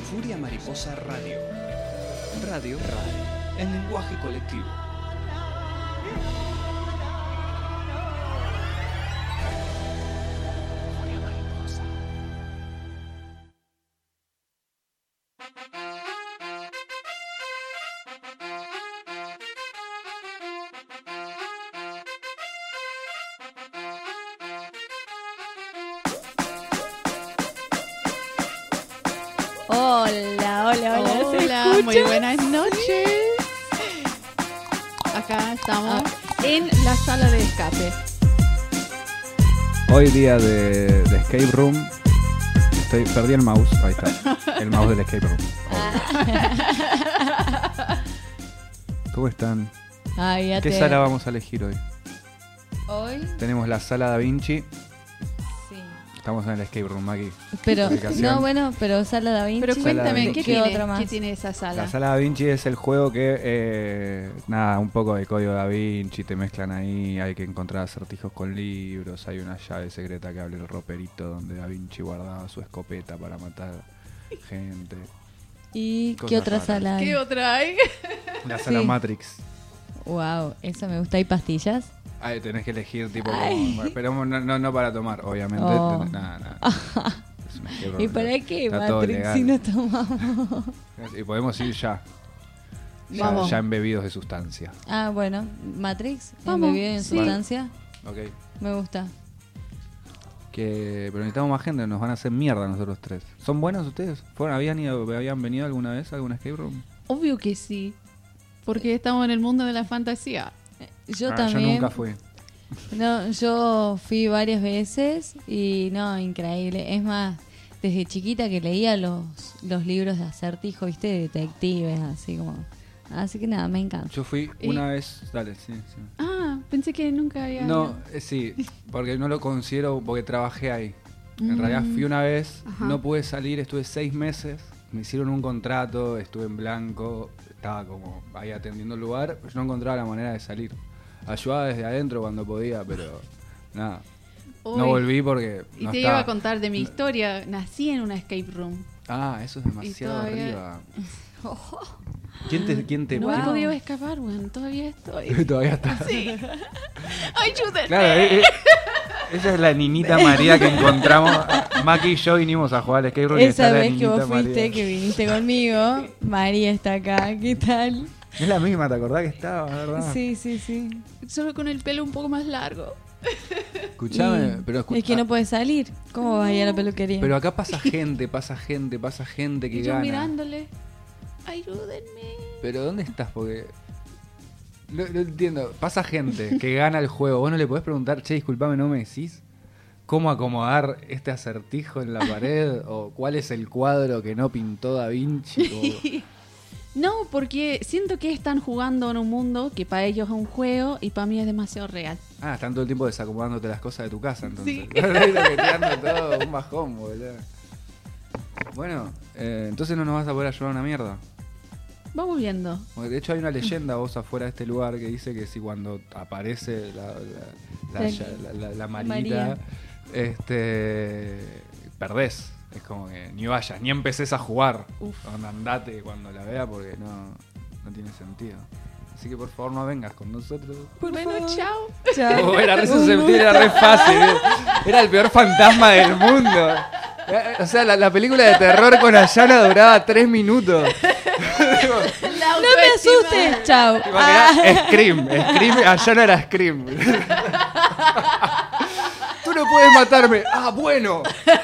Furia Mariposa Radio. Radio en lenguaje colectivo. Furia Mariposa. Hola, muy buenas noches. Acá estamos en la sala de escape. Hoy día de Escape Room. Perdí el mouse, ahí está. El mouse del Escape Room. ¿Cómo están? ¿Qué sala vamos a elegir hoy? Hoy tenemos la sala Da Vinci. sí. Estamos en el Escape Room aquí. Pero no, bueno, pero sala Da Vinci. Pero cuéntame, ¿qué tiene, otra más? ¿qué tiene esa sala? La sala Da Vinci es el juego que, un poco de código Da Vinci, te mezclan ahí, hay que encontrar acertijos con libros, hay una llave secreta que abre el roperito donde Da Vinci guardaba su escopeta para matar gente. ¿Y Cosas qué otra raras. sala hay? ¿Qué otra hay? La sala Sí. Matrix. Wow, eso me gusta. ¿Hay pastillas? Ahí tenés que elegir tipo Ay. como, pero no para tomar, obviamente. Oh. Nada. Es un escape room, ¿Y para qué está todo Matrix legal. si no tomamos? Y podemos ir ya. Vamos. Ya embebidos de sustancia. Ah, bueno, Matrix, Vamos, embebido en sí. sustancia. Ok. Me gusta. Pero necesitamos más gente, nos van a hacer mierda nosotros tres. ¿Son buenos ustedes? ¿Habían venido alguna vez a algún escape room? Obvio que sí. Porque estamos en el mundo de la fantasía. Yo Yo también. nunca fui. No, yo fui varias veces y no, increíble. Es más, desde chiquita que leía los libros de acertijo, viste, de detectives, así como. Así que nada, me encanta. Yo fui una vez. Dale, sí. Ah, pensé que nunca había... No, sí, porque no lo considero porque trabajé ahí. En realidad fui una vez, Ajá. no pude salir, estuve 6 meses, me hicieron un contrato, estuve en blanco, estaba como ahí atendiendo el lugar, pero yo no encontraba la manera de salir. Ayudaba desde adentro cuando podía, pero nada. Uy. No volví porque Y no te estaba. iba a contar de mi historia. Nací en una escape room. Ah, eso es demasiado todavía- arriba. ¿Quién te No he quién- podido escapar, weón. Todavía estoy. Todavía está. Sí. Ayúdenme. Claro, esa es la niñita María que encontramos. Maki y yo vinimos a jugar al escape room y está Esa la vez que niñita vos fuiste, María. que viniste conmigo, María está acá, ¿qué tal? Es la misma, ¿te acordás que estaba, verdad? Sí. Solo con el pelo un poco más largo. Escuchame, Y pero es que no puede salir. ¿Cómo vas a ir a la peluquería? pero acá pasa gente que Y yo gana. mirándole. Ayúdenme. Pero ¿dónde estás? Porque no entiendo. Pasa gente que gana el juego. Vos no le podés preguntar, che, disculpame, ¿no me decís cómo acomodar este acertijo en la pared? ¿O cuál es el cuadro que no pintó Da Vinci? No, porque siento que están jugando en un mundo que para ellos es un juego y para mí es demasiado real. Están todo el tiempo desacomodándote las cosas de tu casa, entonces. Sí. Toqueteando todo, un bajón, boludo. Bueno, entonces no nos vas a poder ayudar una mierda. Vamos viendo. Porque de hecho hay una leyenda vos afuera de este lugar que dice que si cuando aparece la Marita, perdés. Es como que ni vayas, ni empeces a jugar. Uf. Onda, andate cuando la vea porque no tiene sentido. Así que por favor no vengas con nosotros. Bueno, chao. Chao. Era re susceptible, era re fácil. Era el peor fantasma del mundo. O sea, la película de terror con Ayana duraba 3 minutos. No me asustes, chao. Era Scream, Ayana era Scream. Tú no puedes matarme. Ah, bueno.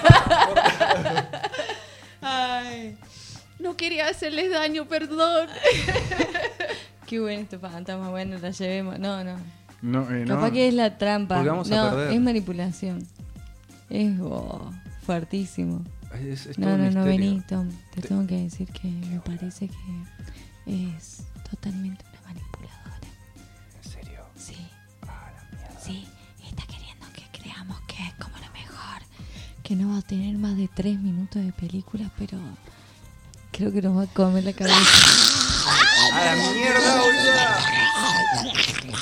Ay. No quería hacerles daño, perdón. Qué bueno este fantasma, bueno, la llevemos. No. No, Capaz que es la trampa. Porque vamos a No, perder. es manipulación. Es fuertísimo. Es todo No, un misterio. vení, Tom. Te tengo que decir que me parece que es totalmente una manipuladora. ¿En serio? Sí, Ah, la mierda. sí. Está queriendo que creamos que es como lo mejor. Que no va a tener más de 3 minutos de película, pero creo que nos va a comer la cabeza. ¡A la mierda, boludo!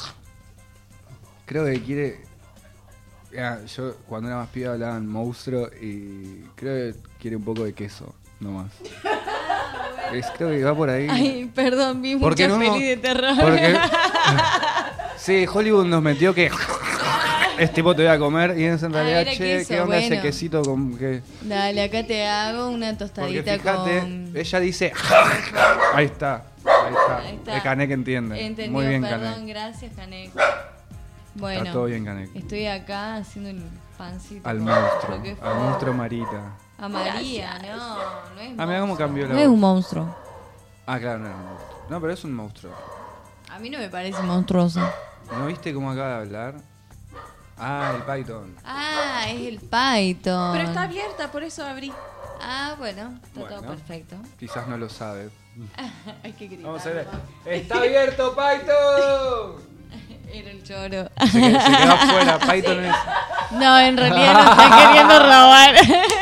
Creo que quiere... Yo cuando era más pibe hablaban monstruo y creo que quiere un poco de queso. nomás. Creo que va por ahí. Ay, perdón, vi ¿Por qué muchas no? pelis de terror. Porque sí, Hollywood nos metió que es tipo te voy a comer y es en realidad, era che, queso, ¿qué onda ese bueno. quesito con qué? Dale, acá te hago una Porque tostadita fíjate, con... ella dice ahí está. Ahí está. El Canek entiende. Entendió, Muy bien, perdón, Canek. gracias, Canek. Bueno, Está todo bien, Canek. estoy acá haciendo el pancito. Al con monstruo, lo que fue. al monstruo Marita. A María, no es Ah, mira cómo cambió la No es voz. un monstruo. Ah, claro, no era un monstruo. No, pero es un monstruo. A mí no me parece monstruoso. ¿No viste cómo acaba de hablar? Ah, el Python. Ah, es el Python. Pero está abierta, por eso abrí. Ah, bueno, está todo Bueno. perfecto. Quizás no lo sabe. Hay que gritar. Vamos a ver. ¡Está abierto, Python! Era el choro. Se quedó afuera. Python es... No, en realidad no estoy queriendo robar.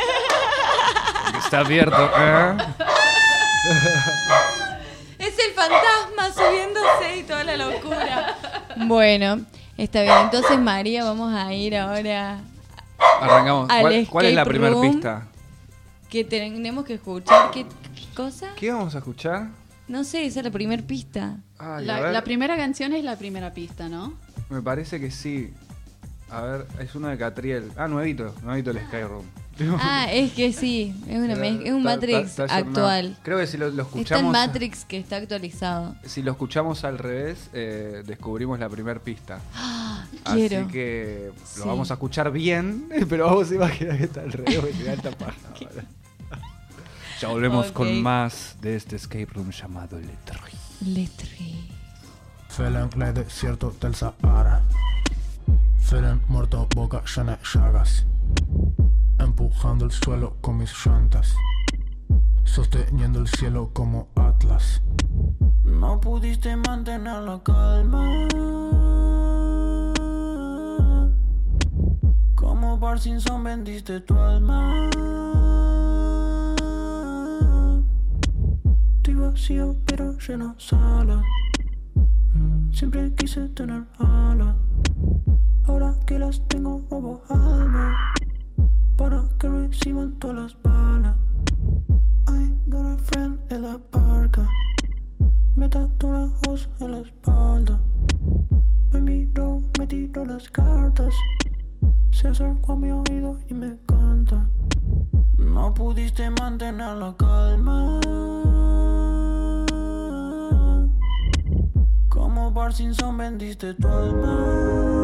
Está abierto. ¿Eh? Es el fantasma subiéndose y toda la locura. Bueno, está bien. Entonces, María, vamos a ir ahora. Arrancamos. Al ¿Cuál es la escape primera room. pista? Que tenemos que escuchar. ¿Qué cosa? ¿Qué vamos a escuchar? No sé, esa es la primera pista. Ay, a ver. La primera canción es la primera pista, ¿no? Me parece que sí. A ver, es uno de Catriel. Ah, nuevito el Skyrim. Ah, es que sí. Es, es un Matrix Está ayornado. actual. Creo que si lo Está en escuchamos... Matrix que está actualizado. Si lo escuchamos al revés, descubrimos la primera pista. Quiero. Así que lo Sí. vamos a escuchar bien, pero vamos a imaginar que está al revés. Me da alta paja, ahora. Ya volvemos Ok. con más de este escape room llamado Letry. Letri. Fälen desierto del Sahara. Fälen muerto boca llena de llagas. Empujando el suelo con mis llantas. Sosteniendo el cielo como Atlas. No pudiste mantener la calma. Como Parkinson vendiste tu alma. Estoy vacío pero lleno sala. Siempre quise tener alas. Ahora que las tengo robo alma. Para que reciban todas las balas. I got a friend en la barca. Me tatuó una voz en la espalda. Me miró, me tiró las cartas. Se acercó a mi oído y me canta. No pudiste mantener la calma. Como Parkinson vendiste tu alma.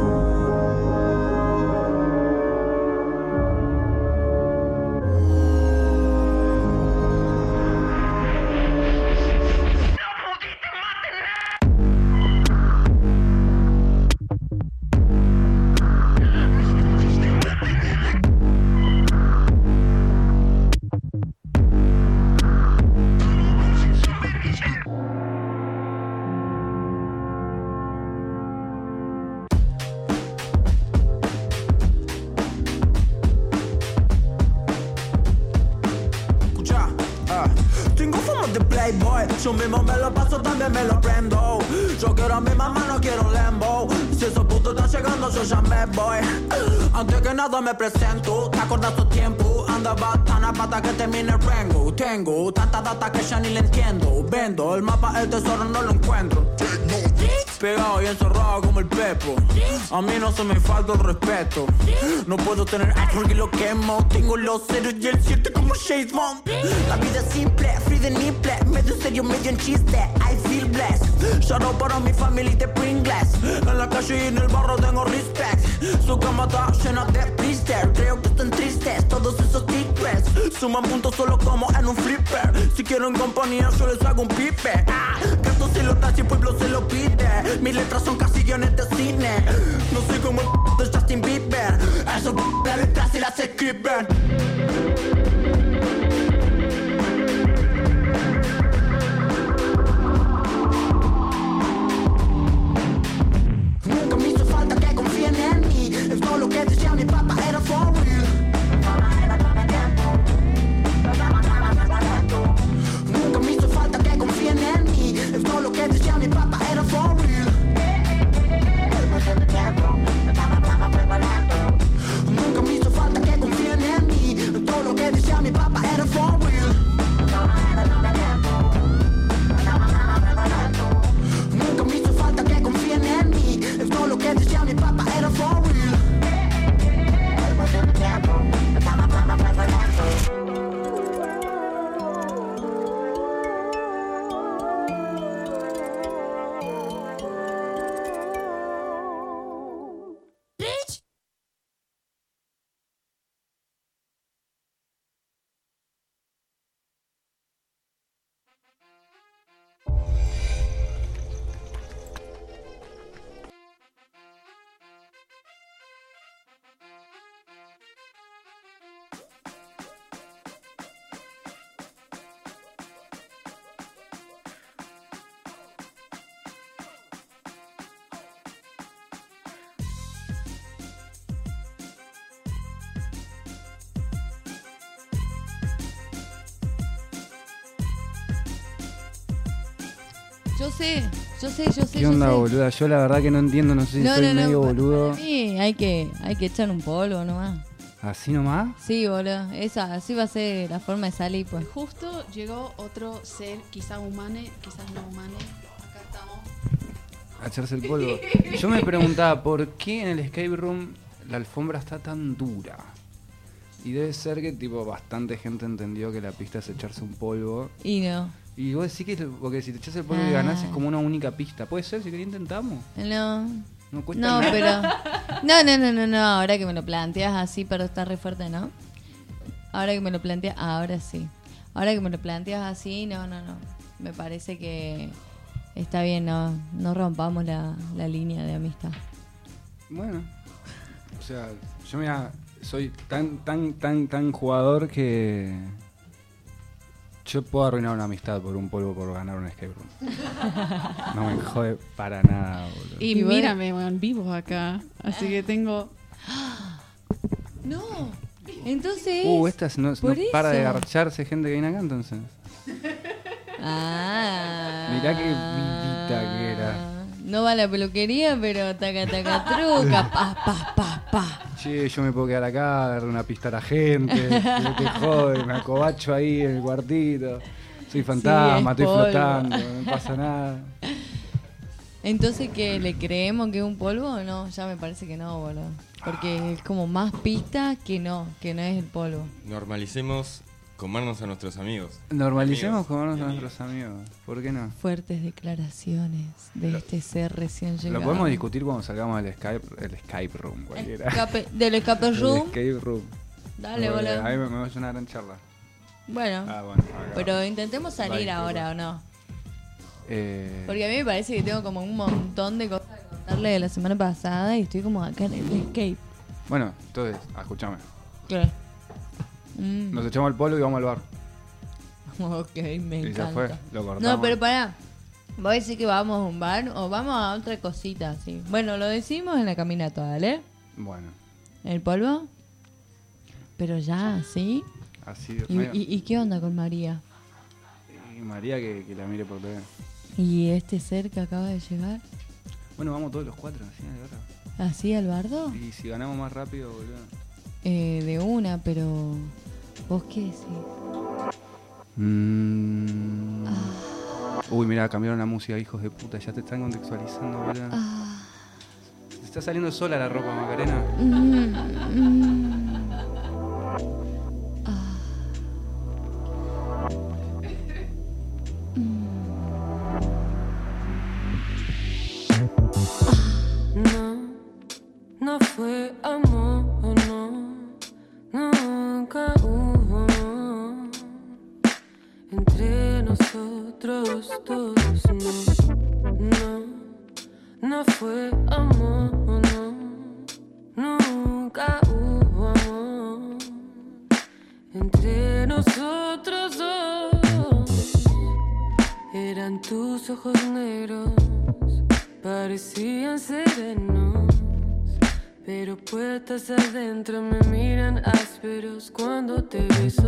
Escucha, tengo fama de playboy. Yo mismo me lo paso, también me lo prendo. Yo quiero a mi mamá, no quiero un Lambo. Si esos putos están llegando, yo ya me voy. Antes que nada me presento. ¿Te acordás tu tiempo? Andaba tan a pata que termine el rango. Tengo tanta data que ya ni le entiendo. Vendo el mapa, el tesoro no lo encuentro. Pegado y encerrado como el Pepo. A mí no se me falta el respeto. No puedo tener ice porque lo quemo. Tengo los 0 y el 7 como James Bond. La vida es simple, free de nipple. Medio serio, medio en chiste. I feel blessed. Shout out para mi family de Pringles. En la calle y en el barro tengo respect. Su cama está llena de blister. Creo que están tristes todos esos secrets. Suman puntos solo como en un flipper. Si quieren compañía yo les hago un pipe. Gato se lo da si el pueblo se lo pide. Mis letras son casi guiones de cine. No soy como el de Justin Bieber. Esos las letras y las escriben. Nunca me hizo falta que confíen en mí. Es todo lo que decía mi papá era for real. Nunca me hizo falta que confíen en mí. Es todo lo que decía mi papá era for real. Nunca me hizo falta que confíen en mí. Es todo lo Yo sé. ¿Qué onda, boluda? Yo la verdad que no entiendo, no sé si soy medio boludo. Para mí hay que echar un polvo nomás. ¿Así nomás? Sí, boludo. Así va a ser la forma de salir, pues. Justo llegó otro ser, quizás humano, quizás no humano. Acá estamos. A echarse el polvo. Yo me preguntaba, ¿por qué en el escape room la alfombra está tan dura? Y debe ser que tipo bastante gente entendió que la pista es echarse un polvo. Y no. Y vos decís que porque si te echas el polvo y ganás es como una única pista. ¿Puede ser? Si querés intentamos. No. No cuesta No, nada. pero... No. Ahora que me lo planteas así, pero está re fuerte, ¿no? Ahora que me lo planteas... Ahora sí. Ahora que me lo planteas así, no. Me parece que está bien, no rompamos la línea de amistad. Bueno. O sea, yo mira, soy tan jugador que... Yo puedo arruinar una amistad por un polvo por ganar un escape room. No me jode para nada, boludo. Y mírame, weón, vivo acá. Así que tengo... No. Entonces... Estas no por para de eso. garcharse gente que viene acá entonces. Mirá qué vivita que era. No va a la peluquería, pero taca truca, pa. Che, yo me puedo quedar acá, darle una pista a la gente, no te jode, me acobacho ahí en el cuartito. Soy fantasma, es estoy polvo. flotando, no pasa nada. Entonces, ¿qué? ¿Le creemos que es un polvo o no? Ya me parece que no, boludo. Porque es como más pista que no es el polvo. Normalicemos comernos a nuestros amigos. Normalicemos Amigos. comernos a nuestros amigos, ¿por qué no? Fuertes declaraciones de este ser recién llegado. Lo podemos discutir cuando salgamos del Skype room, cualquiera. Del escape El room. escape room. Dale, Porque boludo. A mí me va a ser una gran charla. Bueno, Bueno, acá. pero intentemos salir Va, ahora, disculpa. ¿o no? Porque a mí me parece que tengo como un montón de cosas que contarle de la semana pasada y estoy como acá en el escape. Bueno, entonces, escúchame. ¿Qué? Nos echamos el polvo y vamos al bar. Ok, me Y encanta. ya fue, lo cortamos. No, pero pará. ¿Vos decís que vamos a un bar o vamos a otra cosita así? Bueno, lo decimos en la caminata, ¿vale? Bueno, ¿El polvo? Pero ya, ¿sí? así. ¿Y qué onda con María? Y María que la mire por TV. ¿Y este ser que acaba de llegar? Bueno, vamos todos los cuatro, así de verdad. ¿Así al bardo? Y si ganamos más rápido, boludo. De una, pero... ¿Vos qué decís? Uy, mira, cambiaron la música, hijos de puta. Ya te están contextualizando, boludo. Te está saliendo sola la ropa, Macarena. No fue amor, no, nunca hubo amor entre nosotros dos, no fue amor, no, nunca hubo amor entre nosotros dos. Eran tus ojos negros, parecían serenos, pero puertas adentro me miran ásperos cuando te beso.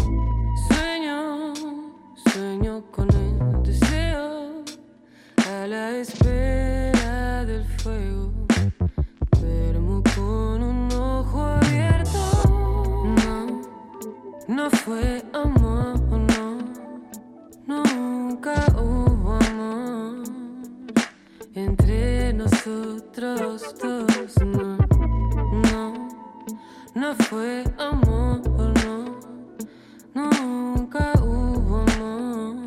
Sueño con el deseo, a la espera del fuego. Duermo con un ojo abierto. No fue amor, no, nunca hubo amor entre nosotros dos, no fue amor, no, nunca hubo amor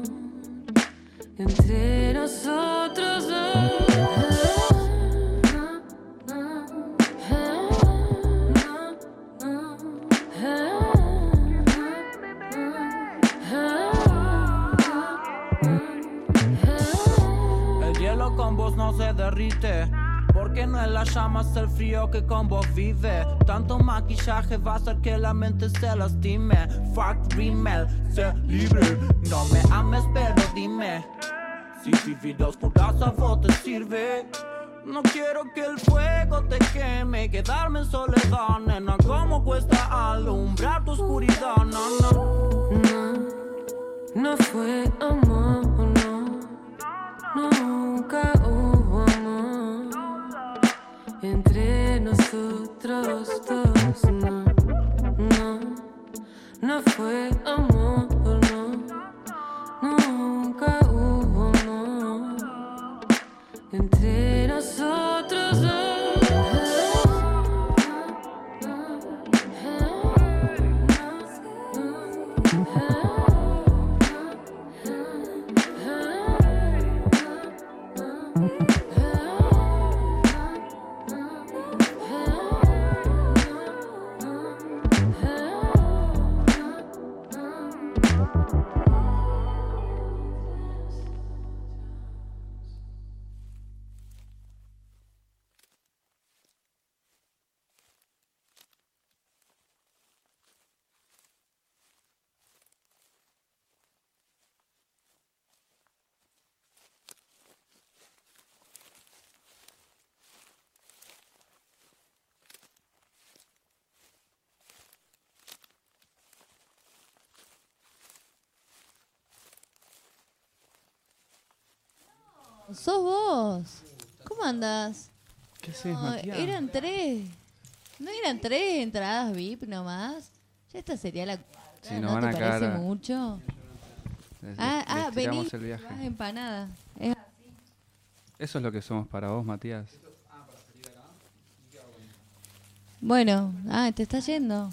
entre nosotros dos. El hielo con vos no se derrite, porque no es la llama, es el frío que con vos vive. Tanto maquillaje va a hacer que la mente se lastime. Fuck rímel, sé libre. No me ames pero dime, si vivir a oscuras a vos te sirve. No quiero que el fuego te queme, quedarme en soledad, nena. Cómo cuesta alumbrar tu oscuridad, No fue amor, fue amor, no. Nunca hubo amor entre nosotros dos. Sos vos. ¿Cómo andás? ¿Qué haces, No, Matías? eran 3. ¿No eran 3 entradas VIP nomás? Ya esta sería la cuarta. Sí, ¿No nos van te a parece cagar. mucho? Les Vení. tiramos el viaje. Empanada. Eso es lo que somos para vos, Matías. Bueno, te está yendo.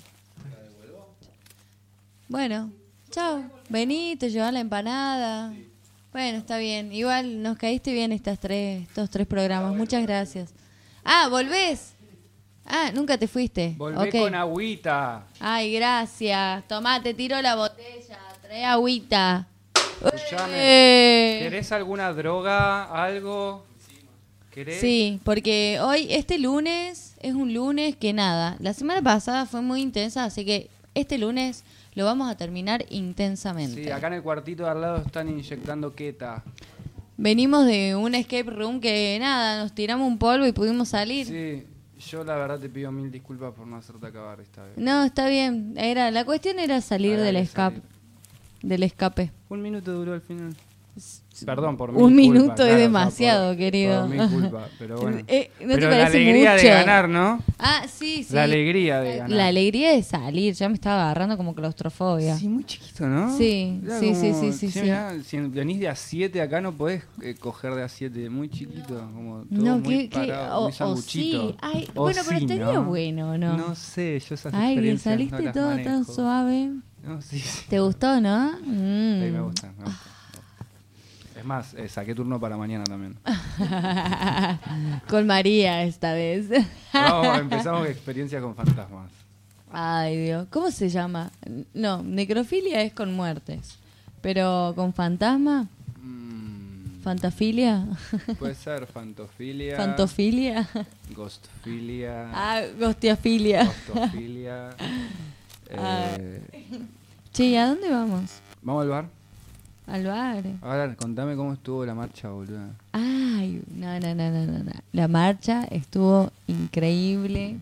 Bueno, chao. Vení, te llevas la empanada. Bueno, está bien. Igual nos caíste bien estos 3 programas. Muchas gracias. ¿Volvés? Nunca te fuiste. Volvé Ok. con agüita. Ay, gracias. Tomá, te tiro la botella. Trae agüita. Escuchame. ¿Querés alguna droga? ¿Algo? ¿Querés? Sí, porque hoy, este lunes, es un lunes que nada. La semana pasada fue muy intensa, así que este lunes lo vamos a terminar intensamente. Sí, acá en el cuartito de al lado están inyectando keta. Venimos de un escape room que nada, nos tiramos un polvo y pudimos salir. Sí, yo la verdad te pido 1000 disculpas por no hacerte acabar esta vez. No, está bien. La cuestión era salir Había del que escape. salir. Del escape. Un minuto duró al final. Perdón por mi Un culpa, minuto claro, es o sea, demasiado, querido. Por mi culpa, pero bueno. ¿No te pero la parece alegría mucho? de ganar, ¿no? Sí. La alegría de ganar. La alegría de salir. Ya me estaba agarrando como claustrofobia. Sí, muy chiquito, ¿no? Sí, Mirá sí, como- sí. mirá, si venís de A7 acá no podés coger de A7, muy chiquito, como todo No, muy que parado, muy sí. sanguchito. Ay, O bueno, pero sí, estaría ¿no? bueno, ¿no? No sé, yo esas Ay, experiencias saliste no las todo manejo. tan suave. No, sí, sí. ¿Te gustó, no? Sí, me gusta. Es más, saqué turno para mañana también. Con María esta vez. No, empezamos experiencia con fantasmas. Ay, Dios. ¿Cómo se llama? No, necrofilia es con muertes. Pero con fantasma, fantafilia, Puede ser fantofilia. fantofilia. Ghostfilia. Gostiafilia. Gostofilia. Che, ¿a dónde vamos? ¿Vamos al bar? Al bar. Ahora, contame cómo estuvo la marcha, boludo. Ay, no. La marcha estuvo increíble.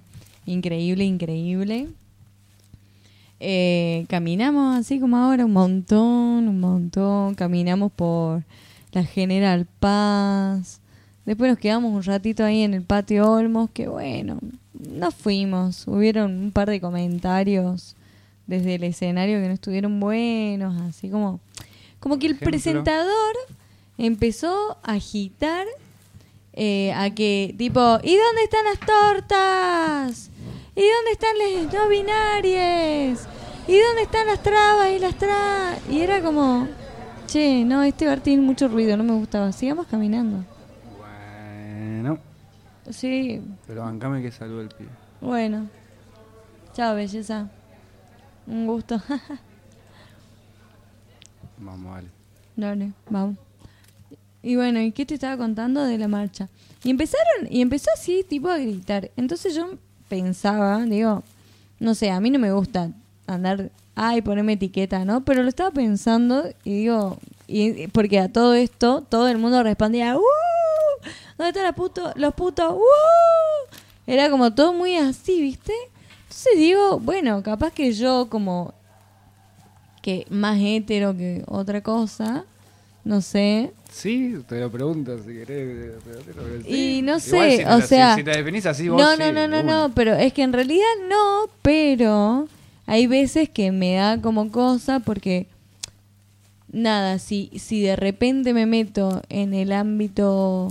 Caminamos así como ahora un montón. Caminamos por la General Paz. Después nos quedamos un ratito ahí en el patio Olmos, que bueno, nos fuimos. Hubieron un par de comentarios desde el escenario que no estuvieron buenos, así como que el ejemplo. presentador empezó a agitar a que tipo, ¿y dónde están las tortas? ¿Y dónde están las no binarias? ¿Y dónde están las trabas y las trabas? Y era como, che, no, este bar tiene mucho ruido, no me gustaba. Sigamos caminando. Bueno, Sí, pero bancame que saludó el pibe. bueno. Chao, belleza. Un gusto. Vamos, vale. Dale, vamos. Y bueno, ¿y qué te estaba contando de la marcha? Y empezó así, tipo, a gritar. Entonces yo pensaba, digo, no sé, a mí no me gusta andar, ponerme etiqueta, ¿no? Pero lo estaba pensando y digo, porque a todo esto, todo el mundo respondía, ¿dónde están los putos? Era como todo muy así, ¿viste? Entonces digo, bueno, capaz que yo como que más hétero que otra cosa, no sé. Sí, te lo pregunto si querés. Pero sí. Y no Igual sé, si te definís así vos, sí, no, una. pero es que en realidad no, pero hay veces que me da como cosa porque, nada, si de repente me meto en el ámbito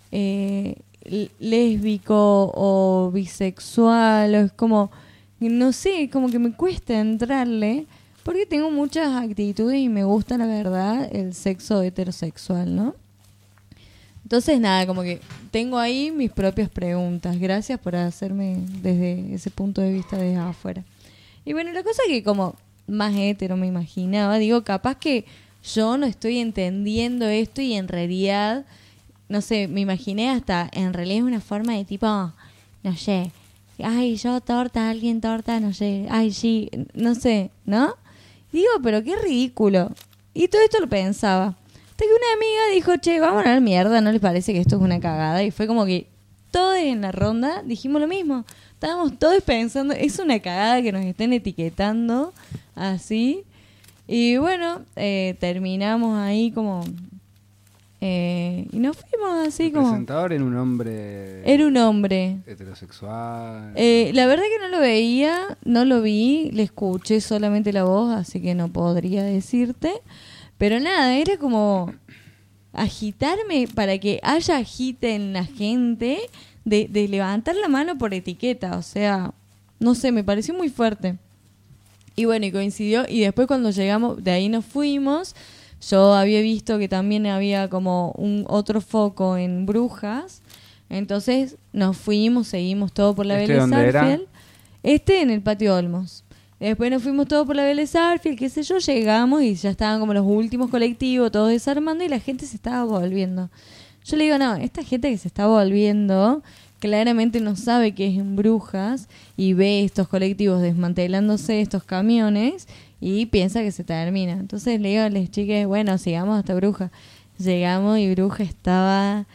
lésbico o bisexual, o es como, no sé, como que me cuesta entrarle, porque tengo muchas actitudes y me gusta, la verdad, el sexo heterosexual, ¿no? Entonces, nada, como que tengo ahí mis propias preguntas. Gracias por hacerme desde ese punto de vista desde afuera. Y bueno, la cosa que como más hetero me imaginaba, digo, capaz que yo no estoy entendiendo esto y en realidad, no sé, me imaginé hasta, en realidad es una forma de tipo, no sé, ay, yo torta, alguien torta, no sé, ay, sí, no sé, ¿no? Digo, pero qué ridículo. Y todo esto lo pensaba. Hasta que una amiga dijo, che, vamos a la mierda, ¿no les parece que esto es una cagada? Y fue como que todos en la ronda dijimos lo mismo. Estábamos todos pensando, es una cagada que nos estén etiquetando así. Y bueno, terminamos ahí como... y nos fuimos así El como... presentador era un hombre... Era un hombre. Heterosexual. La verdad que no lo veía, no lo vi, le escuché solamente la voz, así que no podría decirte. Pero nada, era como agitarme para que haya agite en la gente de levantar la mano por etiqueta. O sea, no sé, me pareció muy fuerte. Y bueno, y coincidió. Y después cuando llegamos, de ahí nos fuimos. Yo había visto que también había como un otro foco en Brujas. Entonces nos fuimos, seguimos todo por la ¿Este Vélez dónde era? Sarsfield. En el Patio Olmos. Después nos fuimos todos por la Vélez Sarsfield, qué sé yo, llegamos y ya estaban como los últimos colectivos, todos desarmando y la gente se estaba volviendo. Yo le digo, no, esta gente que se está volviendo claramente no sabe que es en Brujas y ve estos colectivos desmantelándose, estos camiones, y piensa que se termina. Entonces le digo a las chicas, bueno, sigamos hasta Brujas. Llegamos y Brujas estaba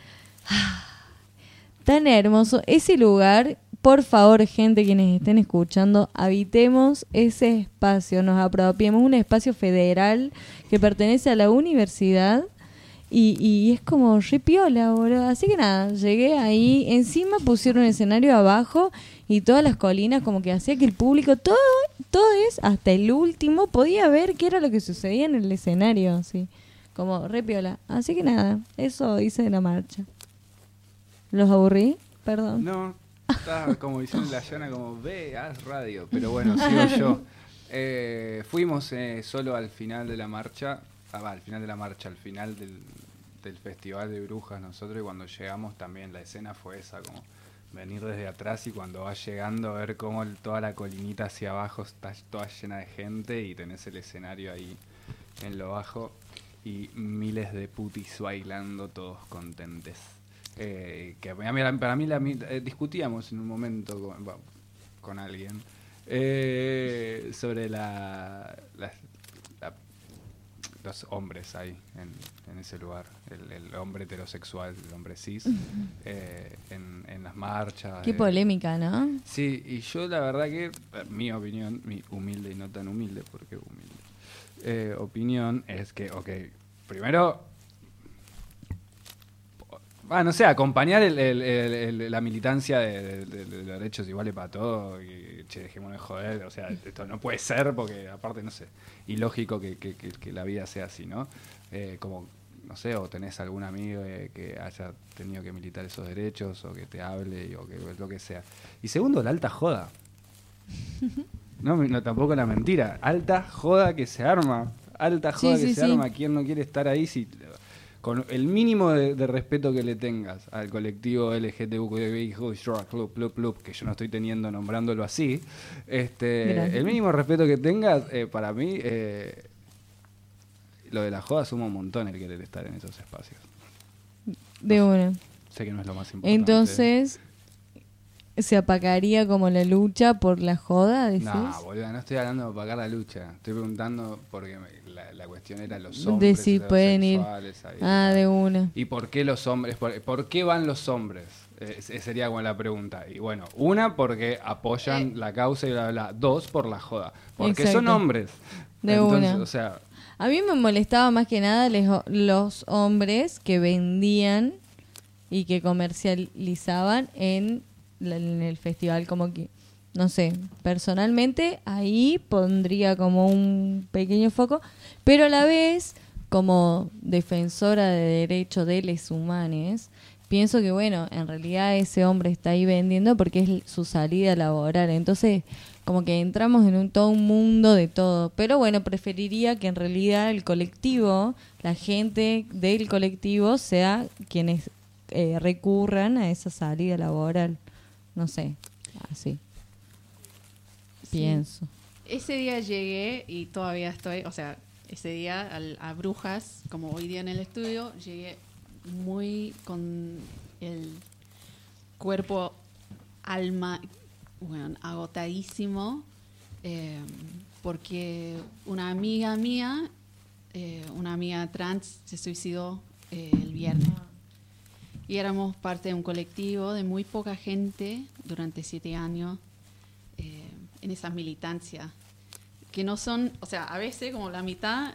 tan hermoso. Ese lugar... Por favor, gente, quienes estén escuchando, habitemos ese espacio, nos apropiemos, un espacio federal que pertenece a la universidad y es como re piola, boludo. Así que nada, llegué ahí, encima pusieron un escenario abajo y todas las colinas como que hacía que el público, todos, hasta el último, podía ver qué era lo que sucedía en el escenario, así, como re piola. Así que nada, eso hice de la marcha. ¿Los aburrí? Perdón. No, estaba como diciendo la llana, como ve, haz radio. Pero bueno, sigo yo. Fuimos solo al final de la marcha. Al final del Festival de Brujas nosotros. Y cuando llegamos también la escena fue esa, como venir desde atrás y cuando vas llegando a ver cómo toda la colinita hacia abajo está toda llena de gente y tenés el escenario ahí en lo bajo y miles de putis bailando todos contentes. Que para mí discutíamos en un momento con alguien sobre los hombres ahí en ese lugar, el hombre heterosexual, el hombre cis, en las marchas. Qué polémica, ¿no? Sí, y yo la verdad que, mi opinión, mi humilde y no tan humilde, porque humilde, opinión es que, primero... no sé, acompañar la militancia de derechos iguales para todos y dejémonos de joder, o sea, esto no puede ser porque aparte, no sé, ilógico que la vida sea así, ¿no? Como, no sé, o tenés algún amigo que haya tenido que militar esos derechos o que te hable o que lo que sea. Y segundo, la alta joda. No, tampoco la mentira, alta joda que se arma, arma, ¿quién no quiere estar ahí si... Con el mínimo de respeto que le tengas al colectivo LGTBI Club, que yo no estoy teniendo nombrándolo así, el mínimo respeto que tengas, para mí, lo de la joda suma un montón el querer estar en esos espacios. De una. Sé que no es lo más importante. Entonces, ¿se apagaría como la lucha por la joda, decís? No, boludo, no estoy hablando de apagar la lucha. Estoy preguntando porque la cuestión era los hombres de si pueden ir. Ahí, de una. ¿Y por qué los hombres? ¿Por qué van los hombres? Sería como la pregunta. Y bueno, una, porque apoyan la causa y bla, bla, bla. Dos, por la joda. Porque Exacto. son hombres. De entonces, una. O sea, a mí me molestaba más que nada los hombres que vendían y que comercializaban en el festival, como que No sé, personalmente ahí pondría como un pequeño foco, pero a la vez, como defensora de derechos de los humanos, pienso que, bueno, en realidad ese hombre está ahí vendiendo porque es su salida laboral. Entonces, como que entramos en todo un mundo de todo. Pero bueno, preferiría que en realidad el colectivo, la gente del colectivo, sea quienes recurran a esa salida laboral. No sé, así. Pienso. Ese día llegué y todavía estoy, o sea, ese día a Brujas, como hoy día en el estudio, llegué muy con el cuerpo, alma, bueno, agotadísimo, porque una amiga mía, una amiga trans, se suicidó el viernes. Y éramos parte de un colectivo de muy poca gente durante 7 años en esa militancia, que no son, o sea, a veces como la mitad,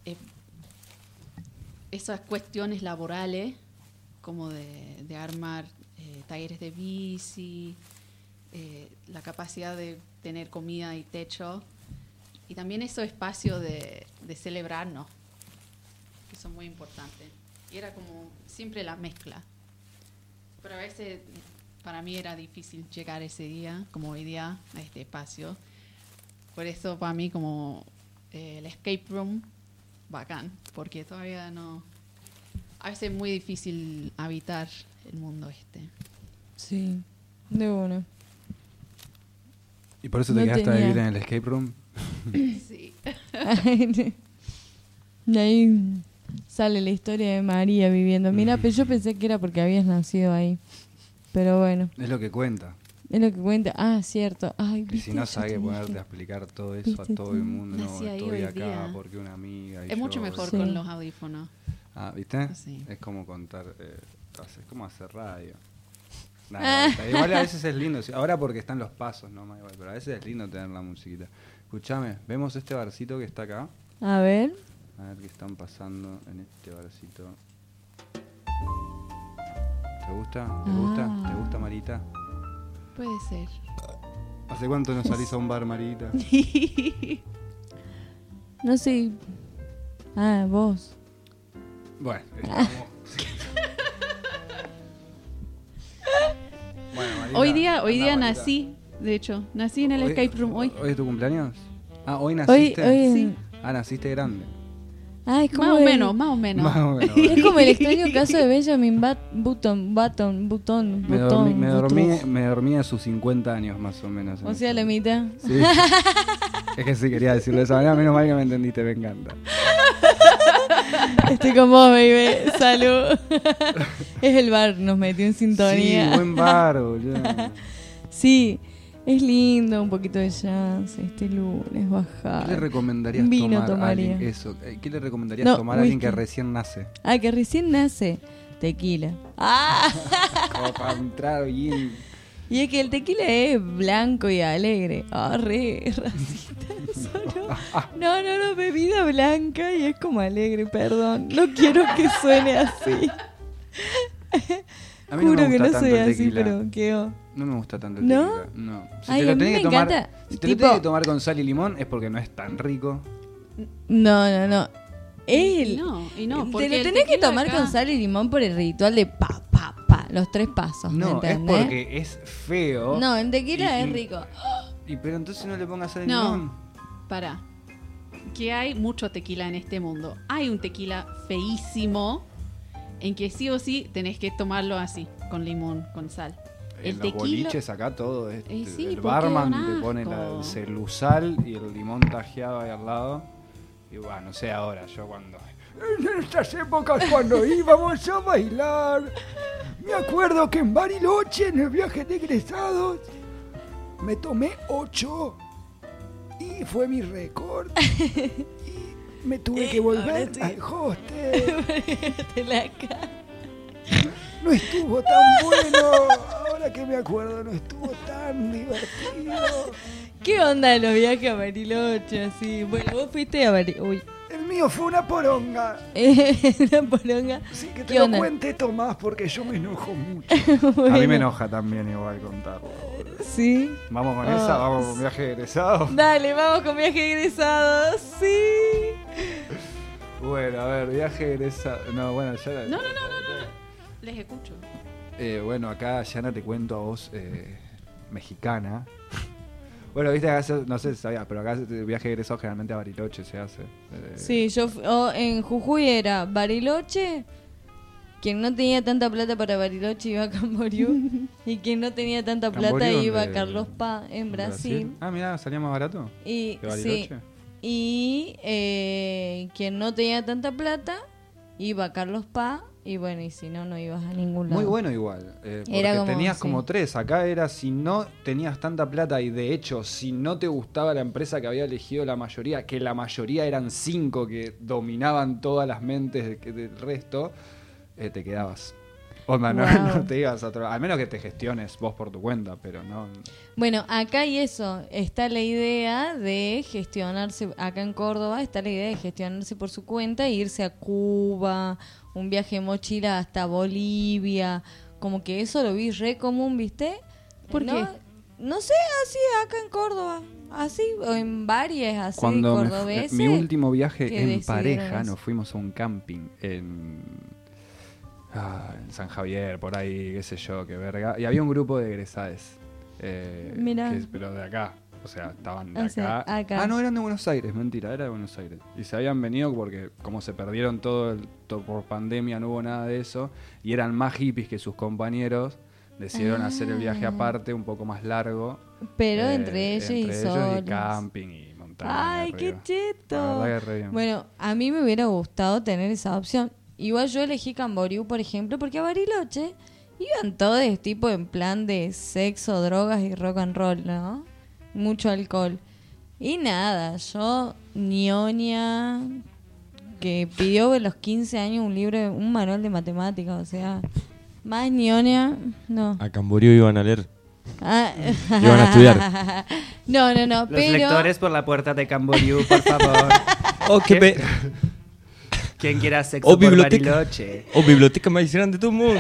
esas cuestiones laborales, como de armar talleres de bici, la capacidad de tener comida y techo, y también esos espacios de celebrarnos, que son muy importantes. Y era como siempre la mezcla. Pero a veces para mí era difícil llegar ese día, como hoy día, a este espacio. Por eso para mí como el escape room, bacán, porque todavía no... A veces es muy difícil habitar el mundo este. Sí, de uno. ¿Y por eso te No quedaste a tenía. vivir en el escape room? Sí. De ahí sale la historia de María viviendo. Mira, pero yo pensé que era porque habías nacido ahí. Pero bueno, Es lo que cuenta. es lo que cuenta. Ah, cierto. Ay, Que si ¿viste? no Yo sabes te ponerte dije. a explicar todo eso a Viste todo tú. el mundo. No, Nací ahí estoy hoy acá día. porque una amiga y Es mucho yo, mejor Sí. con los audífonos. Ah, ¿viste? Sí. Es como contar, es como hacer radio. Nada, igual a veces es lindo, ahora porque están los pasos nomás, igual, pero a veces es lindo tener la musiquita. Escuchame, vemos este barcito que está acá, A ver. a ver qué están pasando en este barcito. ¿Te gusta? ¿Te gusta? Ah. ¿Te gusta, Marita? Puede ser. ¿Hace cuánto no salís a un bar, Marita? No sé. Ah, vos. Bueno, estamos... Bueno, Marita, Hoy día anda, Marita. nací, de hecho, nací en el escape room hoy. ¿Hoy es tu cumpleaños? Ah, ¿hoy Hoy, naciste? hoy. Sí. Ah, naciste grande. Ah, es como Más o el- menos, más o menos. Más o menos. Es como el extraño caso de Benjamin Button. Me dormí a sus 50 años más o menos. en O sea, eso. la mitad. Sí. Es que sí, quería decirlo de esa manera. Menos mal que me entendiste, me encanta. Estoy con vos, baby. Salud. Es el bar, nos metió en sintonía. Sí, buen bar, boludo. Sí, es lindo, un poquito de jazz este lunes, bajar. ¿Qué le recomendarías Vino tomar a tomaría. alguien? Eso, ¿qué le recomendarías No, tomar a alguien que whisky. recién nace? Ah, que recién nace. Tequila. Ah, Como para entrar bien. y es que el tequila es blanco y alegre. Ah, re racista. Solo. No, bebida blanca y es como alegre, perdón. No quiero que suene así. A mí no Juro me que gusta no tanto soy el así, tequila. pero quedó. No me gusta tanto el ¿No? tequila. No. Si Ay, te lo a mí tenés me que tomar, encanta, si te lo tipo- tenés que tomar con sal y limón es porque no es tan rico. No. Es Y no, te porque lo el tenés que tequila tomar acá- con sal y limón por el ritual de los 3 pasos. ¿me No, es entendés? porque es feo. No, en tequila Y- es y- rico. Pero entonces no le pongas sal y No. limón. Para. Que hay mucho tequila en este mundo. Hay un tequila feísimo en que sí o sí tenés que tomarlo así, con limón, con sal. En los boliches acá todo es. sí, el porque barman da un te pone asco. el celusal y el limón tajeado ahí al lado. Y bueno, no sé ahora, yo cuando. En estas épocas cuando íbamos a bailar. Me acuerdo que en Bariloche, en el viaje de egresados, me tomé 8 y fue mi récord. Y me tuve que volver ahora sí. al hostel. Te la ca- No estuvo tan bueno. Ahora que me acuerdo, no estuvo tan divertido. ¿Qué onda los viajes a Bariloche? Así? Bueno, vos fuiste a Bariloche. Uy. El mío fue una poronga. Una poronga. Sí, que ¿Qué onda? cuente Tomás porque yo me enojo mucho. A Bueno. mí me enoja también igual contarlo. boludo. Sí. ¿Vamos con esa? ¿Vamos con viaje egresado? Dale, vamos con viaje egresado. Sí. Bueno, a ver, viaje egresado. No, bueno, ya. No. Les escucho. Bueno, acá ya no te cuento a vos, mexicana. Bueno, viste, acá no sé si sabías, pero acá el viaje egresado generalmente a Bariloche se hace. Sí, en Jujuy era Bariloche. Quien no tenía tanta plata para Bariloche iba a Camboriú. Y quien no tenía tanta plata ¿Camboriú iba a dónde? Carlos Paz, en Brasil. Ah, mira, salía más barato. Y ¿De Bariloche? sí. Y quien no tenía tanta plata iba a Carlos Paz. Y bueno, y si no, no ibas a ningún lado. Muy bueno igual. Porque Era como, tenías sí. como 3. Acá era si no tenías tanta plata y de hecho si no te gustaba la empresa que había elegido la mayoría, que la mayoría eran 5 que dominaban todas las mentes del resto, te quedabas. Onda, Wow. no te ibas a otro. Al menos que te gestiones vos por tu cuenta, pero no. Bueno, acá y eso, está la idea de gestionarse, acá en Córdoba está la idea de gestionarse por su cuenta e irse a Cuba, un viaje de mochila hasta Bolivia, como que eso lo vi re común, ¿viste? ¿Por qué? No sé, así acá en Córdoba, así, o en varias, así Cuando cordobeses. mi último viaje que en decidieron pareja, eso. nos fuimos a un camping en San Javier, por ahí, qué sé yo, qué verga. Y había un grupo de egresades. Mirá. Pero de acá. O sea, estaban de O sea, acá. acá. Ah, no, eran de Buenos Aires, mentira, era de Buenos Aires. Y se habían venido porque como se perdieron todo por pandemia, no hubo nada de eso. Y eran más hippies que sus compañeros. Decidieron hacer el viaje aparte, un poco más largo. Pero entre ellos y solos. y camping y montaña. Ay, qué arriba. cheto. La verdad que re bien. Bueno, a mí me hubiera gustado tener esa opción. Igual yo elegí Camboriú, por ejemplo, porque a Bariloche iban todos tipo en plan de sexo, drogas y rock and roll, ¿no? Mucho alcohol. Y nada, yo, ñoña, que pidió a los 15 años un manual de matemáticas, o sea, más ñoña, no. A Camboriú iban a leer. Ah, Iban a estudiar. No, Los pero... lectores por la puerta de Camboriú, por favor. Quien quiera sexo O por biblioteca. Bariloche. O biblioteca más grande de todo el mundo.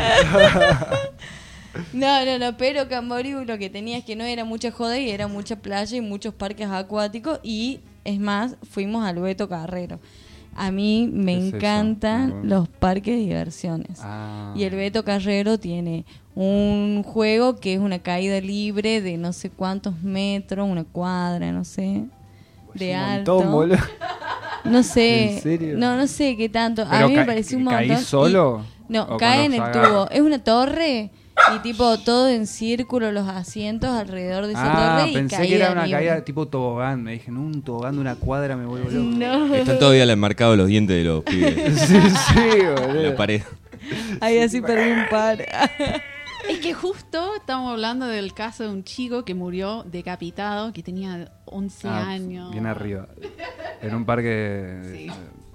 No, pero Camboriú lo que tenía es que no era mucha joda y era mucha playa y muchos parques acuáticos y es más, fuimos al Beto Carrero. A mí me ¿Qué es eso? encantan Bueno. los parques de diversiones. Ah. Y el Beto Carrero tiene un juego que es una caída libre de no sé cuántos metros, una cuadra, no sé, de Un alto. montón, boludo. No sé, ¿En serio? no sé qué tanto. A Pero mí me pareció un montón. ¿caí solo? No, ¿O con cae en los el agarres? tubo. Es una torre y tipo todo en círculo, los asientos alrededor de esa torre y pensé que era una libre. caída tipo tobogán. Me dije, no, un tobogán de una cuadra me vuelvo loco. No, Están todavía enmarcados los dientes de los pibes Sí, sí, en la boludo. pared. ahí así perdí un par. Es que justo estamos hablando del caso de un chico que murió decapitado, que tenía 11 años. Bien arriba. En un parque. Sí.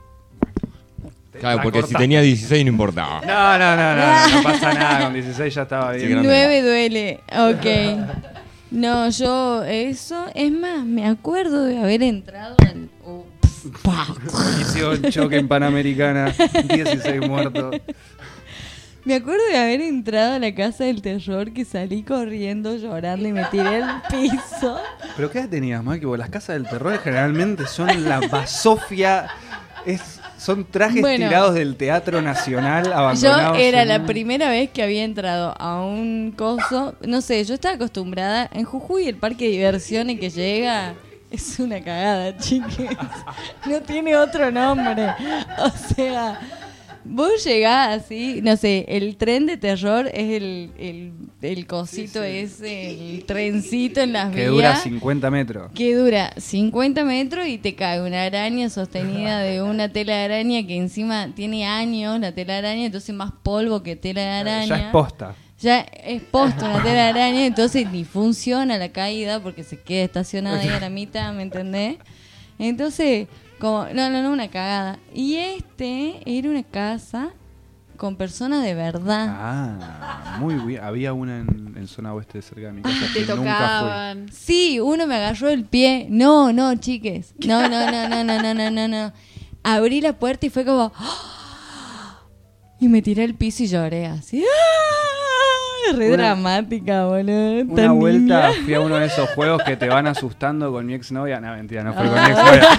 Claro, La porque si cortaste. tenía 16 no importaba. No pasa nada. Con 16 ya estaba Sí, bien. grande. 9 duele, ok. No, yo eso, es más, me acuerdo de haber entrado al... Inició el choque en Panamericana. 16 muertos. Me acuerdo de haber entrado a la casa del terror que salí corriendo, llorando y me tiré al piso. ¿Pero qué edad tenías, Mike? Porque las casas del terror generalmente son la basofia. Son trajes Bueno. tirados del Teatro Nacional Yo abandonados. era en la un- primera vez que había entrado a un coso, no sé, yo estaba acostumbrada, en Jujuy el parque de diversiones que llega es una cagada, chiques, no tiene otro nombre, o sea, vos llegás así, no sé, el tren de terror es el cosito ese, el trencito en las Que vías. dura 50 metros. Que dura 50 metros y te cae una araña sostenida de una tela de araña que encima tiene años la tela de araña, entonces más polvo que tela de araña. Ya es posta. Ya es posta una tela de araña, entonces ni funciona la caída porque se queda estacionada ahí a la mitad, ¿me entendés? Entonces, como, no, una cagada. Y era una casa con personas de verdad. Ah, muy bien. Había una en zona oeste cerca de mi casa Te que nunca tocaban. Sí, uno me agarró el pie. No, chiques. No. Abrí la puerta y fue como... ¡ah! Y me tiré al piso y lloré así. ¡ah! es re dramática, boludo. Una Tan vuelta niña. fui a uno de esos juegos que te van asustando con mi exnovia. No, mentira, no fue con mi exnovia.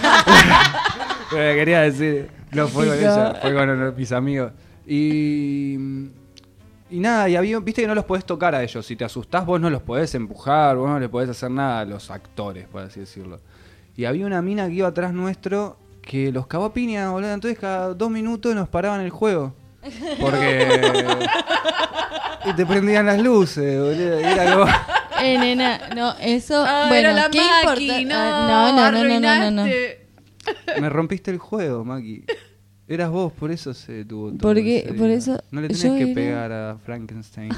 Quería decir, no fue con ella, fue con mis amigos. Y nada, y había, viste que no los podés tocar a ellos. Si te asustás, vos no los podés empujar, vos no le podés hacer nada a los actores, por así decirlo. Y había una mina que iba atrás nuestro que los cagó a piña, boludo. Entonces cada 2 minutos nos paraban el juego. Porque... y te prendían las luces, boludo. Y era como... Nena, no, eso... bueno, era la ¿qué Maki, importa? no, No. arruinaste. Me rompiste el juego, Maki. Eras vos, por eso se detuvo todo. Porque, ese por día. eso No le tenés yo que era- pegar a Frankenstein.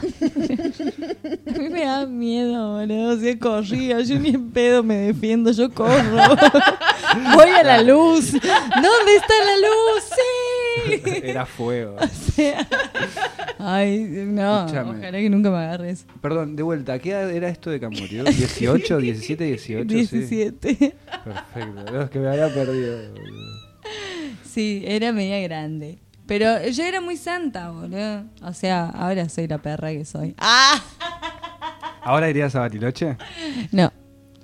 A mí me da miedo, boludo. O sea, corría, yo ni en pedo me defiendo, yo corro. Voy a la luz. ¿Dónde está la luz? Sí. Era fuego. O sea, ay, no, Escuchame. ojalá que nunca me agarres. Perdón, de vuelta, ¿qué edad era esto de que murió? ¿18, 17, 18? 17. Sí. Perfecto. No, es que me había perdido, boludo. Sí, era media grande. Pero yo era muy santa, boludo. O sea, ahora soy la perra que soy. ¡Ah! ¿Ahora irías a Bariloche? No.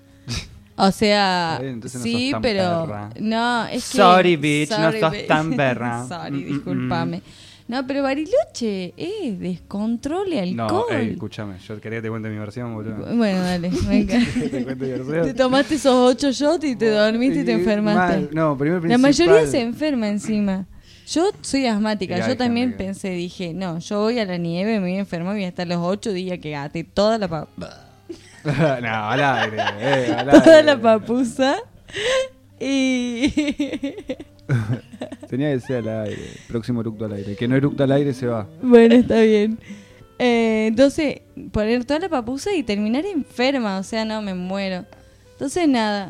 O sea, Está bien, entonces no sí, sos tan pero perra. no, es que Sorry, bitch, no sos bitch. tan perra. Sorry, discúlpame. No, pero Bariloche es descontrol y No, alcohol. escúchame, yo quería que te cuente mi versión, boludo. Bueno, dale, venga. Te cuento mi versión. Te tomaste esos 8 shots y te dormiste y te enfermaste. Mal. No, primero La mayoría principal. se enferma encima. Yo soy asmática, Y hay yo también gente que- pensé, dije, no, yo voy a la nieve, me voy a enfermar y voy a estar los 8 días que gate toda la No, al aire, al toda aire. la papusa y Tenía que ser al aire. Próximo eructo al aire. Que no eructa al aire se va. bueno, está bien. Entonces, poner toda la papusa y terminar enferma, o sea, no, me muero. Entonces, nada,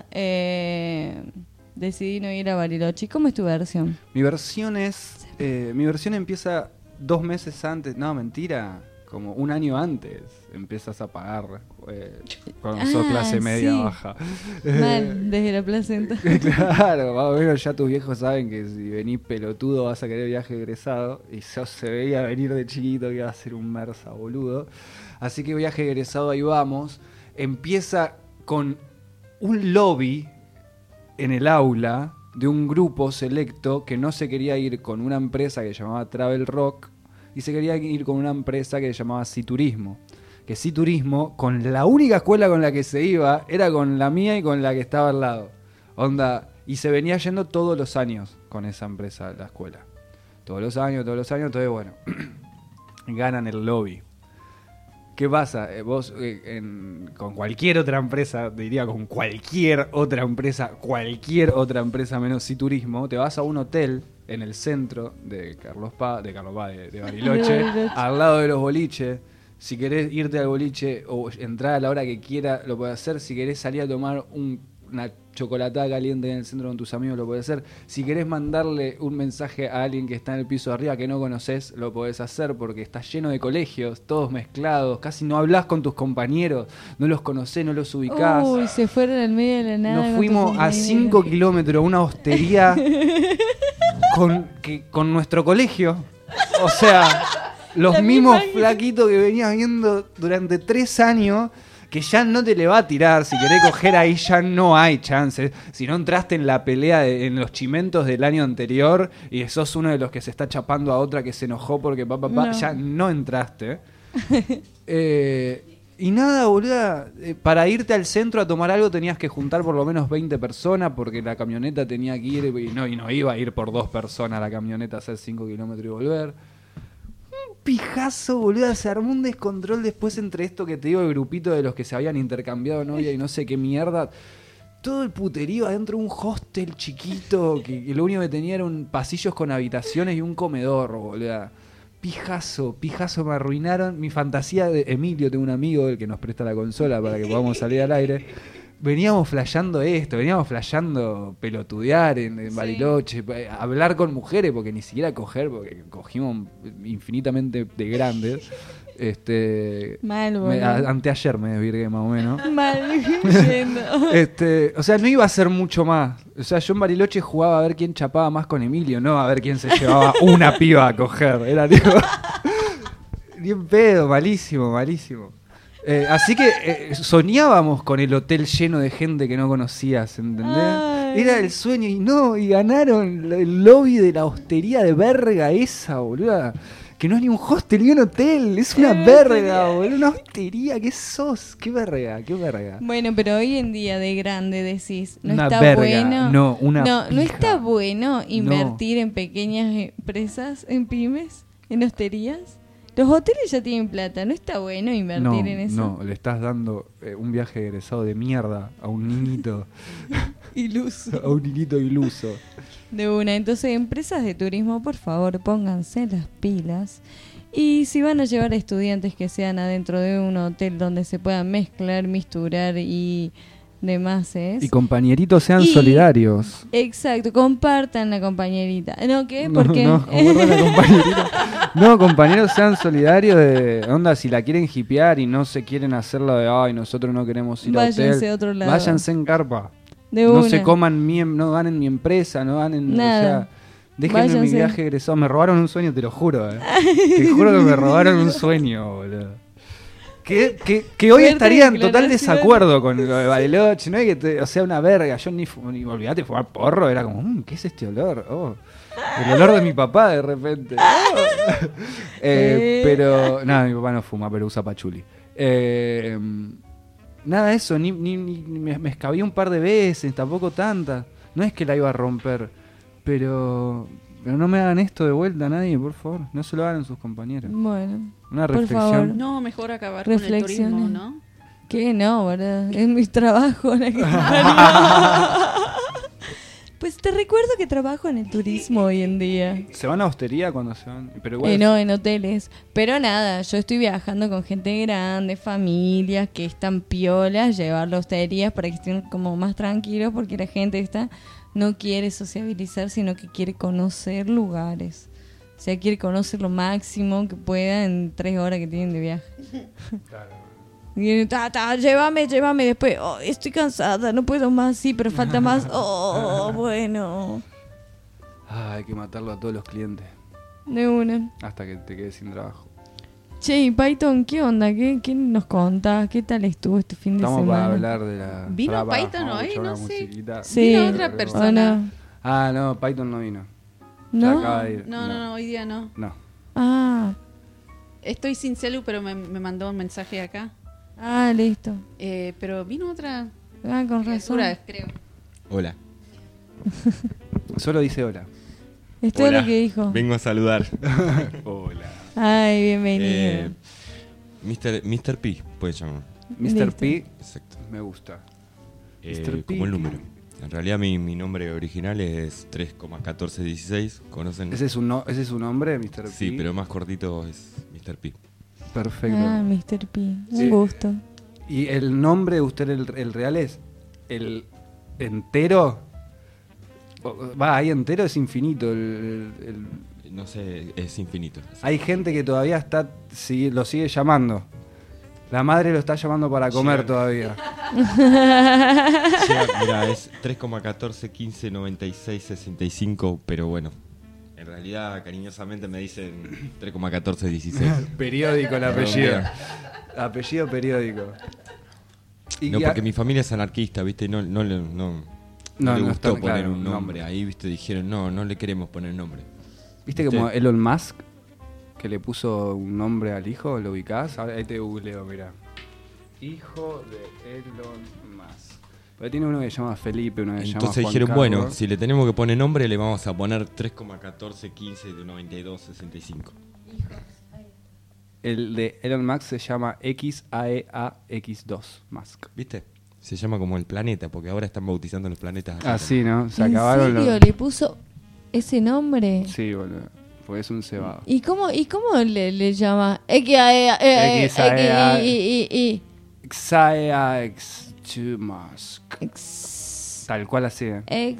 decidí no ir a Bariloche. ¿Cómo es tu versión? Mi versión es. Mi versión empieza 2 meses antes. No, mentira. Como 1 año antes empiezas a pagar cuando sos Ah, clase media sí. baja. Mal, desde la placenta. Claro, más o menos ya tus viejos saben que si venís pelotudo vas a querer viaje egresado. Y yo se veía venir de chiquito que iba a ser un mersa, boludo. Así que viaje egresado, ahí vamos. Empieza con un lobby en el aula de un grupo selecto que no se quería ir con una empresa que se llamaba Travel Rock y se quería ir con una empresa que se llamaba Citurismo. Que Citurismo, con la única escuela con la que se iba, era con la mía y con la que estaba al lado. Onda, y se venía yendo todos los años con esa empresa a la escuela. Todos los años, entonces bueno, ganan el lobby. ¿Qué pasa? Vos con cualquier otra empresa, diría con cualquier otra empresa menos Citurismo, te vas a un hotel en el centro de de Bariloche, al lado de los boliches. Si querés irte al boliche o entrar a la hora que quiera, lo podés hacer. Si querés salir a tomar una chocolatada caliente en el centro con tus amigos, lo podés hacer. Si querés mandarle un mensaje a alguien que está en el piso de arriba que no conoces, lo podés hacer porque está lleno de colegios, todos mezclados, casi no hablás con tus compañeros, no los conocés, no los ubicás. Uy, se fueron al medio de la nada. Nos con fuimos tu a compañero. 5 kilómetros a una hostería con nuestro colegio. O sea, los La mismos misma- flaquitos que venías viendo durante 3 años, que ya no te le va a tirar. Si querés coger ahí ya no hay chances. Si no entraste en la pelea en los chimentos del año anterior y sos uno de los que se está chapando a otra que se enojó porque No. ya no entraste. Y nada, boluda, para irte al centro a tomar algo tenías que juntar por lo menos 20 personas porque la camioneta tenía que ir y no iba a ir por 2 personas la camioneta a hacer 5 kilómetros y volver. Un pijazo, boluda, se armó un descontrol después entre esto que te digo, el grupito de los que se habían intercambiado novia y no sé qué mierda. Todo el puterío adentro de un hostel chiquito que lo único que tenía eran pasillos con habitaciones y un comedor, boluda. Pijazo, me arruinaron mi fantasía de Emilio, tengo un amigo del que nos presta la consola para que podamos salir al aire. Veníamos flasheando pelotudear en Bariloche, hablar con mujeres, porque ni siquiera coger, porque cogimos infinitamente de grandes. Mal, boludo. Anteayer me desvirgué más o menos. Mal, yendo. O sea, no iba a ser mucho más. O sea, yo en Bariloche jugaba a ver quién chapaba más con Emilio, no a ver quién se llevaba una piba a coger. Era tipo... Ni en pedo, malísimo, malísimo. Así que soñábamos con el hotel lleno de gente que no conocías, ¿entendés? Ay. Era el sueño y ganaron el lobby de la hostería de verga esa, boluda. Que no es ni un hostel ni un hotel, es una verga, boludo, una hostería, ¿qué sos? ¿Qué verga? ¿Qué verga? Bueno, pero hoy en día de grande decís, no Una está verga, bueno. no, una no pija. está bueno invertir en pequeñas empresas, en pymes, en hosterías. Los hoteles ya tienen plata, no está bueno invertir en eso. No, le estás dando un viaje egresado de mierda a un niñito, Iluso. a un niñito iluso. De una, entonces empresas de turismo, por favor, pónganse las pilas. Y si van a llevar a estudiantes que sean adentro de un hotel donde se puedan mezclar, misturar y demás, Y compañeritos sean Y- solidarios. Exacto, compartan la compañerita. ¿No qué? No, ¿Por qué? no, compartan la compañerita. No, compañeros sean solidarios de onda, si la quieren hipear y no se quieren hacerlo de ay, nosotros no queremos ir Váyanse a hotel. a otro lado. Váyanse en carpa. De No una. se coman no ganen mi empresa, no ganen, Nada. o sea, déjenme mi Váyanse. viaje egresado. Me robaron un sueño, te lo juro, Te juro que me robaron un sueño, boludo. Que hoy Fuerte estaría en total declaración. desacuerdo con lo de Bariloche, no es que o sea una verga, yo ni olvidate de fumar porro, era como, ¿qué es este olor? Oh, el olor de mi papá de repente. Oh. Pero, nada, mi papá no fuma, pero usa pachuli. Nada de eso, ni me escabé un par de veces, tampoco tantas. No es que la iba a romper, pero no me hagan esto de vuelta a nadie, por favor. No se lo hagan a sus compañeros. Bueno, Una por reflexión. favor. No, mejor acabar con el Reflexiones. turismo, ¿no? ¿Qué? No, ¿verdad? Es mi trabajo. La que te parió. Pues te recuerdo que trabajo en el turismo hoy en día. ¿Se van a hostería cuando se van? Pero igual No, en hoteles. Pero nada, yo estoy viajando con gente grande, familias que están piolas, llevar las hosterías para que estén como más tranquilos porque la gente está no quiere sociabilizar, sino que quiere conocer lugares. O sea, quiere conocer lo máximo que pueda en 3 horas que tienen de viaje. Y, llévame después. Oh, estoy cansada, no puedo más, sí, pero falta más. Oh, bueno. hay que matarlo a todos los clientes De una. hasta que te quedes sin trabajo. Che, y Python, ¿qué onda? ¿Qué nos contás? ¿Qué tal estuvo este fin de Estamos semana? para hablar de la... ¿Vino Pará, Python vamos a hoy? escuchar No una sé. musiquita. Sí. Vino otra persona. ¿O no? Ah, no, Python no vino. Se ¿No? acaba de ir. No, hoy día no. No. Ah, Estoy sin celu, pero me mandó un mensaje acá. listo. Pero vino otra Ah, con razón. criatura, creo. Hola. Solo dice hola. Es todo Hola. lo que dijo. Vengo a saludar. Hola. Ay, bienvenido. Mr. P, puede llamar. Mr. Listo. P, Exacto. me gusta. Mr. P. Como el número. En realidad mi nombre original es 3,1416. ¿Conocen? ¿Ese es su nombre, Mr. P? Sí, pero más cortito es Mr. P. Perfecto. Mr. P. Un Sí. gusto. ¿Y el nombre de usted, el real es? ¿El entero? Ahí entero es infinito. No sé, es infinito. Hay gente que todavía lo sigue llamando. La madre lo está llamando para comer todavía. Mira, es 3,14159665, pero bueno. En realidad, cariñosamente me dicen 3,1416. Periódico el apellido. Apellido periódico. No, porque mi familia es anarquista, ¿viste? No le gustó está, poner claro, un nombre. Ahí, ¿viste? Dijeron, no le queremos poner nombre. ¿Viste como Elon Musk? Que le puso un nombre al hijo, ¿lo ubicás? Ahí te googleo, mira. Hijo de Elon Musk. Pero tiene uno que se llama Felipe, uno que se llama Entonces Juan dijeron, Carlos. bueno, si le tenemos que poner nombre, le vamos a poner 3,14159265. El de Elon Musk se llama XAEAX2 Musk. ¿Viste? Se llama como el planeta, porque ahora están bautizando los planetas. así Ah, sí, ¿no? Se ¿En acabaron serio los... le puso ese nombre? Sí, boludo. Porque es un cebado. ¿Y cómo le llama? XAEAX2 Musk. Tal cual así.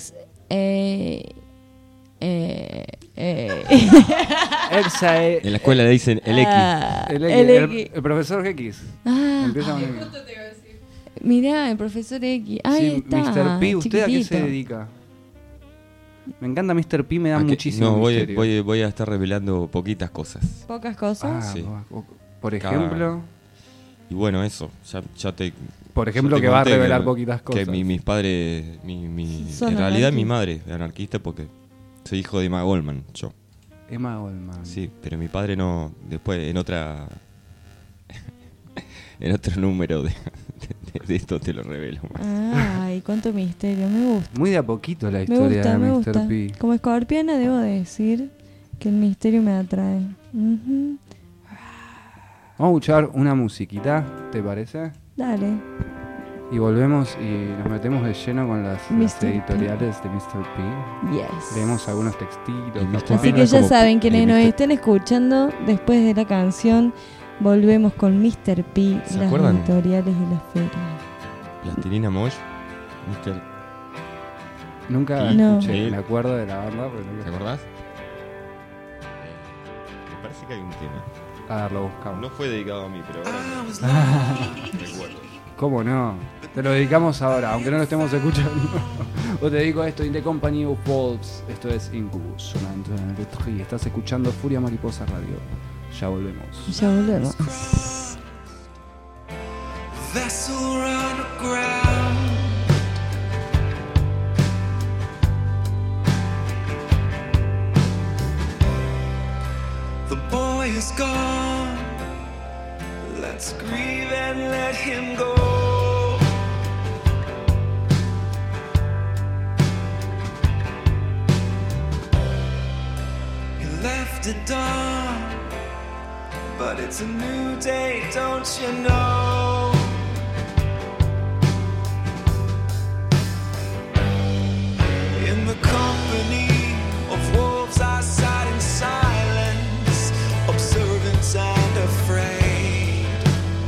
XAE... En la escuela le dicen el X. El profesor X. Ah, Empieza con X. mirá, el profesor X. Ahí Sí, está. Mr. P, ¿usted a qué se chiquitito. dedica? Me encanta Mr. P, me da ¿A qué? muchísimo No, misterio. voy a estar revelando poquitas cosas. Pocas cosas. Ah, Sí. por ejemplo, Y bueno, eso, ya te... por ejemplo yo te que va a conté revelar poquitas Que cosas. mis padres, Son en realidad anarquistas. mi madre es anarquista porque soy hijo de Emma Goldman, yo. Emma Goldman. Sí, pero mi padre no, después en otra... en otro número de esto te lo revelo. Ay, cuánto misterio, me gusta. Muy de a poquito la Me historia gusta, de me Mr. gusta. P. Como escorpiana debo decir que el misterio me atrae. Ujú. Vamos a escuchar una musiquita, ¿te parece? Dale. Y volvemos y nos metemos de lleno con las Mr. P. editoriales de Mr. P. Yes. Leemos algunos textitos. Y Mr. capaz. Así no que es ya como- saben, quienes nos Mr. estén escuchando, después de la canción, volvemos con Mr. P, ¿Se las acuerdan? editoriales de la feria. Plastilina Mosh, Mr. Nunca No. escuché, me acuerdo de la banda, pero ¿Te nunca... acordás? Me parece que hay un tema. A ver, lo buscamos. No fue dedicado a mí, pero ahora me recuerdo. ¿Cómo no? Te lo dedicamos ahora, aunque no lo estemos escuchando. O te dedico a esto, In the Company of Wolves. Esto es Incubus, sonando en el Tri. Estás escuchando Furia Mariposa Radio. Ya volvemos. Ya volvemos. Vessel run aground. The boy is gone. Let's grieve and let him go. He left at dawn, but it's a new day, don't you know? In the company of wolves I sat in silence, observant and afraid.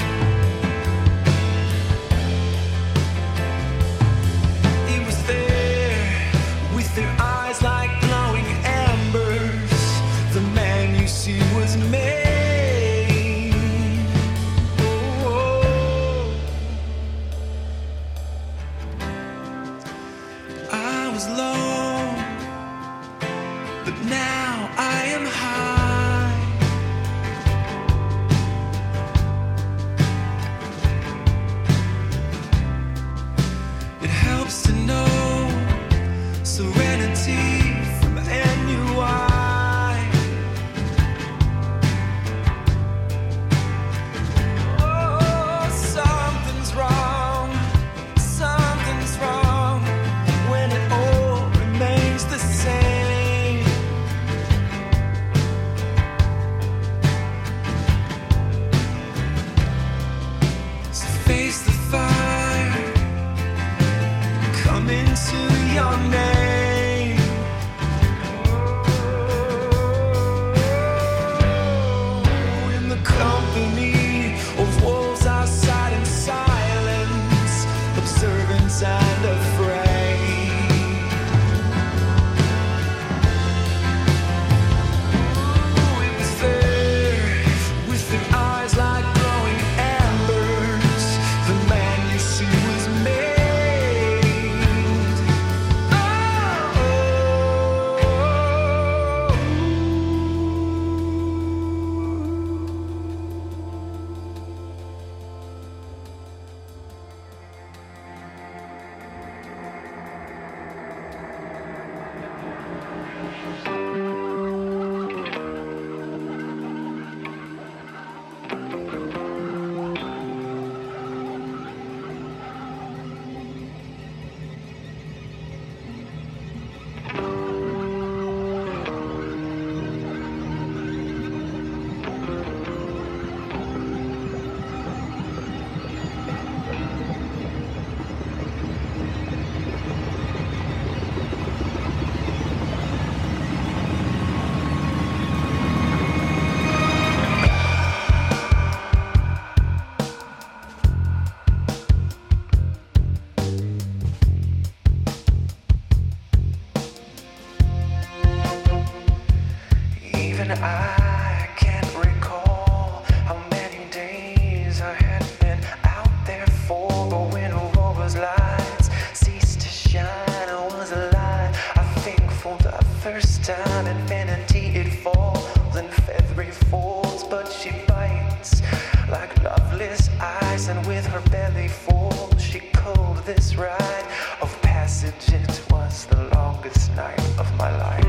He was there with their eyes like glowing embers. The man you see was made. Oh, I was low, but now I am high. It helps to know serenity from NUI. Oh, something's wrong, something's wrong when it all remains the same. So face the fire, come into your name. Oh, in the company of wolves I sat in silence, observant and afraid. Ooh, it was there with their eyes like glowing embers. The man you see was made. Even I can't recall how many days I had been out there for. But when all was lights ceased to shine, I was alive. I think for first time infinity it falls and feathery falls, but she bites like loveless ice, and with her belly full she called this rite of passage. It was the longest night of my life.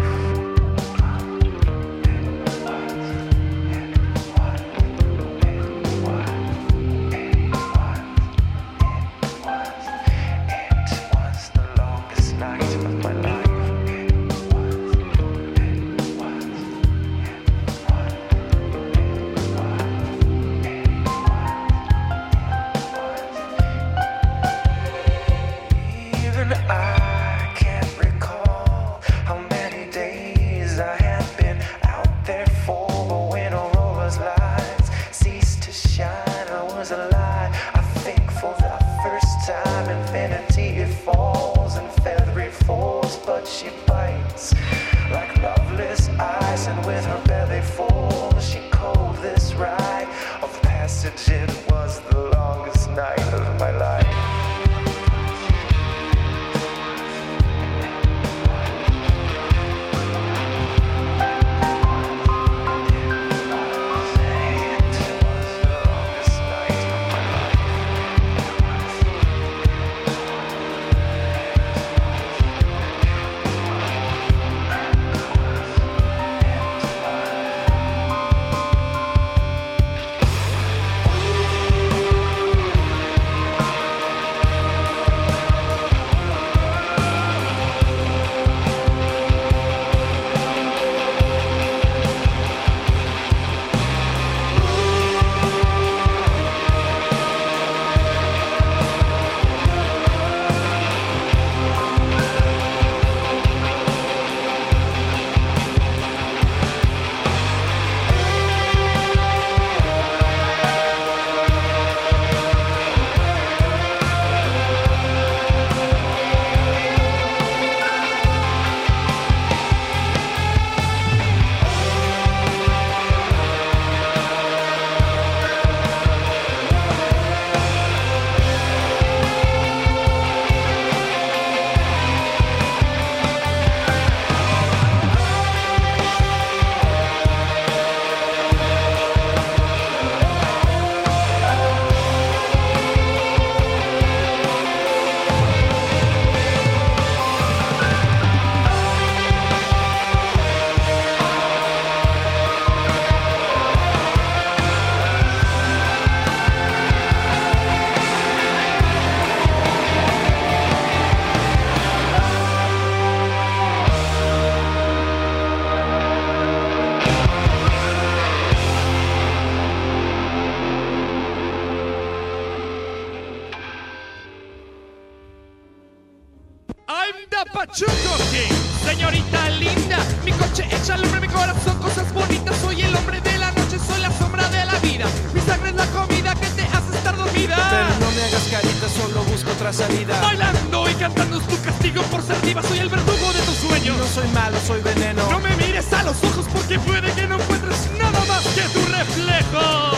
Pachuco King, señorita linda, mi coche echa al hombre, mi corazón, cosas bonitas. Soy el hombre de la noche, soy la sombra de la vida. Mi sangre es la comida que te hace estar dormida. Pero no me hagas caritas, solo busco otra salida. Bailando y cantando es tu castigo por ser diva. Soy el verdugo de tus sueños. No soy malo, soy veneno. No me mires a los ojos porque puede que no encuentres nada más que tu reflejo.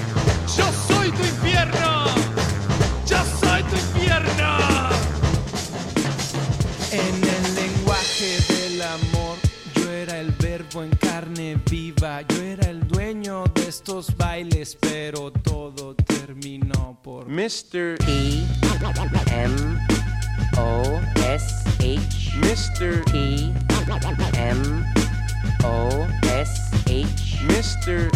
Yo soy tu infierno. Yo soy tu infierno. En el lenguaje del amor, yo era el verbo en carne viva. Yo era el dueño de estos bailes, pero todo terminó por Mr. E-M-O-S-H Mr. E-M-O-S-H Mr.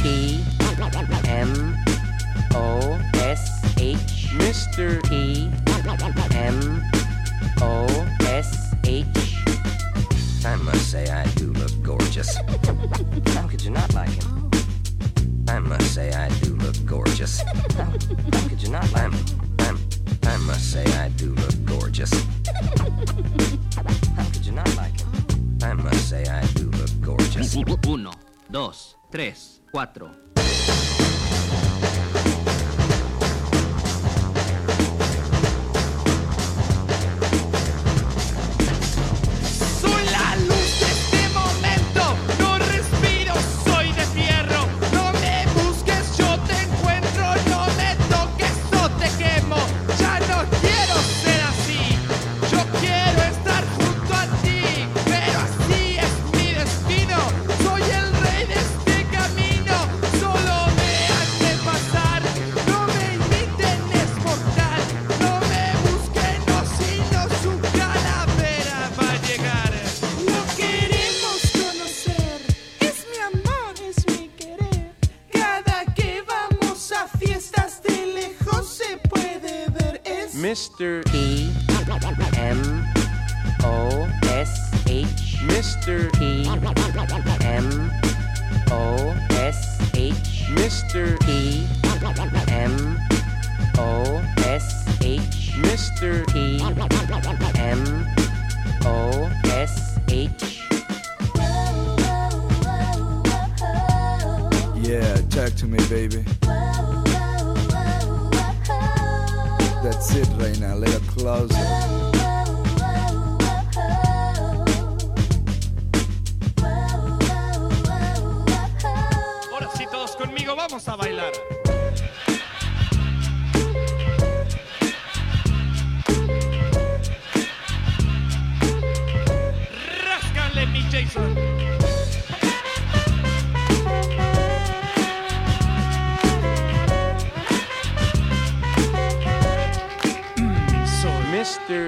E-M-O-S-H Mr. E-M-O-S-H I must say I do look gorgeous. How could you not like him? I must say I do look gorgeous. How could you not like him? I must say I do look gorgeous. How could you not like him? I must say I do look gorgeous. 1, 2, 3, 4. Quiero estar junto a ti, pero así es Mr. P-M-O-S-H. Mr. P-M-O-S-H. Mr. P-M-O-S-H. Mr. P-M-O-S-H. Yeah, talk to me, baby. That's it right now, a little closer. Ahora sí, todos conmigo, vamos a bailar. Ráscale, mi Jason. Mr.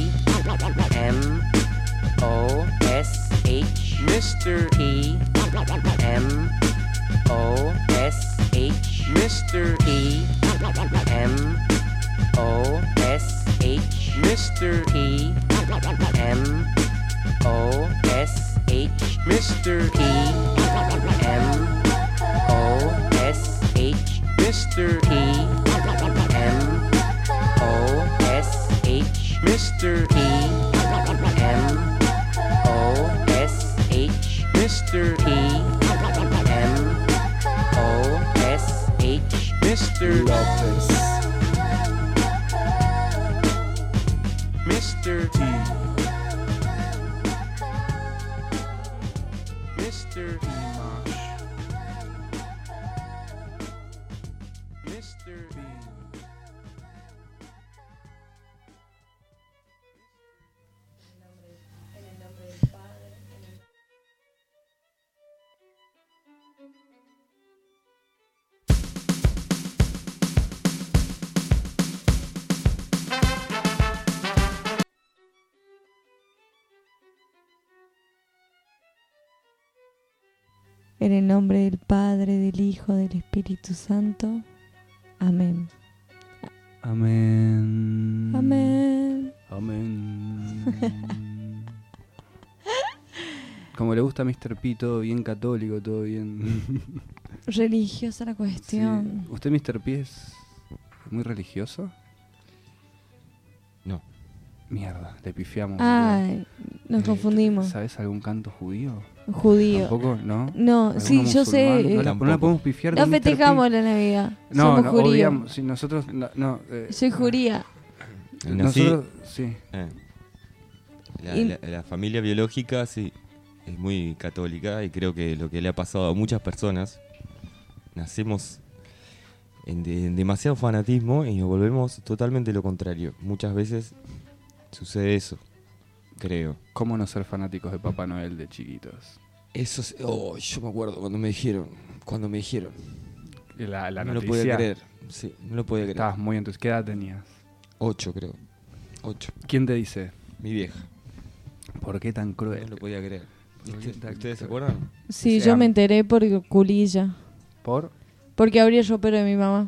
P-M-O-S-H. Mr. P-M-O-S-H. Mr. P-M-O-S-H. Mr. P-M-O-S-H. Mr. P-M-O-S-H. Mr. P-M-O-S-H. Mr. P-M-O-S-H. Mr. P-M-O-S-H. Mr. Lopez. Mr. T. Mr. Dimash. Mr. Bean. En el nombre del Padre, del Hijo, del Espíritu Santo. Amén. Amén. Amén. Amén. Como le gusta a Mr. P, todo bien católico, todo bien. Religiosa la cuestión. Sí. ¿Usted, Mr. P, es muy religioso? No. Mierda, le pifiamos. Ay, nos confundimos. ¿Sabes algún canto judío? Judío. ¿Tampoco? ¿No? No, sí, yo sé. No la podemos pifiar. No con Mr. P. festejamos la Navidad. No, Somos no, judíos. odiamos. Si nosotros. No, Soy judía. Nosotros, sí. La familia biológica, sí, es muy católica y creo que lo que le ha pasado a muchas personas, nacemos en demasiado fanatismo y nos volvemos totalmente lo contrario. Muchas veces sucede eso, creo. ¿Cómo no ser fanáticos de Papá Noel de chiquitos? Eso, yo me acuerdo cuando me dijeron. La no noticia. lo podía creer. Sí, no lo podía creer. Estabas muy entusiasmado. ¿Qué edad tenías? 8, creo. 8. ¿Quién te dice? Mi vieja. ¿Por qué tan cruel? No lo podía creer. ¿Ustedes se acuerdan? Sí, yo me enteré por culilla. ¿Por? Porque abrí el ropero de mi mamá.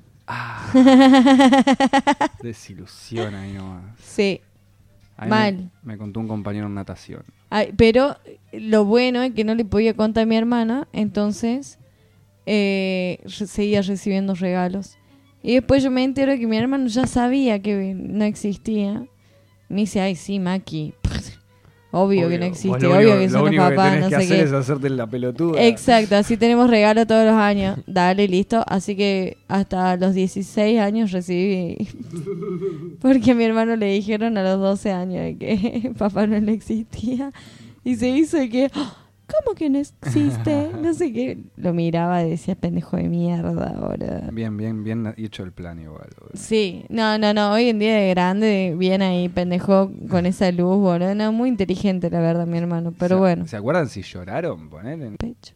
Desilusión ahí nomás. Sí. Mal. Me contó un compañero en natación. Ay, pero lo bueno es que no le podía contar a mi hermana, entonces seguía recibiendo regalos. Y después yo me entero que mi hermano ya sabía que no existía. Me dice, ay, sí, Maki. Obvio que no existe, obvio que son los papás, no sé qué. Lo único que tenés que hacer es hacerte la pelotuda. Exacto, así tenemos regalo todos los años. Dale, listo. Así que hasta los 16 años recibí. Porque a mi hermano le dijeron a los 12 años de que Papá no existía. Y se hizo de que, ¿cómo que no existe? No sé qué. Lo miraba y decía, pendejo de mierda ahora. Bien hecho el plan igual. Boludo. Sí, no. Hoy en día de grande, bien ahí, pendejo con esa luz, boludo. No, muy inteligente, la verdad, mi hermano. Pero bueno. ¿Se acuerdan si lloraron? Ponele. Pecho.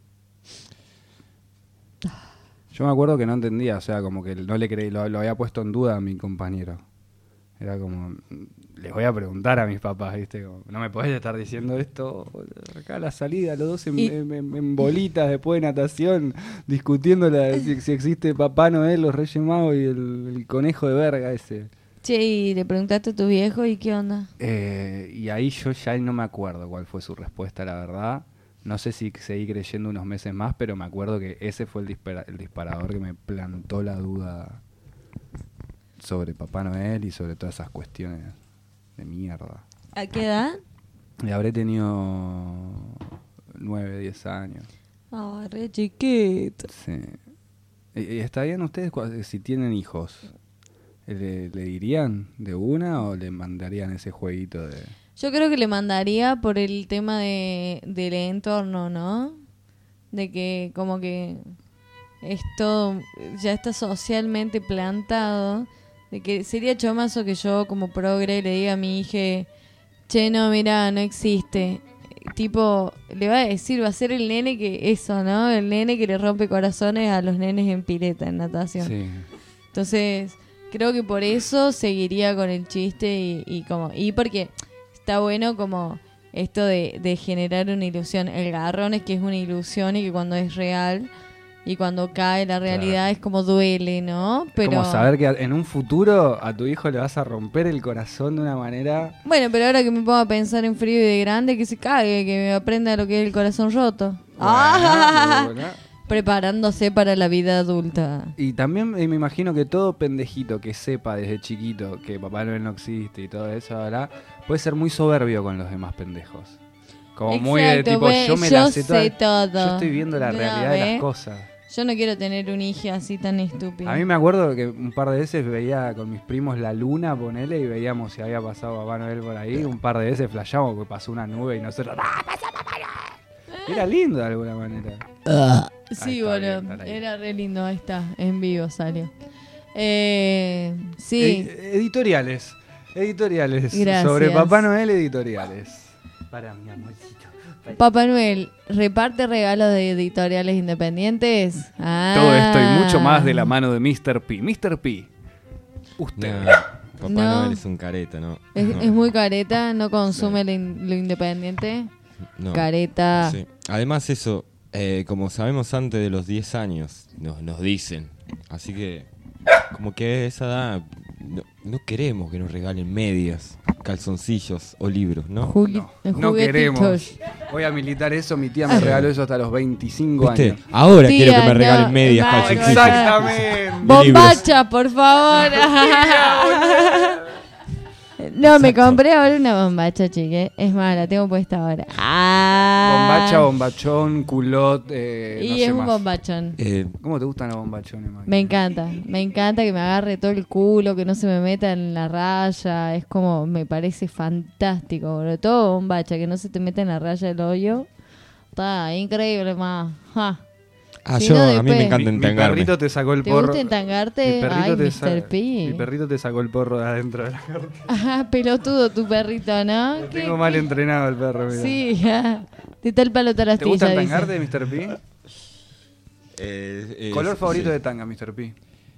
Yo me acuerdo que no entendía, o sea, como que no le creí, lo había puesto en duda a mi compañero. Era como, les voy a preguntar a mis papás, ¿viste? Como, no me podés estar diciendo esto acá a la salida, los dos en bolitas después de natación, discutiendo si existe Papá Noel, los Reyes Magos y el conejo de verga ese. Che, y le preguntaste a tu viejo y qué onda. Y ahí yo ya no me acuerdo cuál fue su respuesta, la verdad. No sé si seguí creyendo unos meses más, pero me acuerdo que ese fue el disparador que me plantó la duda sobre Papá Noel y sobre todas esas cuestiones de mierda. ¿A qué edad? Y habré tenido 9, 10 años. Ah, re chiquito. Sí. ¿Y está bien ustedes si tienen hijos? ¿Le dirían de una o le mandarían ese jueguito de...? Yo creo que le mandaría por el tema del entorno, ¿no? De que como que esto ya está socialmente plantado, de que sería chomazo que yo como progre le diga a mi hija, che, no, mira, no existe. Tipo, le va a decir, va a ser el nene que eso, ¿no? El nene que le rompe corazones a los nenes en pileta, en natación. Sí. Entonces, creo que por eso seguiría con el chiste y porque está bueno como esto de generar una ilusión. El garrón es que es una ilusión y que cuando es real y cuando cae la realidad es como duele, ¿no? Pero como saber que en un futuro a tu hijo le vas a romper el corazón de una manera... Bueno, pero ahora que me pongo a pensar en frío y de grande, que se cague, que me aprenda lo que es el corazón roto. Bueno. Preparándose para la vida adulta. Y también me imagino que todo pendejito que sepa desde chiquito que Papá Noel no existe y todo eso, ¿verdad? Puede ser muy soberbio con los demás pendejos. Como muy de tipo, yo sé todo. Yo estoy viendo la realidad de las cosas. Yo no quiero tener un hijo así tan estúpido. A mí me acuerdo que un par de veces veía con mis primos la luna, ponele, y veíamos si había pasado Papá Noel por ahí. Un par de veces flasheamos que pasó una nube y nosotros... ¡Ah, pasó Papá Noel! Era lindo de alguna manera. Sí, boludo. Era re lindo. Ahí está. En vivo salió. Sí. Editoriales. Gracias. Sobre Papá Noel, editoriales. Para mi amorcito. Papá Noel, ¿reparte regalos de editoriales independientes? Todo esto y mucho más de la mano de Mr. P. Mr. P. Usted. No, Papá Noel es un careta, ¿no? Es muy careta, no consume lo independiente. No. Careta. Sí. Además eso, como sabemos antes de los 10 años, nos dicen. Así que, como que a esa edad no queremos que nos regalen medias, calzoncillos o libros, ¿no? No queremos. Voy a militar eso, mi tía me regaló eso hasta los 25 ¿Viste? años. Ahora tía, quiero que me regalen medias, calzoncillos. Exactamente. Bombacha, por favor. No, me compré ahora una bombacha, chique. Es más, la tengo puesta ahora. Bombacha, bombachón, culot, y no es sé un más. bombachón. ¿Cómo te gustan los bombachones, Maggie? Me encanta que me agarre todo el culo, que no se me meta en la raya. Es como, me parece fantástico, sobre todo bombacha, que no se te meta en la raya del hoyo. Está increíble, más. Ja. Si no, a mí me encanta entangarme. Mi perrito te sacó el porro. ¿Te gusta entangarte? Ay, Mr. P. Mi perrito te sacó el porro de adentro de la cartera. Ajá, pelotudo tu perrito, ¿no? Lo tengo mal entrenado el perro, mira. Sí, ya. Te está el palo toda la ¿Te gusta astilla, entangarte, dice. Mr. P? ¿Color favorito de tanga, Mr. P?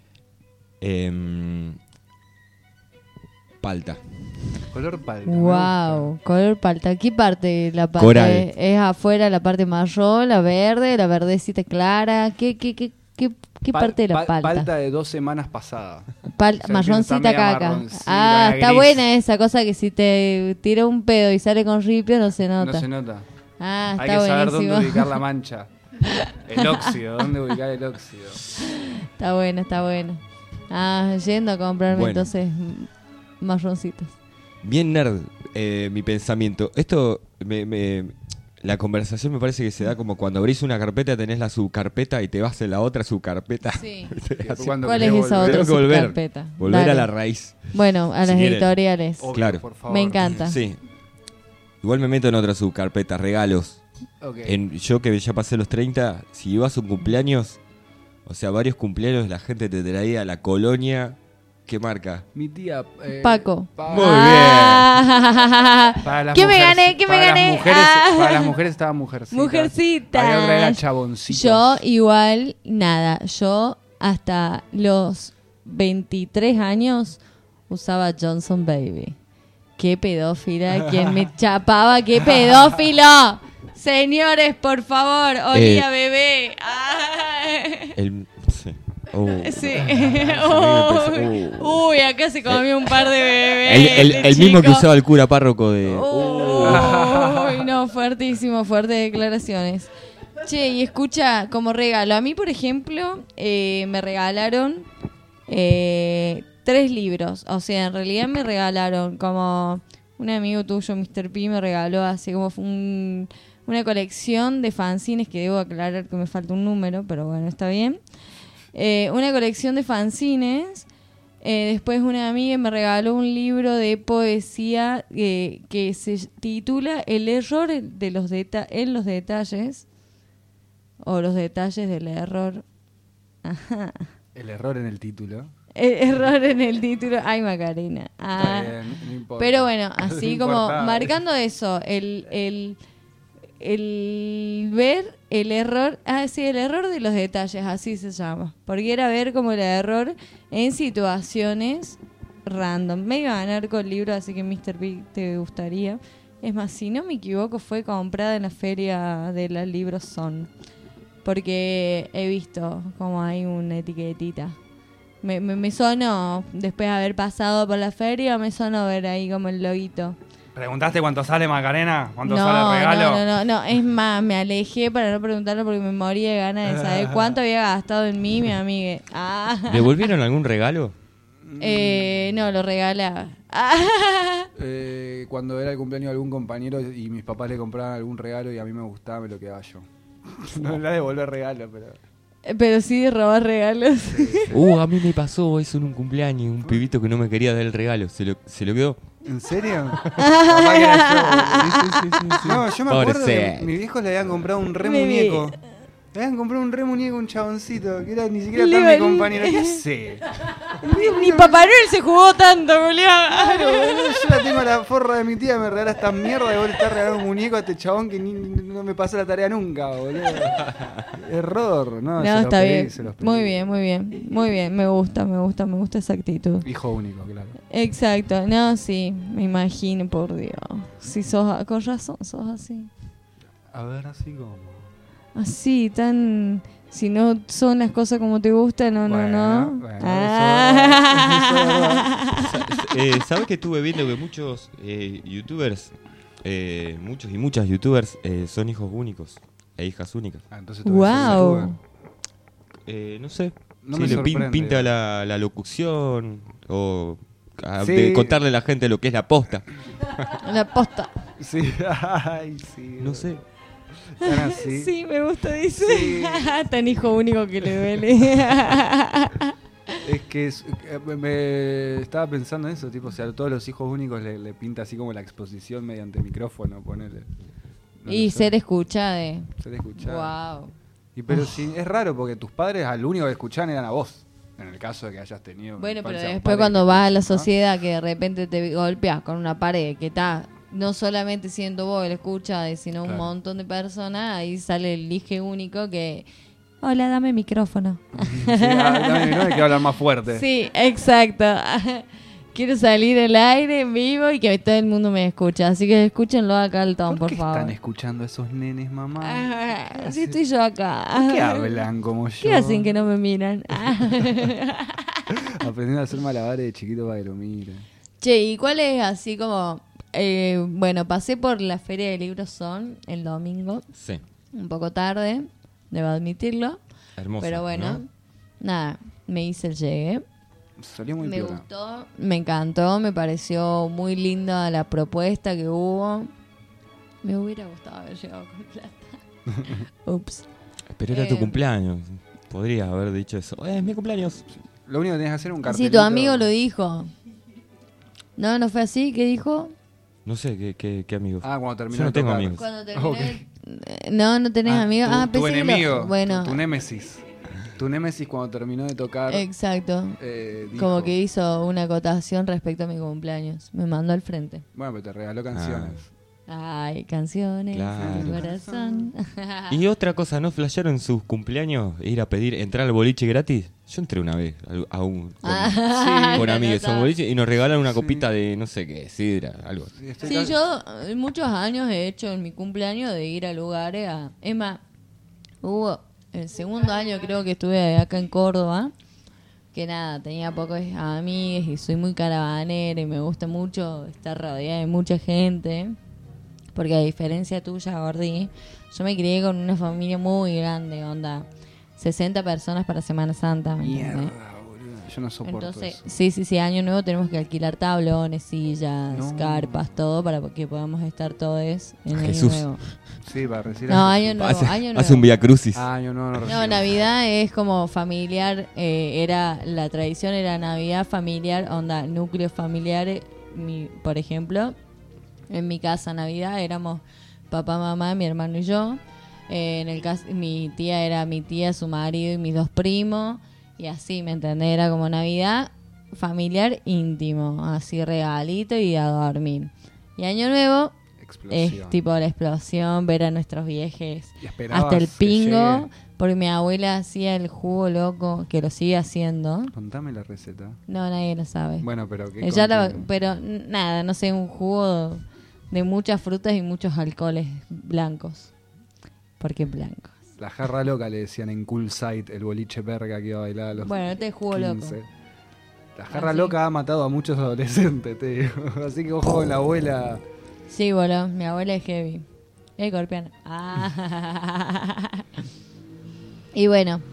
Palta. Color palta. Wow, color palta. ¿Qué parte la parte? Coral. ¿Es afuera la parte marrón, la verdecita clara? ¿Qué parte de la palta? Palta de 2 semanas pasada. Marroncita caca. Está gris. buena esa cosa que si te tira un pedo y sale con ripio no se nota. No se nota. Ah, Hay está que saber buenísimo. dónde ubicar la mancha. El óxido, dónde ubicar el óxido. Está bueno. Yendo a comprarme Bueno. entonces marroncitos. Bien nerd mi pensamiento. Esto, la conversación me parece que se da como cuando abrís una carpeta, tenés la subcarpeta y te vas en la otra subcarpeta. Sí. Así. ¿Cuál es esa otra Tengo que volver. subcarpeta? Volver Dale. a la raíz. Bueno, a Si las quieren. editoriales. Obvio, Claro. por favor. Me encanta. Sí. Igual me meto en otra subcarpeta, regalos. Okay. Yo que ya pasé los 30, si ibas a un cumpleaños, o sea, varios cumpleaños, la gente te traía la colonia. ¿Qué marca? Mi tía Paco. Muy Para las ¿Qué me mujeres- gané? ¿Qué me para las gané? mujeres- Ah. Para las mujeres estaba mujercita. Mujercita. Había otra era chaboncitos. Yo igual, nada. Yo hasta los 23 años usaba Johnson Baby. Qué pedófila. ¿Quién me chapaba? ¡Qué pedófilo! Señores, por favor, olía bebé. Ay. Sí. Sí. Oh. Uy, acá se comió un par de bebés. El mismo que usaba el cura párroco de... Uy, no, fuertísimo, fuertes declaraciones. Che, y escucha, como regalo, a mí, por ejemplo, me regalaron 3 libros. O sea, en realidad me regalaron como... Un amigo tuyo, Mr. P, me regaló así como una colección de fanzines, que debo aclarar que me falta un número, pero bueno, está bien. Una colección de fanzines. Después una amiga me regaló un libro de poesía que se titula El error de en los detalles, o los detalles del error. Ajá. El error en el título. Error en el título. Ay, Macarena. Está bien, no importa. Pero bueno, así No como importa. marcando eso, el ver el error. Ah, sí, el error de los detalles, así se llama. Porque era ver como el error en situaciones random. Me iba a ganar con el libro, así que Mr. Big te gustaría. Es más, si no me equivoco, fue comprada en la feria de los libros Son. Porque he visto como hay una etiquetita. Me sonó, después de haber pasado por la feria, me sonó ver ahí como el loguito. ¿Preguntaste cuánto sale, Macarena? ¿Cuánto No, sale el regalo? no, es más, me alejé para no preguntarlo porque me moría de ganas de saber cuánto había gastado en mí, mi amiga. ¿Devolvieron algún regalo? No, lo regalaba. Cuando era el cumpleaños de algún compañero y mis papás le compraban algún regalo y a mí me gustaba, me lo quedaba yo. No la devolver regalo, pero... Pero sí de robar regalos. A mí me pasó eso en un cumpleaños. Un pibito que no me quería dar el regalo. Se lo quedó. ¿En serio? Capaz que era yo. Sí. No, yo me acuerdo que Pobrecito. mis viejos le habían comprado un re Mi muñeco. vida. Le habían comprado un re muñeco a un chaboncito que era ni siquiera Le tan iba- mi compañero. ¿Qué sé? Ni Papá Noel se jugó tanto, Julián. Claro, boludo, yo la tengo a la forra de mi tía, me regala esta mierda y vos le estás regalando un muñeco a este chabón que no me pasó la tarea nunca, boludo. Error, ¿no? No, se los está pedí, bien. se los pedí. Muy bien. Me gusta esa actitud. Hijo único, claro. Exacto. No, sí, me imagino, por Dios. Si sos, con razón, sos así. A ver, así como... Así, tan... Si no son las cosas como te gustan, no. Bueno, ¿Sabes que estuve viendo que muchos youtubers, muchos y muchas youtubers son hijos únicos e hijas únicas? Entonces Wow. No sé. No si me le sorprende. pinta la locución o Sí. de contarle a la gente lo que es la posta. La posta. Sí, ay, sí. No sé. Tan así. Sí, me gusta, dice. Sí. Tan hijo único que le duele. Es que me estaba pensando en eso, tipo, o sea, a todos los hijos únicos le pinta así como la exposición mediante micrófono, ponele. No Y lo sé. ser escuchada. Ser escuchado. Wow. Y pero sí, es raro porque tus padres al único que escuchaban eran a vos. En el caso de que hayas tenido. Bueno, pero infancia con después padres cuando que vas a la escuchan, ¿no? sociedad que de repente te golpeas con una pared que está no solamente siendo vos el escuchado, sino un Claro. montón de personas, ahí sale el hijo único que... Hola, dame micrófono. Sí, dame, no hay que hablar más fuerte. Sí, exacto. Quiero salir al aire en vivo y que todo el mundo me escuche. Así que escúchenlo acá al Tom, por ¿Qué favor. están escuchando esos nenes, mamá? Sí, estoy yo acá. ¿Por qué hablan como yo? ¿Qué hacen que no me miran? Aprendiendo a hacer malabares de chiquito para que lo miren. Che, ¿y cuál es así como... bueno, pasé por la Feria de Libros Son el domingo. Sí. Un poco tarde, debo admitirlo. Hermoso. Pero bueno, ¿no? nada, me hice el llegue. Salió muy Me piola. gustó, me encantó, me pareció muy linda la propuesta que hubo. Me hubiera gustado haber llegado con plata. Ups. Pero era tu cumpleaños. Podría haber dicho eso. Es mi cumpleaños. Lo único que tenés que hacer es un Sí, cartelito. tu amigo lo dijo. No, no fue así, ¿qué dijo? No sé, ¿qué amigos? Ah, cuando terminó Yo no de tengo tocar. amigos. Cuando terminé... Ok. No tenés amigos. Tu Pensé que lo- enemigo. Bueno, Tu némesis. Tu némesis cuando terminó de tocar. exacto. Dijo, Como que hizo una acotación respecto a mi cumpleaños. Me mandó al frente. Bueno, pero te regaló canciones. Ay, canciones, Claro. mi corazón. Y otra cosa, ¿no flashearon en sus cumpleaños ir a pedir entrar al boliche gratis? Yo entré una vez a un con amigos a un boliche y nos regalan una copita de no sé qué, sidra, algo. Sí, yo muchos años he hecho en mi cumpleaños de ir a lugares a... Es más, hubo el segundo año creo que estuve acá en Córdoba, que nada, tenía pocos amigos y soy muy caravanera y me gusta mucho estar rodeada de mucha gente, porque a diferencia tuya, Gordi, yo me crié con una familia muy grande, onda 60 personas para Semana Santa, ¿me entendés? Mierda, boludo. Yo no soporto Entonces, eso. sí, año nuevo tenemos que alquilar tablones, sillas, No. carpas, todo para que podamos estar todos en Jesús. año nuevo. Sí, para recibir No, a año Jesús. nuevo, año nuevo. Hace un Vía Crucis. Año nuevo no No, recibo. Navidad es como familiar, era la tradición era Navidad familiar, onda, núcleo familiar, por ejemplo, en mi casa Navidad éramos papá, mamá, mi hermano y yo. En el caso, mi tía era mi tía, su marido y mis 2 primos. Y así, ¿me entendés? Era como Navidad familiar íntimo. Así regalito y a dormir. Y Año Nuevo es tipo la explosión, ver a nuestros viejes Y esperabas hasta el que pingo. llegue. Porque mi abuela hacía el jugo loco, que lo sigue haciendo. Contame la receta. No, nadie lo sabe. Bueno, pero ¿qué Ella contiene? pero nada, no sé, un jugo de muchas frutas y muchos alcoholes blancos. ¿Por qué blancos? La jarra loca le decían en Cool Sight, el boliche verga que iba a bailar a los Bueno, este es jugo 15. loco. La jarra ¿Ah, sí? loca ha matado a muchos adolescentes, te digo. Así que ojo con la abuela. Sí, boludo, mi abuela es heavy. Es escorpiana. Ah. Y bueno,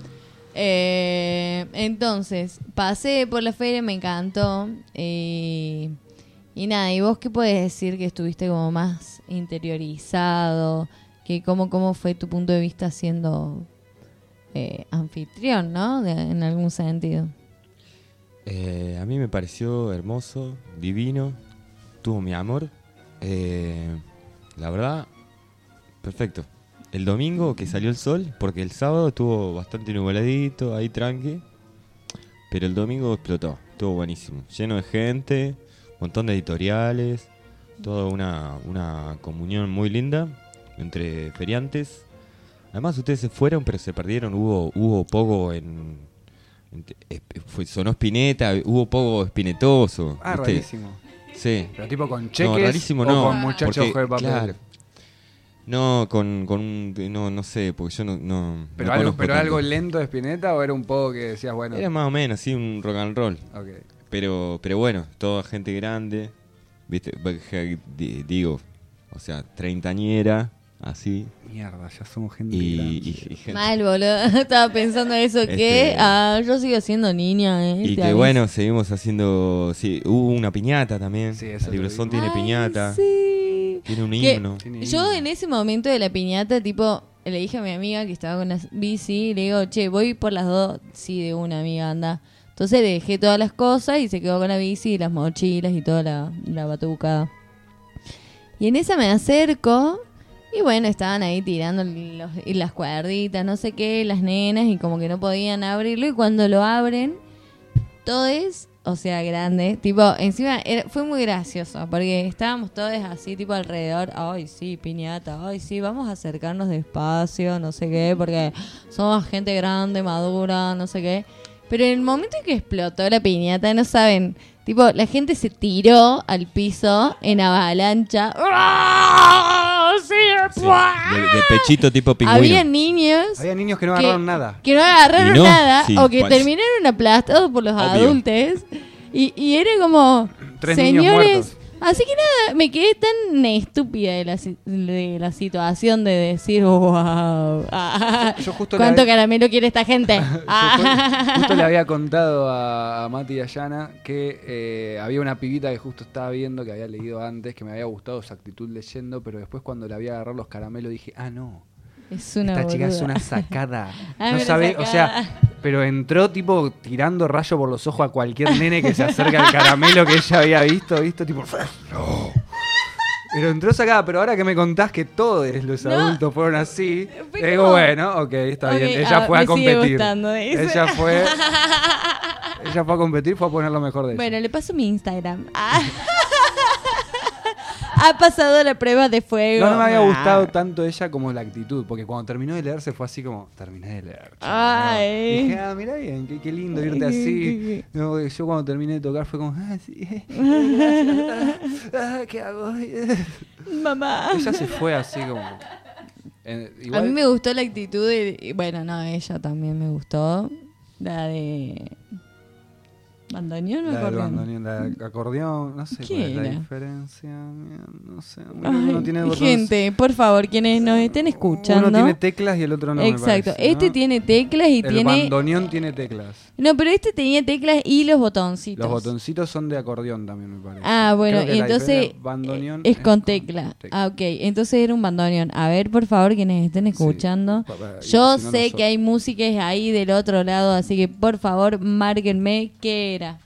entonces, pasé por la feria, me encantó. Y nada, ¿y vos qué puedes decir que estuviste como más interiorizado? Que cómo fue tu punto de vista siendo anfitrión, ¿no? En algún sentido. A mí me pareció hermoso, divino, tuvo mi amor. La verdad, perfecto. El domingo que salió el sol, porque el sábado estuvo bastante nubladito, ahí tranqui. Pero el domingo explotó, estuvo buenísimo. Lleno de gente, montón de editoriales, toda una comunión muy linda entre feriantes. Además ustedes se fueron, pero se perdieron, hubo poco sonó Spinetta, hubo poco espinetoso. Ah, ¿viste? rarísimo. Sí. Pero tipo con cheques No, rarísimo o no. con muchachos porque, de papel. claro, no, no sé, porque yo no Pero no algo, conozco pero tanto. algo lento de Spinetta o era un poco que decías, bueno. Era más o menos así un rock and roll. Ok. Pero bueno, toda gente grande, ¿viste? Digo, o sea, treintañera, así. Mierda, ya somos gente Y grande. gente. Mal, boludo. Estaba pensando eso, que yo sigo siendo niña. Y te que aviso. bueno, seguimos haciendo. Sí, hubo una piñata también. Sí, eso La Librezón lo vi. tiene piñata. Sí. Tiene un Que himno. yo en ese momento de la piñata, tipo, le dije a mi amiga que estaba con la bici, le digo, che, voy por las 2. Sí, de una amiga, anda. Entonces le dejé todas las cosas y se quedó con la bici y las mochilas y toda la batucada. Y en esa me acerco y bueno, estaban ahí tirando y las cuerditas, no sé qué, las nenas y como que no podían abrirlo y cuando lo abren, todos, o sea, grandes, tipo, encima fue muy gracioso porque estábamos todos así, tipo alrededor, ay sí, piñata, ay sí, vamos a acercarnos despacio, no sé qué, porque somos gente grande, madura, no sé qué. Pero en el momento en que explotó la piñata, no saben, tipo, la gente se tiró al piso en avalancha. ¡Ah! ¡Sí! Sí, de pechito tipo pingüino. Había niños Había niños que no agarraron nada. que no agarraron ¿Y no? nada Sí, o que pues. terminaron aplastados por los Obvio. adultos. Y era como, 3 niños señores, muertos. así que nada, me quedé tan estúpida de la situación de decir, wow, Yo justo ¿cuánto le- caramelo quiere esta gente? Justo le había contado a Mati y a Yana que había una pibita que justo estaba viendo, que había leído antes, que me había gustado su actitud leyendo, pero después cuando la vi agarrar los caramelos dije, no, Es una esta chica es boluda. una sacada. Ah, No una sabe, o sea, sacada. pero entró tipo tirando rayo por los ojos a cualquier nene que se acerca al caramelo que ella había visto, tipo, no. Pero entró sacada, pero ahora que me contás que todos los No. adultos fueron así, Fue digo, como- bueno, ok, está Ok, bien. Ella fue me a sigue competir. gustando, dice. Ella fue a competir, fue a poner lo mejor de ella. Bueno, le paso mi Instagram. Ha pasado la prueba de fuego. No me había Ah. gustado tanto ella como la actitud, porque cuando terminó de leer se fue así como, terminé de leer. chao, Ay. ¿no? Dije, mirá bien, qué lindo irte así. No, yo cuando terminé de tocar fue como, sí, gracias. ¿Qué hago? Mamá. Ella se fue así como... Igual, A mí me gustó la actitud de... Bueno, no, ella también me gustó. La de... ¿Bandoneón o la del acordeón? bandoneón, la de acordeón, no sé ¿Qué cuál es la era? diferencia. No sé. Ay, Uno tiene botones- gente, por favor, quienes nos estén escuchando... Uno tiene teclas y el otro no. Exacto, me parece, este ¿no? tiene teclas y El tiene... bandoneón tiene teclas. No, pero este tenía teclas y los botoncitos. Los botoncitos son de acordeón también, me parece. Ah, bueno, Creo que y la entonces diferencia bandoneón es con tecla. Ah, ok, entonces era un bandoneón. A ver, por favor, quienes estén escuchando. Y Yo si no, sé nosotros. que hay músicas ahí del otro lado, así que por favor, márquenme qué era.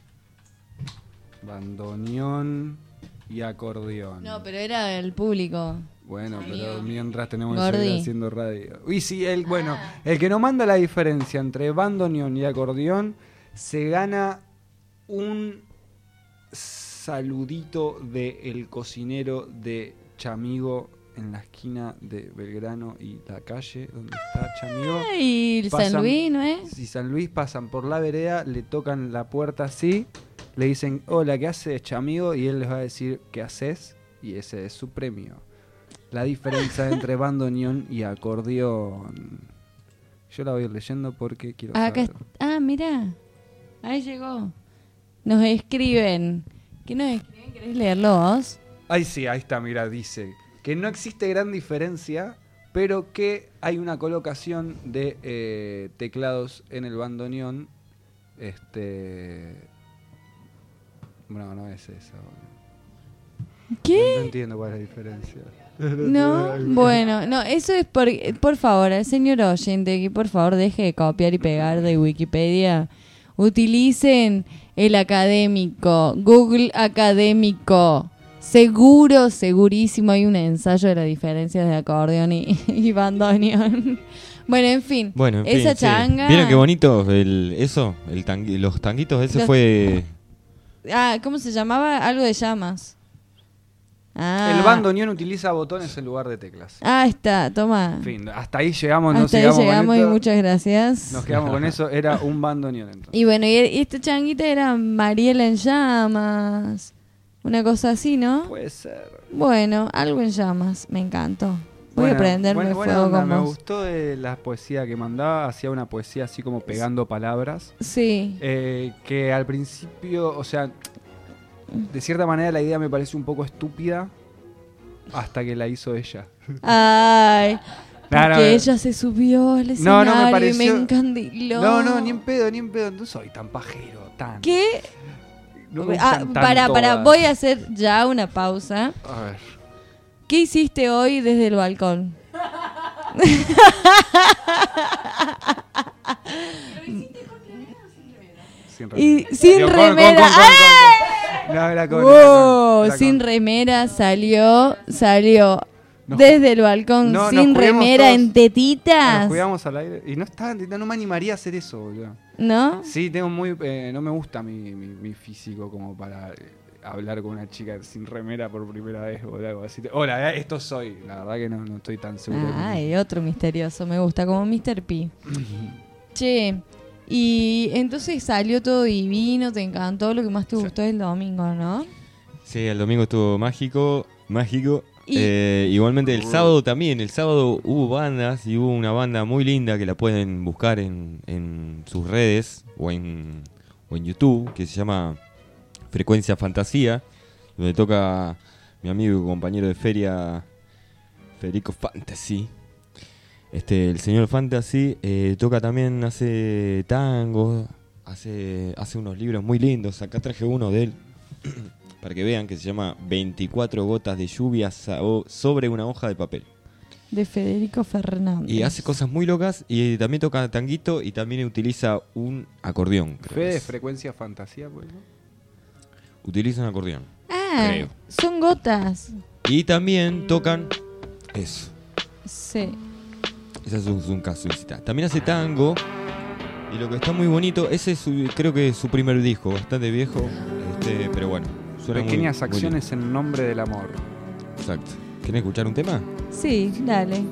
Bandoneón y acordeón. No, pero era el público. Bueno, Amigo. pero mientras tenemos que Gordi. seguir haciendo radio. Y sí, el que no manda la diferencia entre bandoneón y acordeón se gana un saludito del cocinero de Chamigo en la esquina de Belgrano y la calle donde está Chamigo. Y San Luis, ¿no es? Y San Luis pasan por la vereda, le tocan la puerta así, le dicen, hola, ¿qué haces, Chamigo? Y él les va a decir, ¿qué haces? Y ese es su premio. La diferencia entre bandoneón y acordeón. Yo la voy a ir leyendo porque quiero Acá saber. mira. Ahí llegó. Nos escriben. ¿Qué nos escriben? ¿Querés leerlo vos? Ahí sí, ahí está, mira, dice que no existe gran diferencia, pero que hay una colocación de teclados en el bandoneón. Bueno, no es eso. ¿Qué? No entiendo cuál es la diferencia. No, bueno, no, eso es por favor, al señor oyente, que por favor deje de copiar y pegar de Wikipedia. Utilicen el académico, Google académico. Seguro, segurísimo hay un ensayo de las diferencias de acordeón y bandoneón. Bueno, en fin, esa sí. changa... ¿Vieron qué bonito los tanguitos? Ese Los- fue... Ah, ¿cómo se llamaba? Algo de llamas. Ah. El bandoneón utiliza botones en lugar de teclas. Ah, está, toma. En fin, hasta ahí llegamos, no Hasta ahí sigamos llegamos con y esto. muchas gracias. Nos quedamos con eso, era un bandoneón entonces. Y bueno, y esta changuita era Mariela en llamas. Una cosa así, ¿no? Puede ser. Bueno, algo en llamas, me encantó. Voy a prenderme buena fuego onda, con me vos. gustó de la poesía que mandaba, hacía una poesía así como pegando palabras. Sí. Que al principio, o sea, de cierta manera la idea me parece un poco estúpida hasta que la hizo ella. Ay, porque No, ella se subió al escenario me y pareció... me encandiló. No, ni en pedo, no soy tan pajero, tan... ¿Qué? No me gustan para, todas. voy a hacer ya una pausa. A ver. ¿Qué hiciste hoy desde el balcón? Sin Y sin Digo, remera. con. No, era con. Wow, era con. sin remera salió Nos- desde el balcón No, sin nos cuidamos remera todos. en Nos tetitas. cuidamos al aire. Y no me animaría a hacer eso, boludo. ¿No? Sí, tengo no me gusta mi físico como para hablar con una chica sin remera por primera vez o algo así. Hola, esto soy. La verdad que no estoy tan seguro. de mí. Ay, otro misterioso, me gusta, como Mr. P. Che, y entonces salió todo divino, te encantó, lo que más te gustó el domingo, ¿no? Sí, el domingo estuvo mágico. Y- Igualmente el sábado también. El sábado hubo bandas y hubo una banda muy linda que la pueden buscar en sus redes o en YouTube, que se llama Frecuencia Fantasía, donde toca mi amigo y compañero de feria Federico Fantasy. El señor Fantasy toca también, hace tangos, hace unos libros muy lindos. Acá traje uno de él para que vean, que se llama 24 gotas de lluvia sobre una hoja de papel. De Federico Fernández. Y hace cosas muy locas y también toca tanguito y también utiliza un acordeón. creo que Fe de es. frecuencia fantasía, pues, ¿no? Utiliza un acordeón. Ah, creo. son gotas. Y también tocan eso. Sí. Ese es un caso de cita. También hace tango. Y lo que está muy bonito, ese es creo que es su primer disco, bastante viejo. Pero bueno, suena muy- Pequeñas muy acciones en nombre del amor. lindo. Exacto. ¿Quieren escuchar un tema? Sí, dale.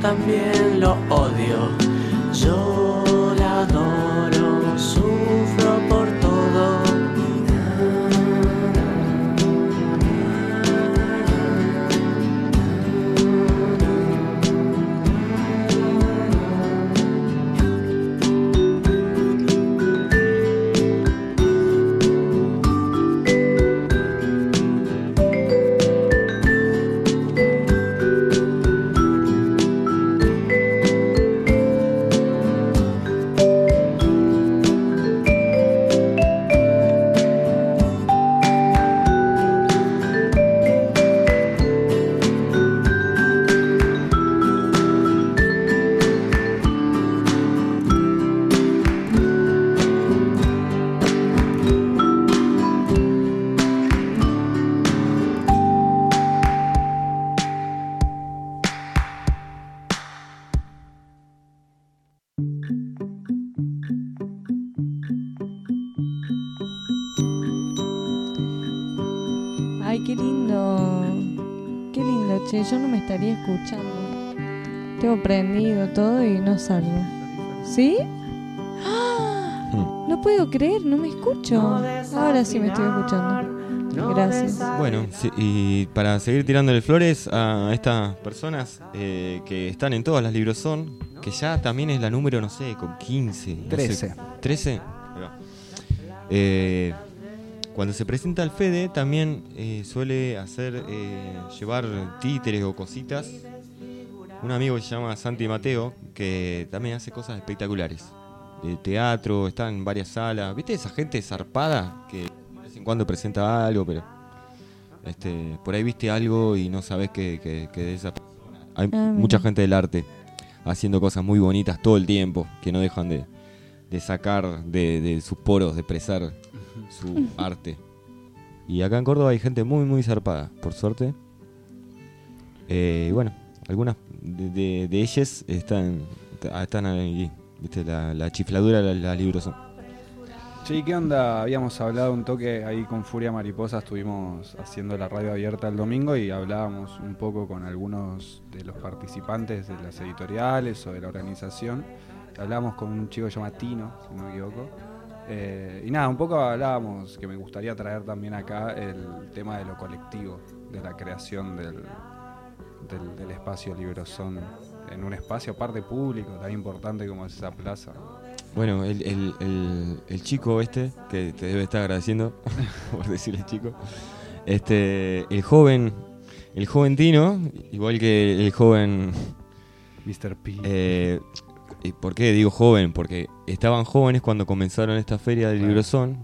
también lo odio. Yo la adoro, sufro por todo. Ay, qué lindo. Qué lindo, che. Yo no me estaría escuchando. Tengo prendido todo y no salgo. ¿Sí? ¡Ah! No puedo creer, no me escucho. Ahora sí me estoy escuchando. Gracias. Bueno, sí, y para seguir tirándole flores a estas personas que están en todas las Librosón, que ya también es la número, no sé, con 15. No 13. sé, 13. Ahí va. Cuando se presenta al Fede, también suele hacer llevar títeres o cositas. Un amigo que se llama Santi Mateo, que también hace cosas espectaculares. De teatro, está en varias salas. ¿Viste esa gente zarpada que de vez en cuando presenta algo, pero por ahí viste algo y no sabés que de esa persona? Hay mucha gente del arte haciendo cosas muy bonitas todo el tiempo, que no dejan de sacar de sus poros, de expresar su arte. Y acá en Córdoba hay gente muy muy zarpada, por suerte. Bueno, algunas de ellas están ahí, ¿viste? La chifladura de la Librosón. Sí, ¿qué onda? Habíamos hablado un toque ahí con Furia Mariposa, estuvimos haciendo la radio abierta el domingo y hablábamos un poco con algunos de los participantes de las editoriales o de la organización. Hablábamos con un chico llamado Tino, si no me equivoco. Y nada, un poco hablábamos que me gustaría traer también acá el tema de lo colectivo, de la creación del espacio Librosón en un espacio aparte público tan importante como es esa plaza. Bueno, el chico que te debe estar agradeciendo por decirle chico, el joven Tino, igual que el joven Mr. P. ¿Y por qué digo joven? Porque estaban jóvenes cuando comenzaron esta feria de Librosón.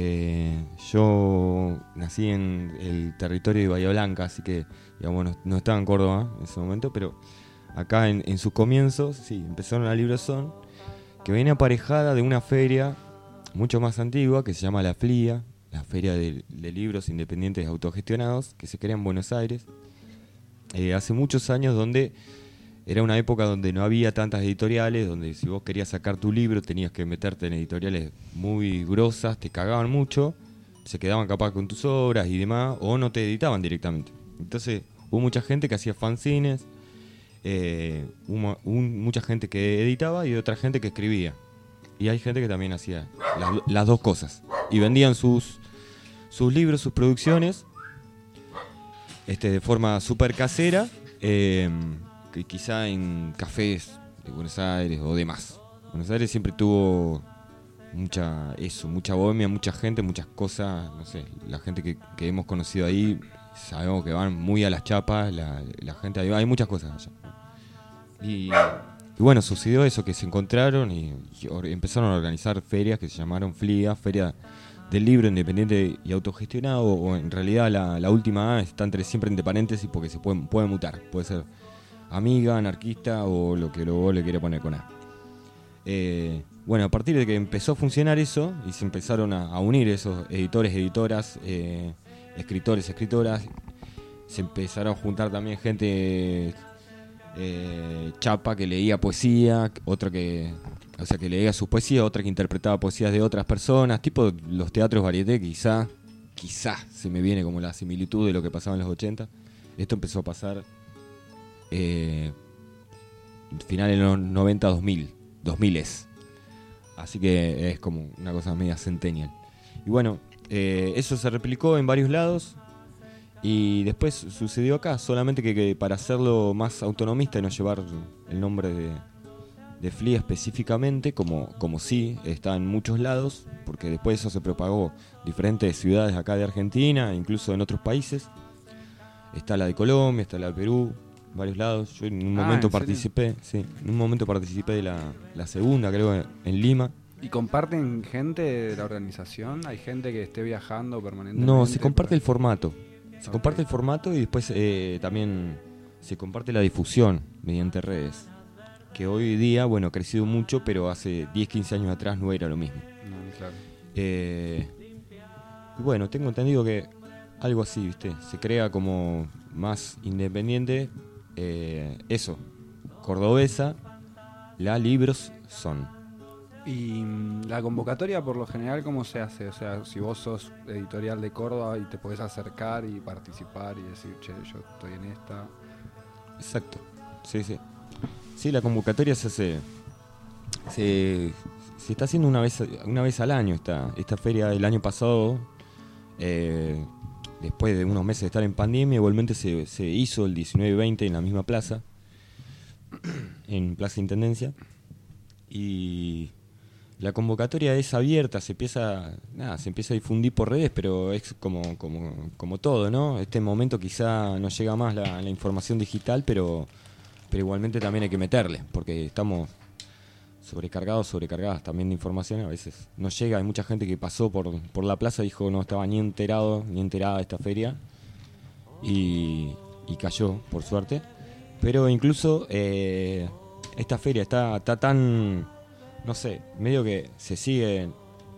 Yo nací en el territorio de Bahía Blanca, así que digamos no estaba en Córdoba en ese momento, pero acá en sus comienzos, sí, empezaron la Librosón, que viene aparejada de una feria mucho más antigua que se llama la FLIA, la Feria de Libros Independientes Autogestionados, que se crea en Buenos Aires hace muchos años, donde era una época donde no había tantas editoriales, donde si vos querías sacar tu libro tenías que meterte en editoriales muy grosas, te cagaban mucho, se quedaban capaz con tus obras y demás, o no te editaban directamente. Entonces hubo mucha gente que hacía fanzines, mucha gente que editaba y otra gente que escribía. Y hay gente que también hacía las dos cosas. Y vendían sus libros, sus producciones, de forma súper casera, que quizá en cafés de Buenos Aires o demás. Buenos Aires siempre tuvo mucha bohemia, mucha gente, muchas cosas, no sé, la gente que hemos conocido ahí, sabemos que van muy a las chapas, la gente, hay muchas cosas allá. Y bueno, sucedió eso, que se encontraron y empezaron a organizar ferias que se llamaron FLIA, Feria del Libro Independiente y Autogestionado, o en realidad la última A está siempre entre paréntesis porque se puede mutar, puede ser amiga, anarquista o lo que luego le quiere poner con A. Bueno, a partir de que empezó a funcionar eso y se empezaron a unir esos editores, editoras, escritores, escritoras, se empezaron a juntar también gente chapa que leía poesía, otra que leía sus poesías, otra que interpretaba poesías de otras personas, tipo los teatros varieté, quizá se me viene como la similitud de lo que pasaba en los 80. Esto empezó a pasar finales de los 90, 2000s. Así que es como una cosa media centennial. Y bueno, eso se replicó en varios lados. Y después sucedió acá, solamente que para hacerlo más autonomista y no llevar el nombre de Flea específicamente, como sí está en muchos lados, porque después eso se propagó en diferentes ciudades acá de Argentina, incluso en otros países. Está la de Colombia, está la de Perú, varios lados. Yo en un momento participé de la segunda, creo, en Lima. ¿Y comparten gente de la organización? ¿Hay gente que esté viajando permanentemente? No, se comparte el formato. Se comparte el formato y después también se comparte la difusión mediante redes. Que hoy día, bueno, ha crecido mucho, pero hace 10, 15 años atrás no era lo mismo. No, claro. Y bueno, tengo entendido que algo así, ¿viste? Se crea como más independiente. Eso, cordobesa, la Libros Son. ¿Y la convocatoria por lo general cómo se hace? O sea, si vos sos editorial de Córdoba y te podés acercar y participar y decir, che, yo estoy en esta. Exacto, sí. Sí, la convocatoria se hace. Se está haciendo una vez al año esta feria. El año pasado, después de unos meses de estar en pandemia, igualmente se hizo el 19 y 20 en la misma plaza, en Plaza Intendencia. Y la convocatoria es abierta, se empieza a difundir por redes, pero es como todo, ¿no? Este momento quizá no llega más la información digital, pero igualmente también hay que meterle, porque estamos sobrecargadas también de información, a veces no llega. Hay mucha gente que pasó por la plaza y dijo no estaba ni enterada de esta feria y cayó, por suerte. Pero incluso esta feria está tan, no sé, medio que se sigue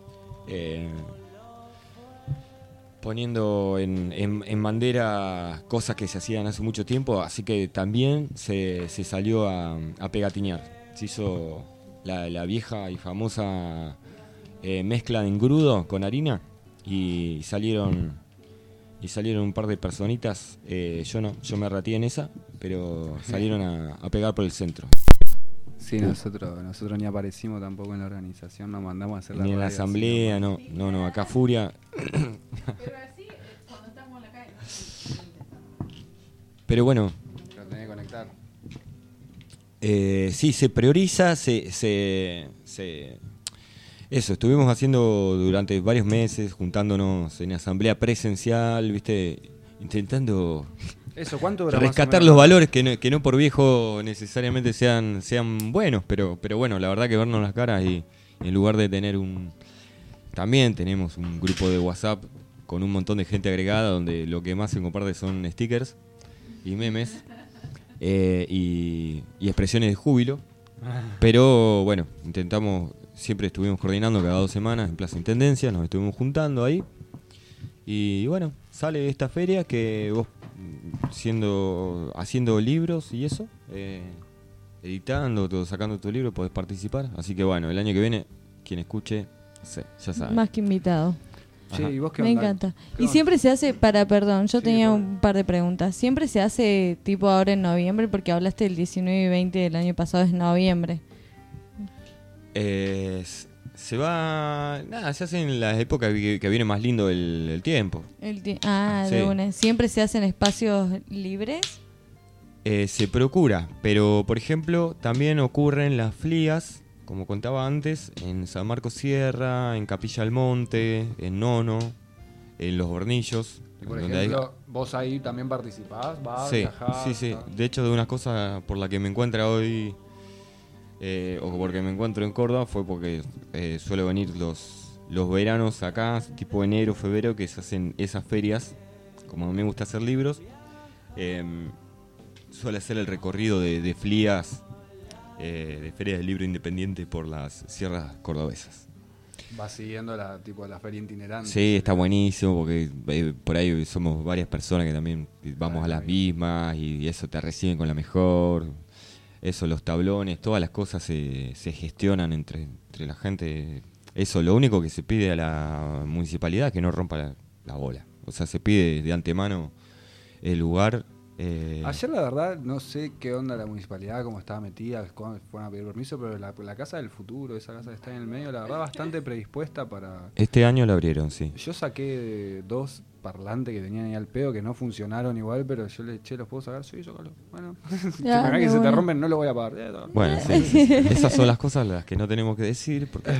poniendo en bandera cosas que se hacían hace mucho tiempo, así que también se salió a pegatinear. Se hizo la vieja y famosa mezcla de engrudo con harina y salieron un par de personitas. Yo me rateé en esa, pero salieron a pegar por el centro. Sí, nosotros ni aparecimos tampoco en la organización, nos mandamos a hacer la ni en la asamblea, así, no, acá Furia. Pero así, cuando estamos en la calle. Pero bueno. Lo tenés que conectar. Sí, se prioriza, eso, estuvimos haciendo durante varios meses, juntándonos en asamblea presencial, ¿viste? Intentando eso, ¿cuánto dura rescatar los valores que no por viejo necesariamente sean buenos, pero bueno, la verdad que vernos las caras y en lugar de tener también tenemos un grupo de WhatsApp con un montón de gente agregada donde lo que más se comparte son stickers y memes y expresiones de júbilo. Pero bueno, siempre estuvimos coordinando cada 2 semanas en Plaza Intendencia, nos estuvimos juntando ahí. Y bueno, sale esta feria que vos haciendo libros y eso, editando, sacando tu libro, podés participar. Así que bueno, el año que viene, quien escuche, ya sabe. Más que invitado. Sí, ¿y vos qué Me onda? encanta. ¿Qué Y onda? siempre se hace, yo tenía un par de preguntas. Siempre se hace tipo ahora en noviembre, porque hablaste del 19 y 20 del año pasado, es noviembre. Se hace en las épocas que viene más lindo el tiempo. De Sí. una. ¿Siempre se hacen espacios libres? Se procura, pero por ejemplo también ocurren las flias, como contaba antes, en San Marcos Sierra, en Capilla del Monte, en Nono, en Los Hornillos. Y por donde ejemplo, vos ahí también participás, vas, Sí, viajás. sí. De hecho, de unas cosas por las que me encuentro hoy, o porque me encuentro en Córdoba, fue porque suelo venir los veranos acá, tipo enero, febrero, que se hacen esas ferias. Como a mí me gusta hacer libros, suele hacer el recorrido de flias, de ferias de libro independiente por las sierras cordobesas. Vas siguiendo la feria itinerante. Sí, está buenísimo porque por ahí somos varias personas que también vamos a las mismas y eso te reciben con la mejor. Eso, los tablones, todas las cosas se gestionan entre la gente. Eso, lo único que se pide a la municipalidad es que no rompa la bola. O sea, se pide de antemano el lugar Ayer la verdad no sé qué onda la municipalidad, cómo estaba metida, cuándo fueron a pedir permiso, pero la Casa del Futuro, esa casa que está en el medio, la verdad bastante predispuesta para... Este año la abrieron, sí. Yo saqué 2 parlantes que tenían ahí al pedo que no funcionaron igual, pero yo le eché, ¿los puedo sacar? Sí, sácalo. Bueno, si me ve que se te rompen no lo voy a pagar. Bueno, sí. Esas son las cosas las que no tenemos que decir. Porque...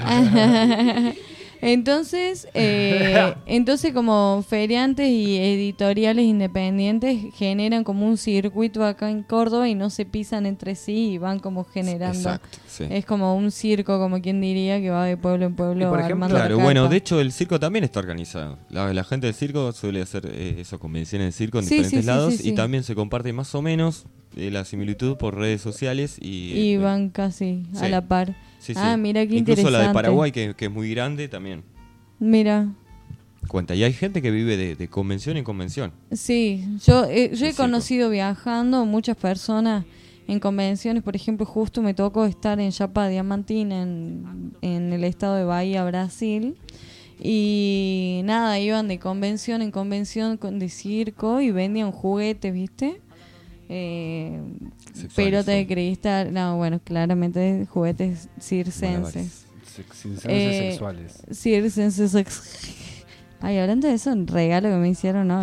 Entonces como feriantes y editoriales independientes generan como un circuito acá en Córdoba y no se pisan entre sí y van como generando. Exacto, sí. Es como un circo, como quien diría, que va de pueblo en pueblo. Y por ejemplo, armando Claro, la bueno, carpa. de hecho el circo también está organizado. La gente del circo suele hacer convenciones de circo en Sí, diferentes sí, lados sí, y también se comparte más o menos la similitud por redes sociales Y van casi a sí. la par. Sí, Ah, sí. mira qué Incluso interesante. la de Paraguay, que es muy grande, también Mira. cuenta. Y hay gente que vive de convención en convención. Sí, yo he circo. conocido viajando muchas personas en convenciones. Por ejemplo, justo me tocó estar en Chapa Diamantina, en el estado de Bahía, Brasil. Y nada, iban de convención en convención de circo y vendían juguetes, ¿viste? Pelota de cristal, no, bueno, claramente juguetes circenses. Circenses sexuales. Circenses Ay, hablando de eso, un regalo que me hicieron, ¿no?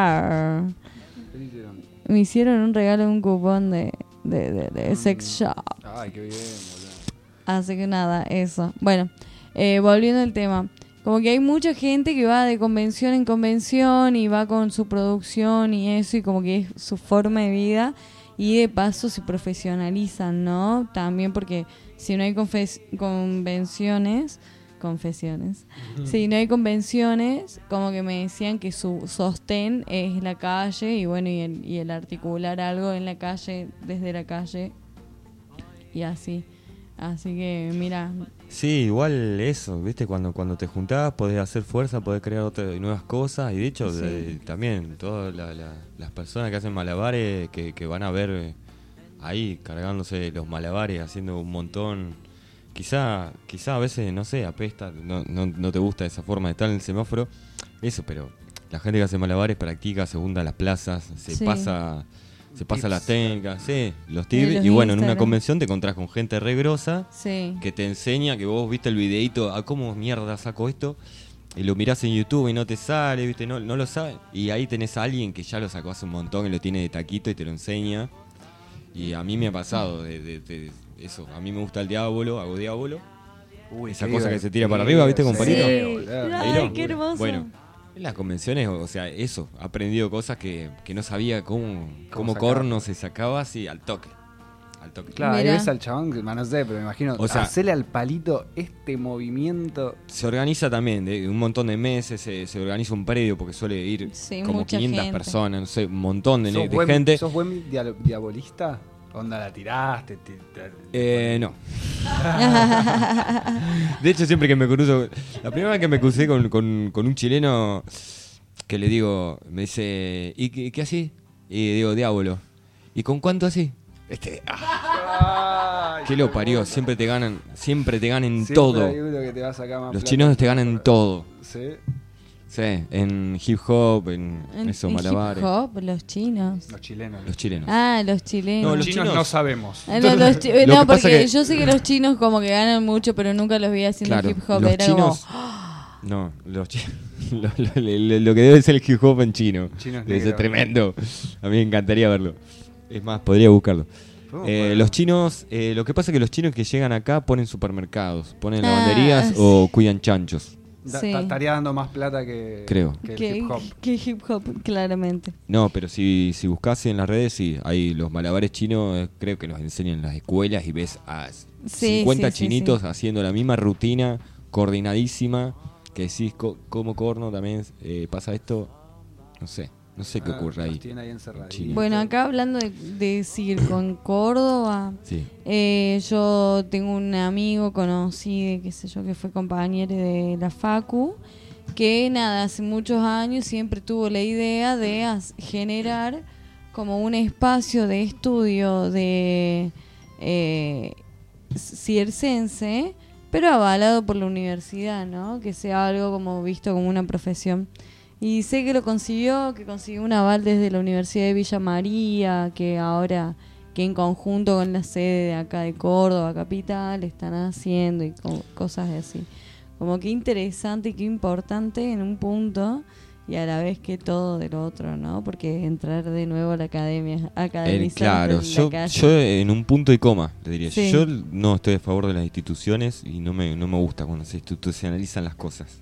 Me hicieron un regalo, un cupón de sex shop. Ay, qué bien, boludo. Así que nada, eso. Bueno, volviendo al tema. Como que hay mucha gente que va de convención en convención y va con su producción y eso, y como que es su forma de vida. Y de paso se profesionalizan, ¿no? También porque si no hay convenciones... Confesiones. Si no hay convenciones, como que me decían que su sostén es la calle y bueno, y el articular algo en la calle, desde la calle y así. Así que mira. Sí, igual eso, ¿viste? Cuando te juntás podés hacer fuerza, podés crear nuevas cosas. Y de hecho, Sí. también todas las personas que hacen malabares, que van a ver ahí cargándose los malabares, haciendo un montón. Quizá a veces, no sé, apesta, no te gusta esa forma de estar en el semáforo. Eso, pero la gente que hace malabares practica, se junta a las plazas, se pasa las técnicas, sí, los tips. los Y bueno, en una Instagram. convención te encontrás con gente re grosa Sí. que te enseña, que vos viste el videíto, a cómo mierda saco esto, y lo mirás en YouTube y no te sale, viste, no lo sabes. Y ahí tenés a alguien que ya lo sacó hace un montón y lo tiene de taquito y te lo enseña. Y a mí me ha pasado de eso. A mí me gusta el diablo, hago diablo. Uy, Esa qué cosa que se tira divertido, para arriba, ¿viste, sí, compadrito? boludo. Ay, qué hermoso. Bueno, en las convenciones, o sea, eso, he aprendido cosas que no sabía cómo sacar. corno se sacaba así al toque. Claro, ahí Mirá. ves al chabón, que no sé, pero me imagino, O sea, hacerle al palito este movimiento. Se organiza también, de un montón de meses, se organiza un predio porque suele ir Sí, como mucha 500 gente. personas, no sé, un montón de ¿Sos buen, gente. ¿Sos buen diabolista? ¿Onda la tiraste? No. De hecho, siempre que me cruzo, la primera vez que me crucé con un chileno, que le digo, me dice, ¿y qué así? Y digo, diablo. ¿Y con cuánto así? ¿Qué lo parió? Siempre te ganan en Siempre todo. hay uno que te va a sacar más Los plata. chinos te ganan en todo. Sí. Sí, en hip hop, en eso, en malabares. hip hop, los chinos. Los chilenos. Los chilenos. Ah, los chilenos. No, Los los chinos chinos no sabemos. No, Lo no, que pasa porque que- yo sé que los chinos como que ganan mucho, pero nunca los vi haciendo Claro, hip hop. los Era chinos. como, No, los chinos. Lo que debe ser el hip hop en chino. Chinos Debe ser negros. tremendo. A mí me encantaría verlo. Es más, podría buscarlo. Bueno. Los chinos, lo que pasa es que los chinos que llegan acá ponen supermercados, ponen Ah, lavanderías sí. o cuidan chanchos. Sí. Estaría dando más plata que, Creo. que el que hip hop. que hip hop, claramente. No, pero si buscas en las redes, sí, hay los malabares chinos, creo que los enseñan en las escuelas y ves a Sí, 50 sí, sí, chinitos sí. haciendo la misma rutina, coordinadísima, que decís, ¿cómo corno también pasa esto? No sé qué ocurre ahí. Los tienen ahí encerraditos. Chino. Bueno, acá hablando de circo en Córdoba, Sí. yo tengo un amigo conocido, qué sé yo, que fue compañero de la Facu, que nada, hace muchos años siempre tuvo la idea de generar como un espacio de estudio de circense, pero avalado por la universidad, ¿no? Que sea algo como visto como una profesión. Y sé que lo consiguió, que consiguió un aval desde la Universidad de Villa María, que ahora, que en conjunto con la sede de acá de Córdoba capital, están haciendo y cosas así. Como que interesante y que importante en un punto y a la vez que todo del otro, ¿no? Porque entrar de nuevo a la academia, academizar claro, en la calle. yo en un punto y coma, te diría. Sí. Yo no estoy a favor de las instituciones y no me gusta cuando se institucionalizan las cosas.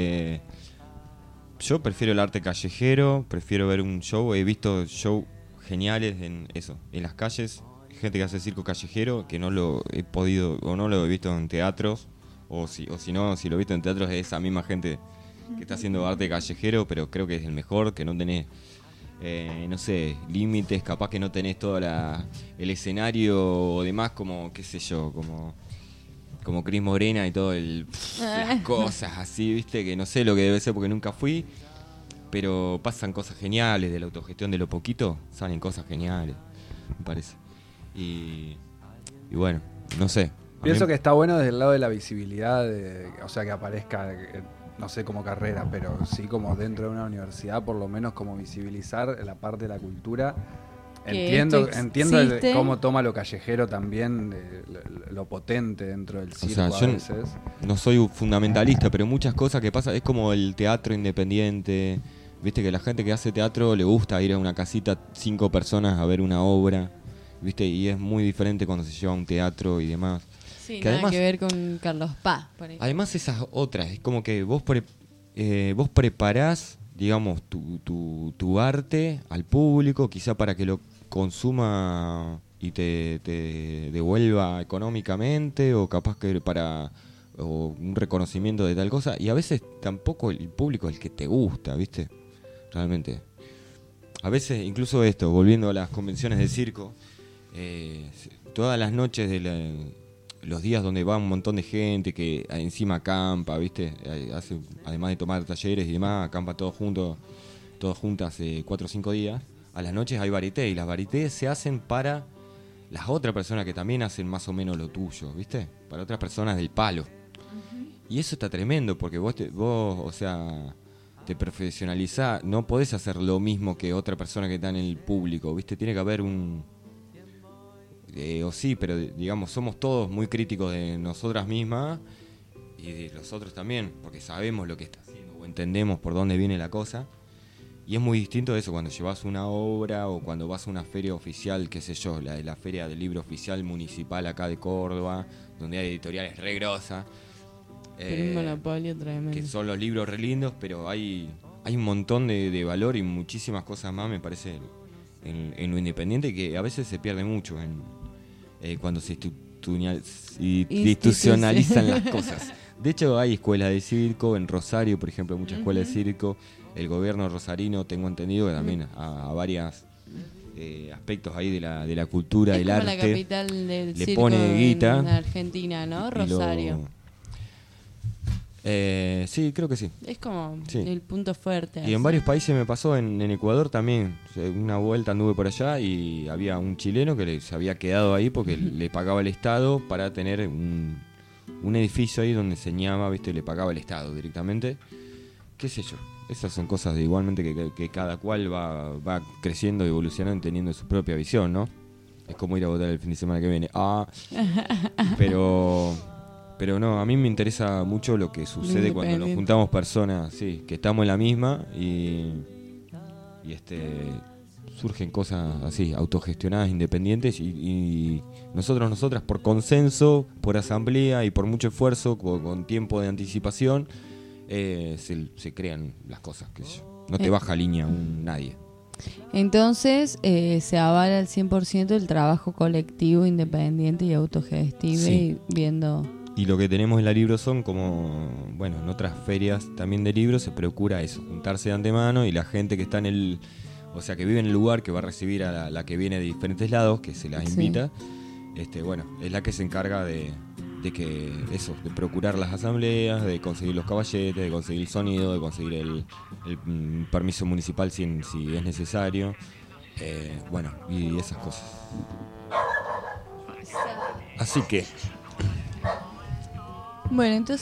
Yo prefiero el arte callejero, prefiero ver un show. He visto shows geniales en las calles. Gente que hace circo callejero, que no lo he podido o no lo he visto en teatros. O si no, si lo he visto en teatros es esa misma gente que está haciendo arte callejero, pero creo que es el mejor, que no tenés, no sé, límites, capaz que no tenés todo el escenario o demás, como, qué sé yo, como Cris Morena y todo las cosas así, viste, que no sé lo que debe ser porque nunca fui, pero pasan cosas geniales de la autogestión de lo poquito, salen cosas geniales, me parece. Y bueno, no sé. Pienso que está bueno desde el lado de la visibilidad, o sea, que aparezca, no sé, como carrera, pero sí como dentro de una universidad, por lo menos como visibilizar la parte de la cultura. Entiendo cómo toma lo callejero también, lo potente dentro del circo, o sea, a veces. No soy un fundamentalista, pero muchas cosas que pasan, es como el teatro independiente. Viste que la gente que hace teatro le gusta ir a una casita 5 personas a ver una obra, viste, y es muy diferente cuando se lleva a un teatro y demás. Sí, que nada además, que ver con Carlos Paz, por ejemplo. Además esas otras, es como que vos preparás, digamos, tu arte al público, quizá para que lo consuma y te devuelva económicamente, o capaz que o un reconocimiento de tal cosa, y a veces tampoco el público es el que te gusta, ¿viste? Realmente. A veces, incluso esto, volviendo a las convenciones de circo, todas las noches los días donde va un montón de gente que encima acampa, ¿viste? Además de tomar talleres y demás, acampa todos juntas 4 o 5 días. A las noches hay varieté, y las varietés se hacen para las otras personas que también hacen más o menos lo tuyo, ¿viste? Para otras personas del palo. Y eso está tremendo, porque vos o sea, te profesionalizás, no podés hacer lo mismo que otra persona que está en el público, ¿viste? Tiene que haber o sí, pero digamos, somos todos muy críticos de nosotras mismas y de los otros también, porque sabemos lo que está haciendo o entendemos por dónde viene la cosa. Y es muy distinto eso cuando llevas una obra o cuando vas a una feria oficial, qué sé yo, la feria del libro oficial municipal acá de Córdoba, donde hay editoriales re grosas. Un monopolio tremendo. Que son los libros re lindos, pero hay un montón de valor y muchísimas cosas más, me parece, en lo independiente, que a veces se pierde mucho cuando se institucionalizan las cosas. De hecho, hay escuelas de circo, en Rosario, por ejemplo, hay muchas escuelas de circo. El gobierno rosarino, tengo entendido que también a varios aspectos ahí de la cultura, del arte, la capital del le circo pone guita. En Argentina, ¿no? Rosario. Sí, creo que sí. Es como sí. El punto fuerte. Y así. en varios países me pasó, en Ecuador también. Una vuelta anduve por allá y había un chileno que se había quedado ahí porque le pagaba el Estado para tener un edificio ahí donde enseñaba, ¿viste? Le pagaba el Estado directamente. ¿Qué sé yo? Esas son cosas igualmente que cada cual va creciendo, evolucionando, teniendo su propia visión, ¿no? Es como ir a votar el fin de semana que viene. Pero no, a mí me interesa mucho lo que sucede cuando nos juntamos personas, sí, que estamos en la misma y surgen cosas así, autogestionadas, independientes y nosotras por consenso, por asamblea y por mucho esfuerzo, con tiempo de anticipación, se crean las cosas, qué sé yo. No te baja línea nadie. Entonces se avala al 100% el trabajo colectivo, independiente y autogestivo, sí. Y viendo... Y lo que tenemos en la Libro son como, bueno, en otras ferias también de libros se procura eso, juntarse de antemano y la gente que está o sea, que vive en el lugar, que va a recibir a la que viene de diferentes lados, que se las invita, bueno, es la que se encarga de que eso, de procurar las asambleas, de conseguir los caballetes, de conseguir el sonido, de conseguir el permiso municipal si es necesario, bueno, y esas cosas. Así que... Bueno, entonces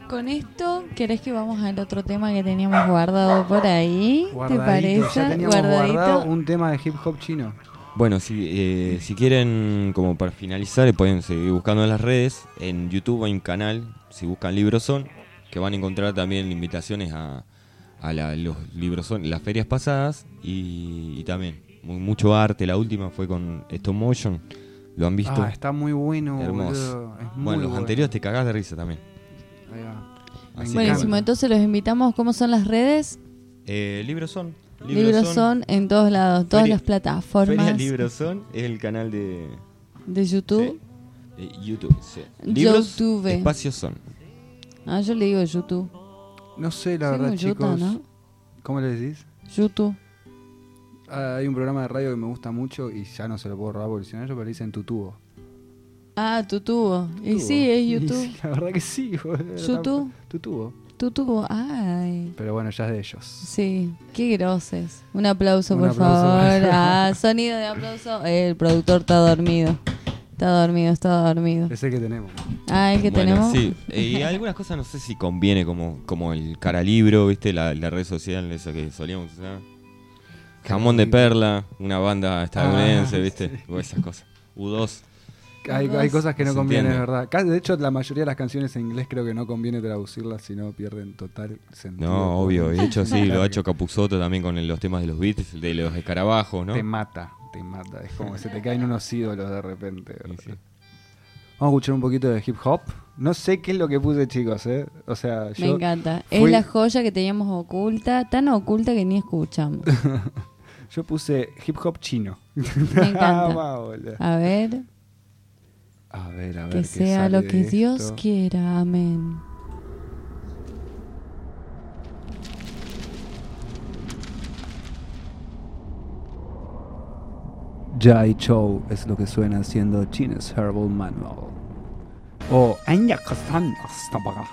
Con esto, ¿querés que vamos al otro tema que teníamos guardado por ahí? ¿Te parece? Ya teníamos guardado un tema de hip hop chino. Bueno, si quieren, como para finalizar, pueden seguir buscando en las redes. En YouTube hay un canal, si buscan Libroson, que van a encontrar también invitaciones a los Libroson, las ferias pasadas y también mucho arte. La última fue con Stop Motion. ¿Lo han visto? Está muy bueno, hermoso. boludo. Es muy bueno, los bueno. anteriores te cagás de risa también. Ahí va. Así Buenísimo, entonces los invitamos. ¿Cómo son las redes? Libroson. Libroson en todos lados, todas las plataformas. Feria Libroson es el canal de YouTube. Sí. YouTube, sí. Libros, YouTube. espacio son. Yo le digo YouTube. No sé, la Sí, verdad, muy chicos. yuta, ¿no? ¿Cómo le decís? YouTube. Hay un programa de radio que me gusta mucho y ya no se lo puedo robar porque si no yo, pero le dicen tu tubo. Tu tubo. Y sí, es YouTube. Sí, la verdad que sí, boludo. YouTube. Tu tubo. Tu tubo. Ay. Pero bueno, ya es de ellos. Sí, qué groses. Un aplauso, Un por aplauso. favor. Sonido de aplauso. El productor está dormido. Está dormido. Es el que tenemos. El que Bueno, tenemos. sí. Y algunas cosas no sé si conviene, como el cara libro, ¿viste? La red social, esa que solíamos usar. Jamón de Perla, una banda estadounidense, ¿viste? Sí. O esas cosas. U2. Hay cosas que no ¿Se convienen, es entiende? verdad. De hecho, la mayoría de las canciones en inglés creo que no conviene traducirlas, si no pierden total sentido. No, obvio. De hecho, sí, lo ha hecho Capuzotto también con los temas de los Beatles, de los escarabajos, ¿no? Te mata. Es como que se te caen unos ídolos de repente. Sí. Vamos a escuchar un poquito de hip hop. No sé qué es lo que puse, chicos, ¿eh? O sea, Me yo encanta. Es la joya que teníamos oculta, tan oculta que ni escuchamos. Yo puse hip hop chino. Me encanta. A ver. A ver. Que sea lo que Dios quiera. Amén. Jai Chou es lo que suena haciendo China's Herbal Manual. O Anya Kasan Astabaga.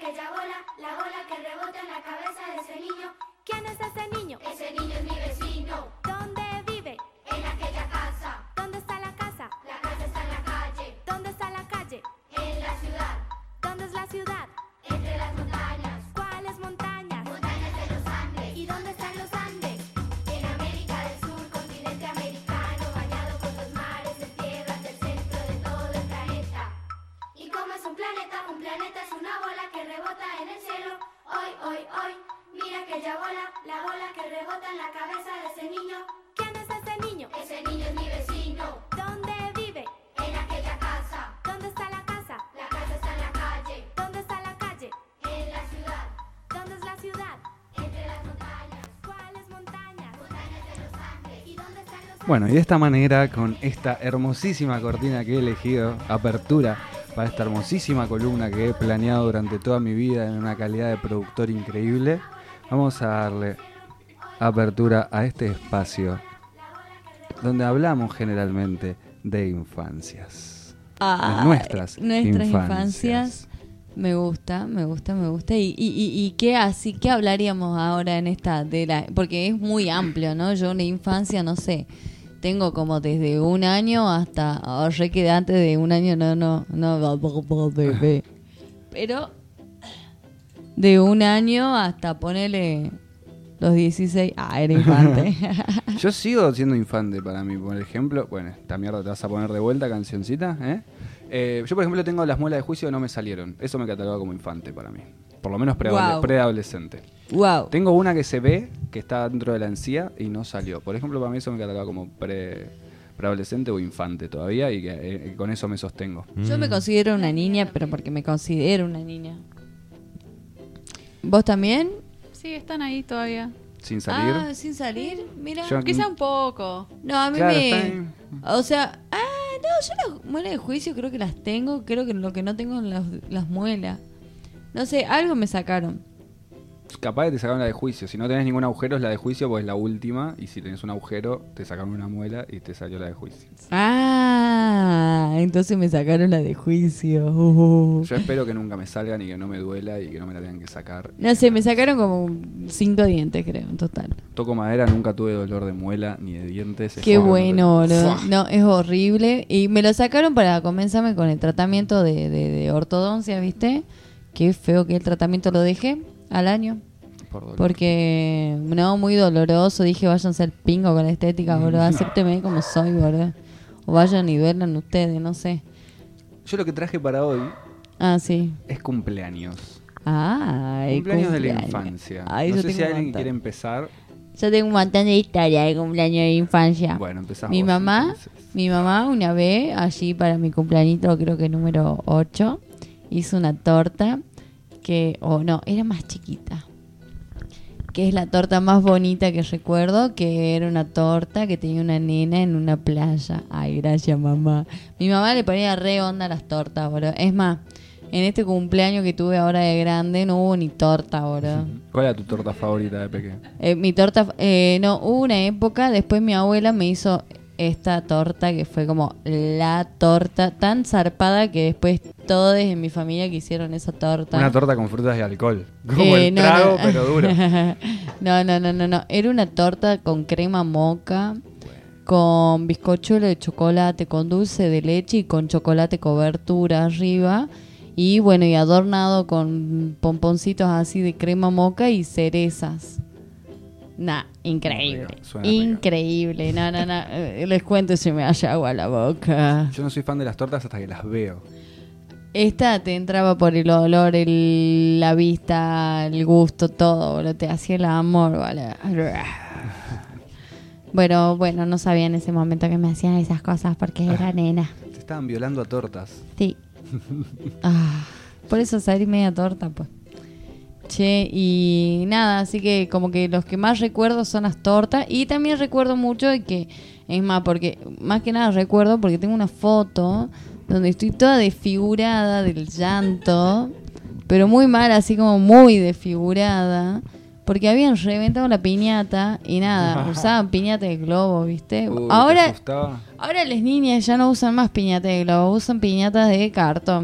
aquella bola, la bola que rebota en la cabeza de ese niño. ¿Quién es ese niño? Ese niño es mi vecino. ¿Dónde vive? En aquella casa. ¿Dónde está la casa? La casa está en la calle. ¿Dónde está la calle? En la ciudad. ¿Dónde es la ciudad? Entre las montañas. ¿Cuáles montañas? Montañas de los Andes. ¿Y dónde están los Andes? En América del Sur, continente americano, bañado por los mares de tierras del centro de todo el planeta. ¿Y cómo es un planeta? Un planeta es una bola que rebota en el cielo. Hoy, hoy, hoy, mira aquella bola, la bola que rebota en la cabeza de ese niño. ¿Quién es ese niño? Ese niño es mi vecino. ¿Dónde vive? En aquella casa. ¿Dónde está la casa? La casa está en la calle. ¿Dónde está la calle? En la ciudad. ¿Dónde es la ciudad? Entre las montañas. ¿Cuáles montañas? Montañas de los Andes. ¿Y dónde están los Andes? Bueno, y de esta manera, con esta hermosísima cortina que he elegido, apertura para esta hermosísima columna que he planeado durante toda mi vida en una calidad de productor increíble, vamos a darle apertura a este espacio donde hablamos generalmente de infancias. De nuestras infancias. Me gusta. ¿Y qué así? ¿Qué hablaríamos ahora en esta de la? Porque es muy amplio, ¿no? Yo una infancia, no sé, tengo como desde 1 año hasta, ahora que antes de 1 año no, bebé. Pero de 1 año hasta ponerle los 16, era infante. Yo sigo siendo infante para mí, por ejemplo. Bueno, esta mierda te vas a poner de vuelta, cancioncita, yo, por ejemplo, tengo las muelas de juicio que no me salieron. Eso me cataloga como infante para mí. Por lo menos preadolescente. Wow. Tengo una que se ve, que está dentro de la encía y no salió. Por ejemplo, para mí eso me cataloga como preadolescente o infante todavía y que con eso me sostengo. Yo me considero una niña, pero porque me considero una niña. ¿Vos también? Sí, están ahí todavía. ¿Sin salir? Ah, sin salir, mira. Quizá un poco. No, a mí claro, o sea, no, yo las muelas de juicio creo que las tengo. Creo que lo que no tengo son las muelas. No sé, algo me sacaron. Capaz que te sacaron la de juicio. Si no tenés ningún agujero, es la de juicio, pues es la última. Y si tenés un agujero, te sacaron una muela y te salió la de juicio. Ah, entonces me sacaron la de juicio. Yo espero que nunca me salgan y que no me duela y que no me la tengan que sacar. No sé, me sacaron como 5 dientes, creo, en total. Toco madera, nunca tuve dolor de muela ni de dientes. Qué bueno, boludo. No, es horrible. Y me lo sacaron para comenzarme con el tratamiento de ortodoncia, ¿viste? Qué feo que el tratamiento lo dejé al año. Porque, no, muy doloroso. Dije, váyanse al pingo con la estética, boludo. Acépteme como soy, boludo. O vayan y duernan ustedes, no sé. Yo lo que traje para hoy sí. es cumpleaños. Cumpleaños de la infancia. No sé si alguien quiere empezar. Yo tengo un montón de historia de cumpleaños de infancia. Bueno, empezamos. Mi mamá una vez, allí para mi cumpleañito, creo que número 8, hizo una torta que, era más chiquita. Que es la torta más bonita que recuerdo, que era una torta que tenía una nena en una playa. Ay, gracias, mamá. Mi mamá le ponía re onda a las tortas, boludo. Es más, en este cumpleaños que tuve ahora de grande no hubo ni torta, boludo. ¿Cuál era tu torta favorita de pequeño? Mi torta, hubo una época, después mi abuela me hizo esta torta que fue como la torta tan zarpada que después todos en mi familia quisieron esa torta. Una torta con frutas de alcohol. Como el trago, pero duro. No. Era una torta con crema moca, con bizcochuelo de chocolate, con dulce de leche y con chocolate cobertura arriba. Y bueno, y adornado con pomponcitos así de crema moca y cerezas. Increíble. Increíble. No. Les cuento si me hace agua a la boca. Yo no soy fan de las tortas hasta que las veo. Esta te entraba por el olor, la vista, el gusto, todo, boludo. Te hacía el amor, boludo. Bueno, no sabía en ese momento que me hacían esas cosas porque era nena. Te estaban violando a tortas. Sí. Por eso salí media torta, pues. Che, y nada, así que como que los que más recuerdo son las tortas. Y también recuerdo mucho de que, es más, porque más que nada recuerdo porque tengo una foto donde estoy toda desfigurada del llanto, pero muy mal, así como muy desfigurada, porque habían reventado la piñata y nada, usaban piñata de globo, ¿viste? Ahora las niñas ya no usan más piñata de globo, usan piñatas de cartón,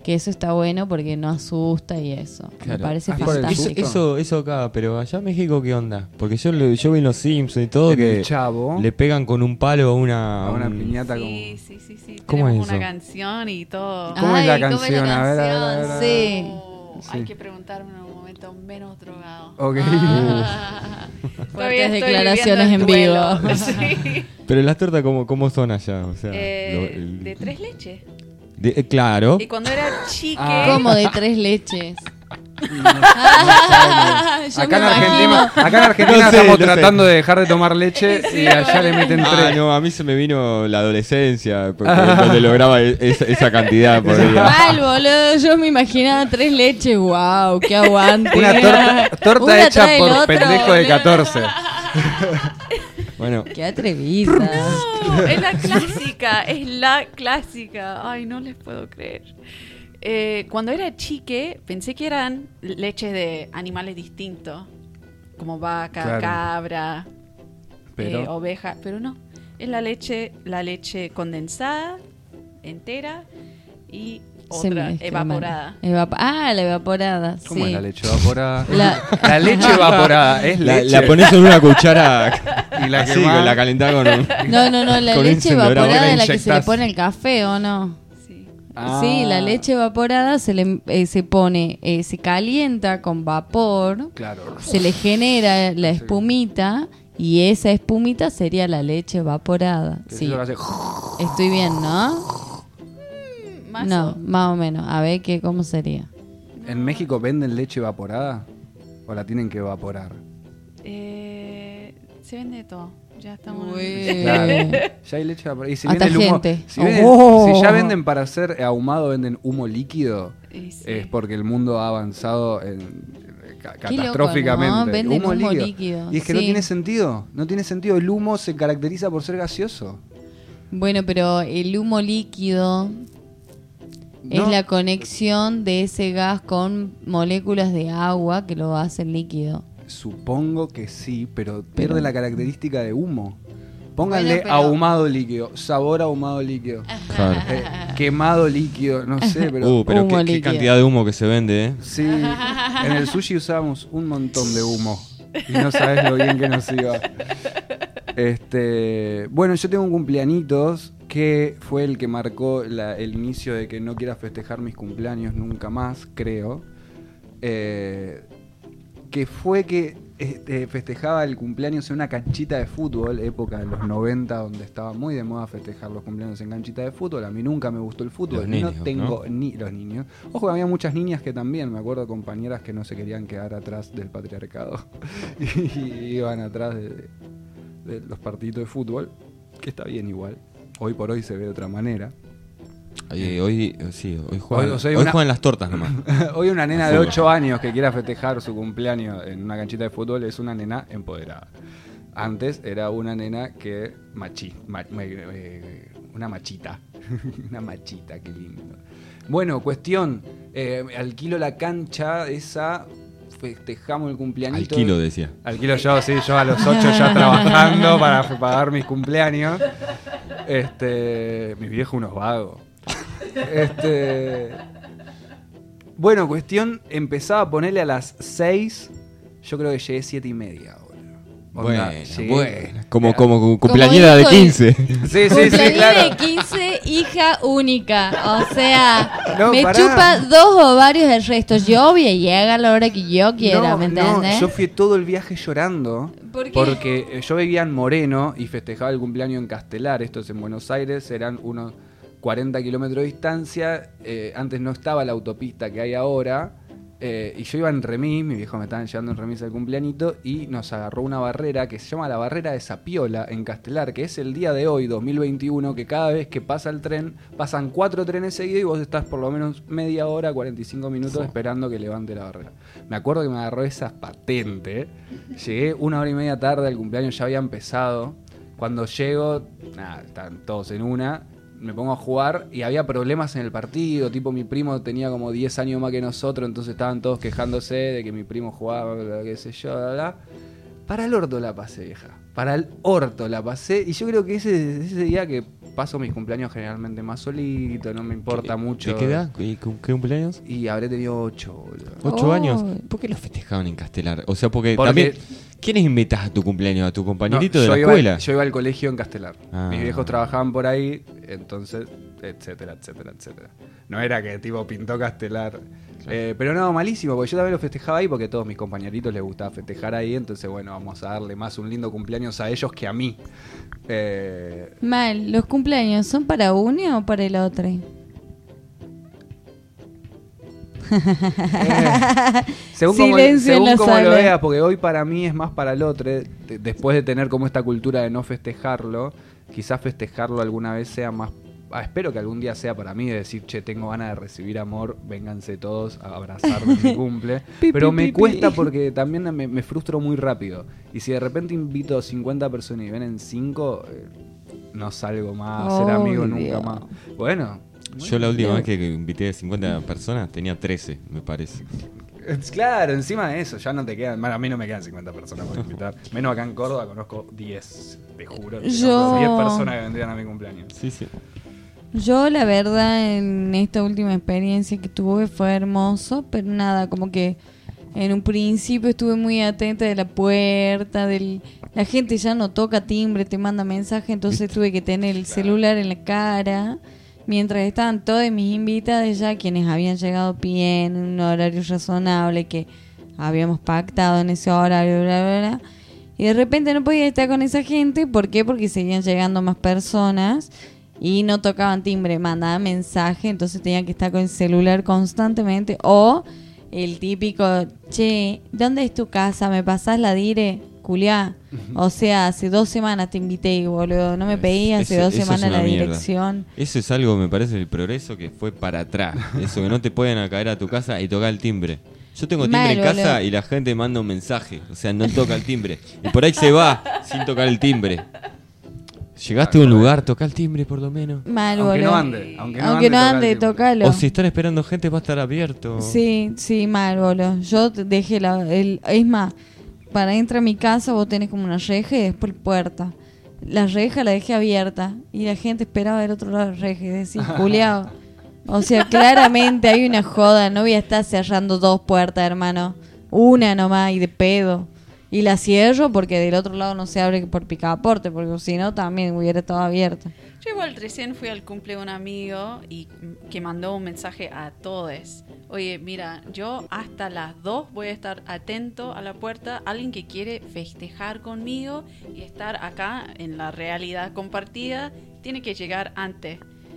Que eso está bueno porque no asusta y eso. Me parece por el fantástico. Eso acá, pero allá en México, ¿qué onda? Porque yo vi en los Simpsons y todo En que El Chavo. le pegan con un palo a una piñata como... Sí. ¿Cómo Tenemos es eso? una canción y todo. ¿Cómo es la Ay, ¿cómo canción? A ver, Sí. Hay que preguntarme en un momento menos drogado. Ok. Todavía Fuertes estoy declaraciones en viviendo vivo. el duelo. Sí. Pero las tortas, ¿cómo son allá? O sea, De 3 leches. claro. Y cuando era chique... Como de 3 leches. Yo Acá en me imagino- Argentina No sé, estamos no sé. tratando de dejar de tomar leche y allá le meten 3. No, a mí se me vino la adolescencia, porque donde lograba esa cantidad por día. Mal, boludo. Yo me imaginaba 3 leches. Wow, qué aguante. Una torta Una hecha trae el por otro, pendejo de boludo. 14. Bueno, Qué atrevida. No, es la clásica, es la clásica. Ay, no les puedo creer. Cuando era chique, pensé que eran leches de animales distintos, como vaca, Claro. cabra, Pero- oveja, pero no. Es la leche condensada, entera y Se otra mezcla, evaporada. La evaporada. ¿Cómo sí. es la leche evaporada? La- leche evaporada es leche. la pones en una cuchara Y la así, quemás. la calentás con un... No, la con un leche encendedor. evaporada La es la que se le inyectás. pone el café, ¿o no? Sí. Sí, la leche evaporada se pone, se calienta con vapor, Claro. se le genera la espumita y esa espumita sería la leche evaporada. Sí, Eso lo hace- estoy bien, ¿no? Más No, más o menos. A ver cómo sería. ¿En México venden leche evaporada? ¿O la tienen que evaporar? Se vende de todo. Ya estamos. Claro. Ya hay leche evaporada. Y si Hasta viene el humo, gente. si ya venden para hacer ahumado, venden humo líquido, Y sí. es porque el mundo ha avanzado Qué loco, catastróficamente. ¿no? Venden humo líquido, Y es que no sí. tiene sentido. No tiene sentido. El humo se caracteriza por ser gaseoso. Bueno, pero el humo líquido es No. la conexión de ese gas con moléculas de agua que lo hacen líquido. Supongo que sí, pero pierde la característica de humo. Pónganle Bueno, pero- ahumado líquido, sabor ahumado líquido, Claro. quemado líquido, no sé, pero... Pero Humo qué líquido. cantidad de humo que se vende, ¿eh? Sí, en el sushi usamos un montón de humo y no sabes lo bien que nos iba. Bueno, yo tengo un cumpleañitos que fue el que marcó el inicio de que no quiera festejar mis cumpleaños nunca más, creo. Que fue que festejaba el cumpleaños en una canchita de fútbol, época de los 90, donde estaba muy de moda festejar los cumpleaños en canchita de fútbol. A mí nunca me gustó el fútbol, Los niños, no tengo ni los niños. Ojo, había muchas niñas que también, me acuerdo, compañeras que no se querían quedar atrás del patriarcado y iban atrás de los partidos de fútbol, que está bien igual. Hoy por hoy se ve de otra manera. Hoy juegan, o sea, hoy una- juegan las tortas nomás. Hoy una nena de Fútbol. 8 años que quiera festejar su cumpleaños en una canchita de fútbol es una nena empoderada. Antes era una nena que una machita. Una machita, qué lindo. Bueno, cuestión, alquilo la cancha esa, festejamos el cumpleañito. Alquilo, decía. Alquilo yo, sí, yo a los 8 ya trabajando para pagar mis cumpleaños. Mis viejos unos vagos. Bueno, cuestión, empezaba a ponerle a las 6. Yo creo que llegué 7:30. Onda, llegué- Como cumpleañera de dijo el- 15. Sí, Cumpleañera claro. de 15, hija única. O sea, No, me pará. chupa 2 ovarios el resto. Yo voy a llegar a la hora que yo quiera, ¿me entendés? yo fui todo el viaje llorando. ¿Por qué? Porque yo vivía en Moreno y festejaba el cumpleaños en Castelar. Esto es en Buenos Aires, eran unos 40 kilómetros de distancia. Antes no estaba la autopista que hay ahora. Y yo iba en remis, mi viejo me estaban llevando en remis al cumpleañito y nos agarró una barrera que se llama la barrera de Zapiola en Castelar, que es el día de hoy, 2021, que cada vez que pasa el tren, pasan 4 trenes seguidos y vos estás por lo menos media hora, 45 minutos esperando que levante la barrera. Me acuerdo que me agarró esa patente. Llegué 1 hora y media tarde, el cumpleaños ya había empezado. Cuando llego, nada, están todos en una. Me pongo a jugar y había problemas en el partido, tipo mi primo tenía como 10 años más que nosotros, entonces estaban todos quejándose de que mi primo jugaba, qué sé yo, bla, bla. Para el orto la pasé, vieja. Para el orto la pasé. Y yo creo que ese día que paso mis cumpleaños generalmente más solito, no me importa mucho. ¿De qué edad? ¿Qué cumpleaños? Y habré tenido 8, boludo. 8 años. ¿Por qué lo festejaban en Castelar? O sea, porque también... ¿Quiénes invitas a tu cumpleaños? ¿A tu compañerito de la escuela? Yo iba al colegio en Castelar. Ah. Mis viejos trabajaban por ahí, entonces, etcétera. No era que tipo pintó Castelar. Pero no, malísimo, porque yo también lo festejaba ahí porque a todos mis compañeritos les gustaba festejar ahí. Entonces, bueno, vamos a darle más un lindo cumpleaños a ellos que a mí. Mal, ¿los cumpleaños son para uno o para el otro? Según como lo veas, porque hoy para mí es más para el otro. Después de tener como esta cultura de no festejarlo, quizás festejarlo alguna vez sea más. Espero que algún día sea para mí de decir, che, tengo ganas de recibir amor, vénganse todos a abrazarme en mi cumple. Pero me cuesta porque también me frustro muy rápido. Y si de repente invito 50 personas y vienen 5, no salgo más a ser amigo nunca más. Bueno. Yo la última vez que invité a 50 personas tenía 13, me parece. Claro, encima de eso, ya no te quedan. Bueno, a mí no me quedan 50 personas por invitar. Menos acá en Córdoba conozco 10, te juro. 10 personas que vendrían a mi cumpleaños. Sí. Yo, la verdad, en esta última experiencia que tuve fue hermoso, pero nada, como que en un principio estuve muy atenta de la puerta, la gente ya no toca timbre, te manda mensaje, entonces tuve que tener el celular en la cara. Mientras estaban todas mis invitadas ya, quienes habían llegado bien, en un horario razonable, que habíamos pactado en ese horario, bla, bla, bla. Y de repente no podía estar con esa gente. ¿Por qué? Porque seguían llegando más personas y no tocaban timbre, mandaban mensaje, entonces tenía que estar con el celular constantemente. O el típico, che, ¿dónde es tu casa? ¿Me pasás la dire? Culiá. O sea, hace 2 semanas te invité, boludo. No me pedí hace 2 semanas la dirección. Eso es algo, me parece, el progreso que fue para atrás. Eso, que no te pueden caer a tu casa y tocar el timbre. Yo tengo timbre en casa, boludo, y la gente manda un mensaje. O sea, no toca el timbre. Y por ahí se va sin tocar el timbre. Llegaste a un lugar, toca el timbre por lo menos. Mal, aunque boludo. Aunque no ande, tocalo. O si están esperando gente va a estar abierto. Sí, mal, boludo. Yo dejé es más, para entrar a mi casa vos tenés como una reja y después puerta. La reja la dejé abierta y la gente esperaba del otro lado de la reja y decís, culiao. O sea, claramente hay una joda, no voy a estar cerrando 2 puertas, hermano. Una nomás y de pedo. Y la cierro porque del otro lado no se abre por picaporte, porque si no también hubiera estado abierta. Yo igual recién fui al cumple de un amigo y que mandó un mensaje a todos. Oye, mira, yo hasta las 2 voy a estar atento a la puerta. Alguien que quiere festejar conmigo y estar acá en la realidad compartida, tiene que llegar antes.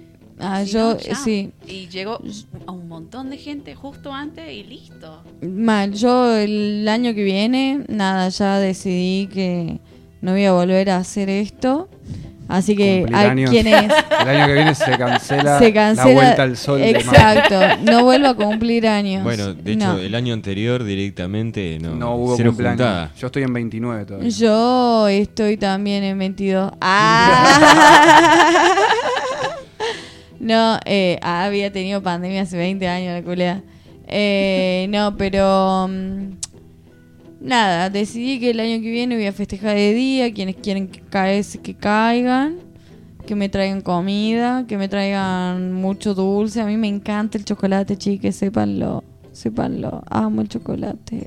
Sí. Y llegó a un montón de gente justo antes y listo. Mal, yo el año que viene, ya decidí que no voy a volver a hacer esto. Así que hay quienes... El año que viene se cancela la vuelta al sol. Exacto, no vuelvo a cumplir años. Bueno, de hecho, el año anterior directamente no hubo cero cumpleaños. Juntada. Yo estoy en 29 todavía. Yo estoy también en 22. No, había tenido pandemia hace 20 años la culea. No, pero... nada, decidí que el año que viene voy a festejar de día. Quienes quieren que caigan, que me traigan comida, que me traigan mucho dulce. A mí me encanta el chocolate, chicas, sépanlo. Amo el chocolate.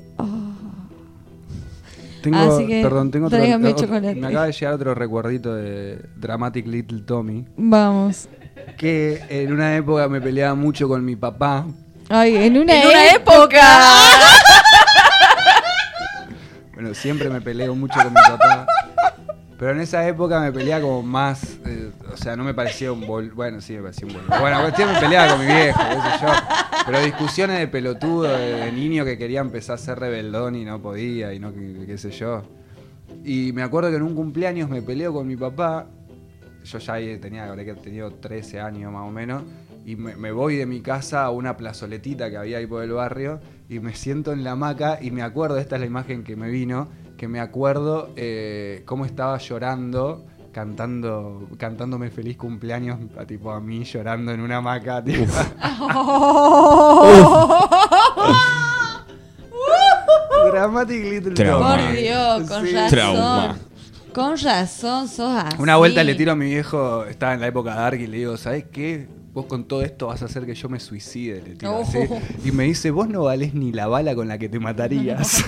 Tengo chocolate. Me acaba de llegar otro recuerdito de Dramatic Little Tommy. Vamos. Que en una época me peleaba mucho con mi papá. Ay, en una época. Bueno, siempre me peleo mucho con mi papá. Pero en esa época me peleaba como más... o sea, no me parecía un Bueno, sí me parecía un boludo. Bueno, cuestión me peleaba con mi viejo, qué sé yo. Pero discusiones de pelotudo, de niño que quería empezar a ser rebeldón y no podía, y no qué sé yo. Y me acuerdo que en un cumpleaños me peleo con mi papá. Yo ya habría tenido 13 años más o menos. Y me voy de mi casa a una plazoletita que había ahí por el barrio. Y me siento en la hamaca y me acuerdo, esta es la imagen que me vino, que me acuerdo cómo estaba llorando, cantándome feliz cumpleaños a mí llorando en una hamaca. Dramatic Little Trauma. Tommy. Por Dios, con Sí. razón. Trauma. Con razón, sos así. Una vuelta le tiro a mi viejo, estaba en la época dark, y le digo, ¿sabes qué? Vos con todo esto vas a hacer que yo me suicide, le tiro así. Y me dice, vos no valés ni la bala con la que te matarías.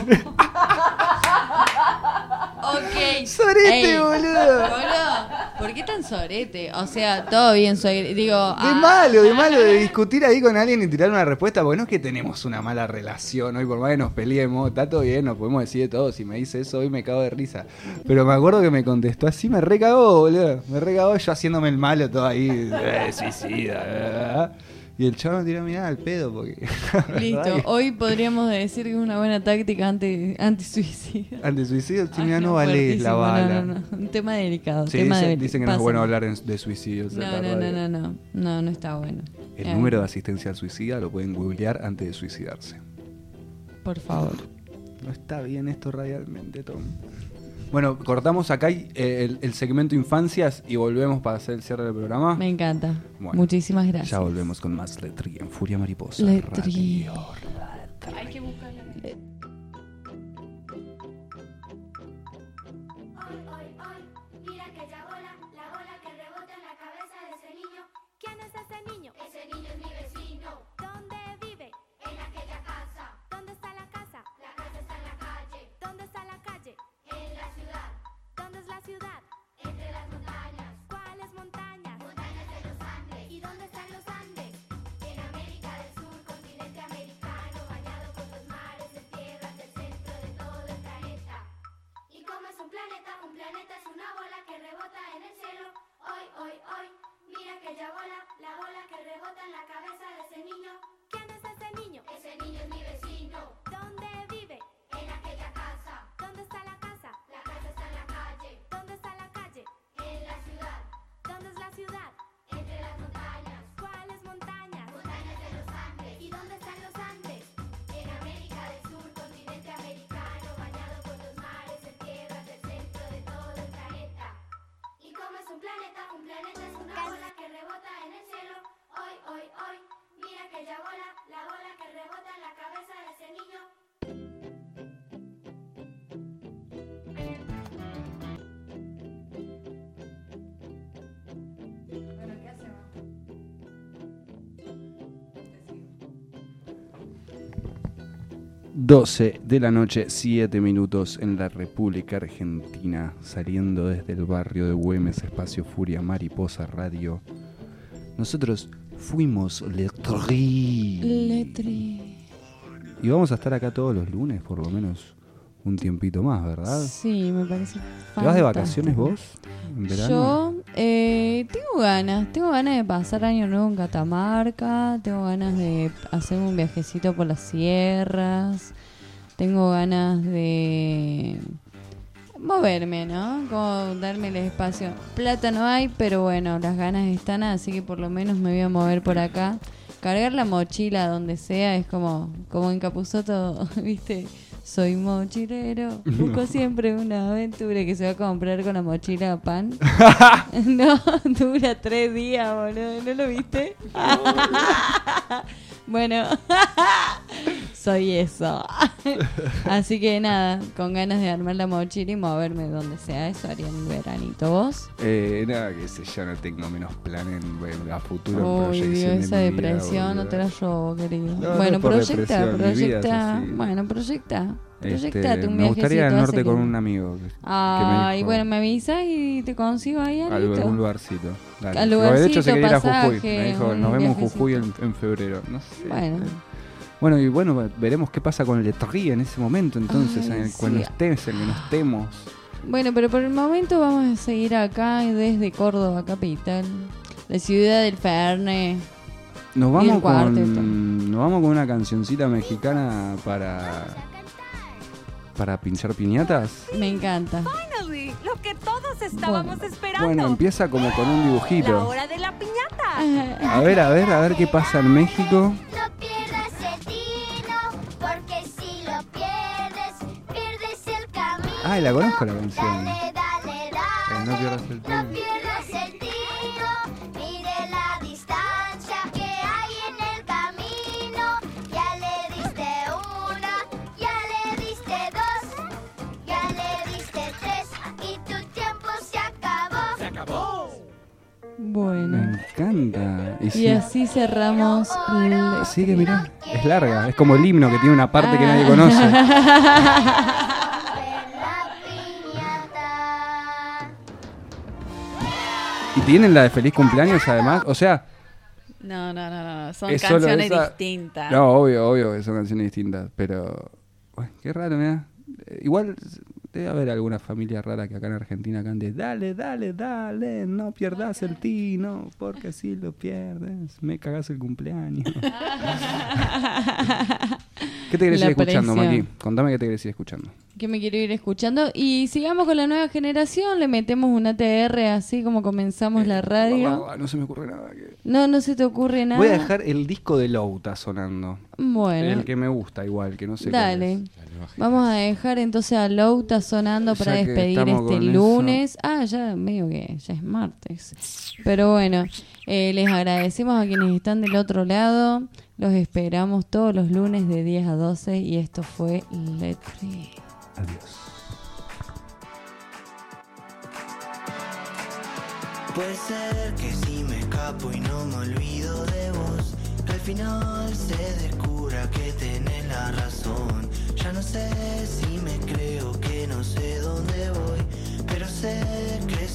Ok. Sorete, boludo. ¿Por qué tan sorete? O sea, todo bien, soy. Digo. De malo, de discutir ahí con alguien y tirar una respuesta, porque no es que tenemos una mala relación hoy, por más que nos peleemos, está todo bien, nos podemos decir de todo. Si me dice eso hoy me cago de risa. Pero me acuerdo que me contestó así, me recagó, boludo. Me recagó yo haciéndome el malo todo ahí, suicida. Y el chavo me tiró mirada al pedo porque. Listo, hoy podríamos decir que es una buena táctica anti-suicidio. Anti-suicidio, si mira, no valés la bala. No. Un tema delicado. Sí, tema dicen que no es bueno hablar de suicidios. No está bueno. El número de asistencia al suicida lo pueden googlear antes de suicidarse. Por favor. No está bien esto radialmente, Tom. Bueno, cortamos acá el segmento infancias y volvemos para hacer el cierre del programa. Me encanta. Bueno, muchísimas gracias. Ya volvemos con más Letri en Furia Mariposa. Letri. Hay que buscarla. Mira que ya bola, la bola que rebota en la cabeza de ese niño. ¿Quién es ese niño? Ese niño es mi vecino. ¿Dónde vive? En aquella casa. ¿Dónde está la casa? La casa está en la calle. ¿Dónde está la calle? En la ciudad. ¿Dónde es la ciudad? Entre las montañas. ¿Cuáles montañas? Montañas de los Andes. ¿Y dónde están los Andes? En América del Sur, continente americano, bañado por los mares de tierras del centro de todo el planeta. Y como es un planeta es una bola que rebota en el cielo. Hoy, mira que ya bola, la bola que rebota en la cabeza de ese niño. ¿Quién es ese niño? Ese niño es mi vecino. ¿Dónde vive? En aquella casa. ¿Dónde está la casa? La casa está en la calle. ¿Dónde está la calle? En la ciudad. ¿Dónde es la ciudad? Entre las montañas. ¿Cuáles montañas? Montañas de los Andes. ¿Y dónde están los Andes? En América del Sur, continente americano, bañado por los mares de tierras del centro de todo el planeta. Y como es un planeta es una bola que rebota en el cielo. Hoy, mira que ya bola, la bola que rebota en la cabeza de ese niño. Bueno, ¿qué hacemos? 12 de la noche, 7 minutos en la República Argentina, saliendo desde el barrio de Güemes, espacio Furia Mariposa Radio. Nosotros fuimos Letri. Y vamos a estar acá todos los lunes, por lo menos un tiempito más, ¿verdad? Sí, me parece. ¿Te vas de vacaciones vos? ¿En verano? Yo tengo ganas de pasar año nuevo en Catamarca, tengo ganas de hacer un viajecito por las sierras, tengo ganas de moverme, ¿no? Como darme el espacio. Plata no hay, pero bueno, las ganas están, así que por lo menos me voy a mover por acá. Cargar la mochila donde sea es como en Capusotto, ¿viste? Soy mochilero, busco siempre una aventura que se va a comprar con la mochila pan. No, dura 3 días, boludo, ¿no lo viste? Bueno, soy eso. Así que nada, con ganas de armar la mochila y moverme donde sea, eso haría en veranito. ¿Vos? Nada, que sé yo, no tengo menos planes a futuro en Uy, proyección Dios, de esa mi vida, depresión boludo. no te la robo, querido. No, bueno, no es por proyecta, depresión, mi vida es así. bueno, proyectate un me gustaría ir al viajecito, norte hace con que- un amigo. Que Ay, me dijo, bueno, me avisas y te consigo ahí algo. algún lugarcito. Dale. Al Porque de hecho se quería ir a lugarcito, Jujuy. Me pasaje, dijo, un nos vemos en viajecito. Jujuy en febrero. No sé. Bueno. Y bueno, veremos qué pasa con Letri en ese momento, entonces, Ay, en el sí. cual en el que no estemos. Bueno, pero por el momento vamos a seguir acá desde Córdoba capital, la ciudad del Ferne. Nos Y vamos el cuarteto. nos vamos con una cancioncita mexicana para pinchar piñatas. Me encanta. Finally, lo que todos estábamos esperando. Bueno, empieza como con un La dibujito. hora de la piñata. A ver qué pasa en México. No pierdas el tino, porque si lo pierdes, pierdes el camino. Ay, la conozco la canción. Dale, No pierdas el no tino. pierdas el tino, mide la distancia que hay en el camino. Ya le diste una, ya le diste sí. Y así cerramos. Así que mirá, es larga, es como el himno que tiene una parte que nadie conoce. Y tienen la de feliz cumpleaños además, o sea... No, son es solo canciones esa... distintas. No, obvio que son canciones distintas, pero... Bueno, qué raro, mirá. Igual debe haber alguna familia rara que acá en Argentina cante dale, dale, dale, no pierdas el tino, porque si lo pierdes me cagás el cumpleaños. ¿Qué te querés ir escuchando, Maki? Contame qué te querés ir escuchando. Que me quiero ir escuchando. Y sigamos con la nueva generación. Le metemos una TR así como comenzamos la radio. No se me ocurre nada. No se te ocurre nada. Voy a dejar el disco de Louta sonando. Bueno. El que me gusta igual, que no sé Dale. Vamos a dejar entonces a Louta sonando para Ya que despedir estamos este con lunes. Ya medio que ya es martes. Pero bueno, les agradecemos a quienes están del otro lado. Los esperamos todos los lunes de 10 a 12 y esto fue Let Free. Adiós. Puede ser que si me escapo y no me olvido de vos, que al final se descubra que tenés la razón. Ya no sé si me creo que no sé dónde voy, pero sé que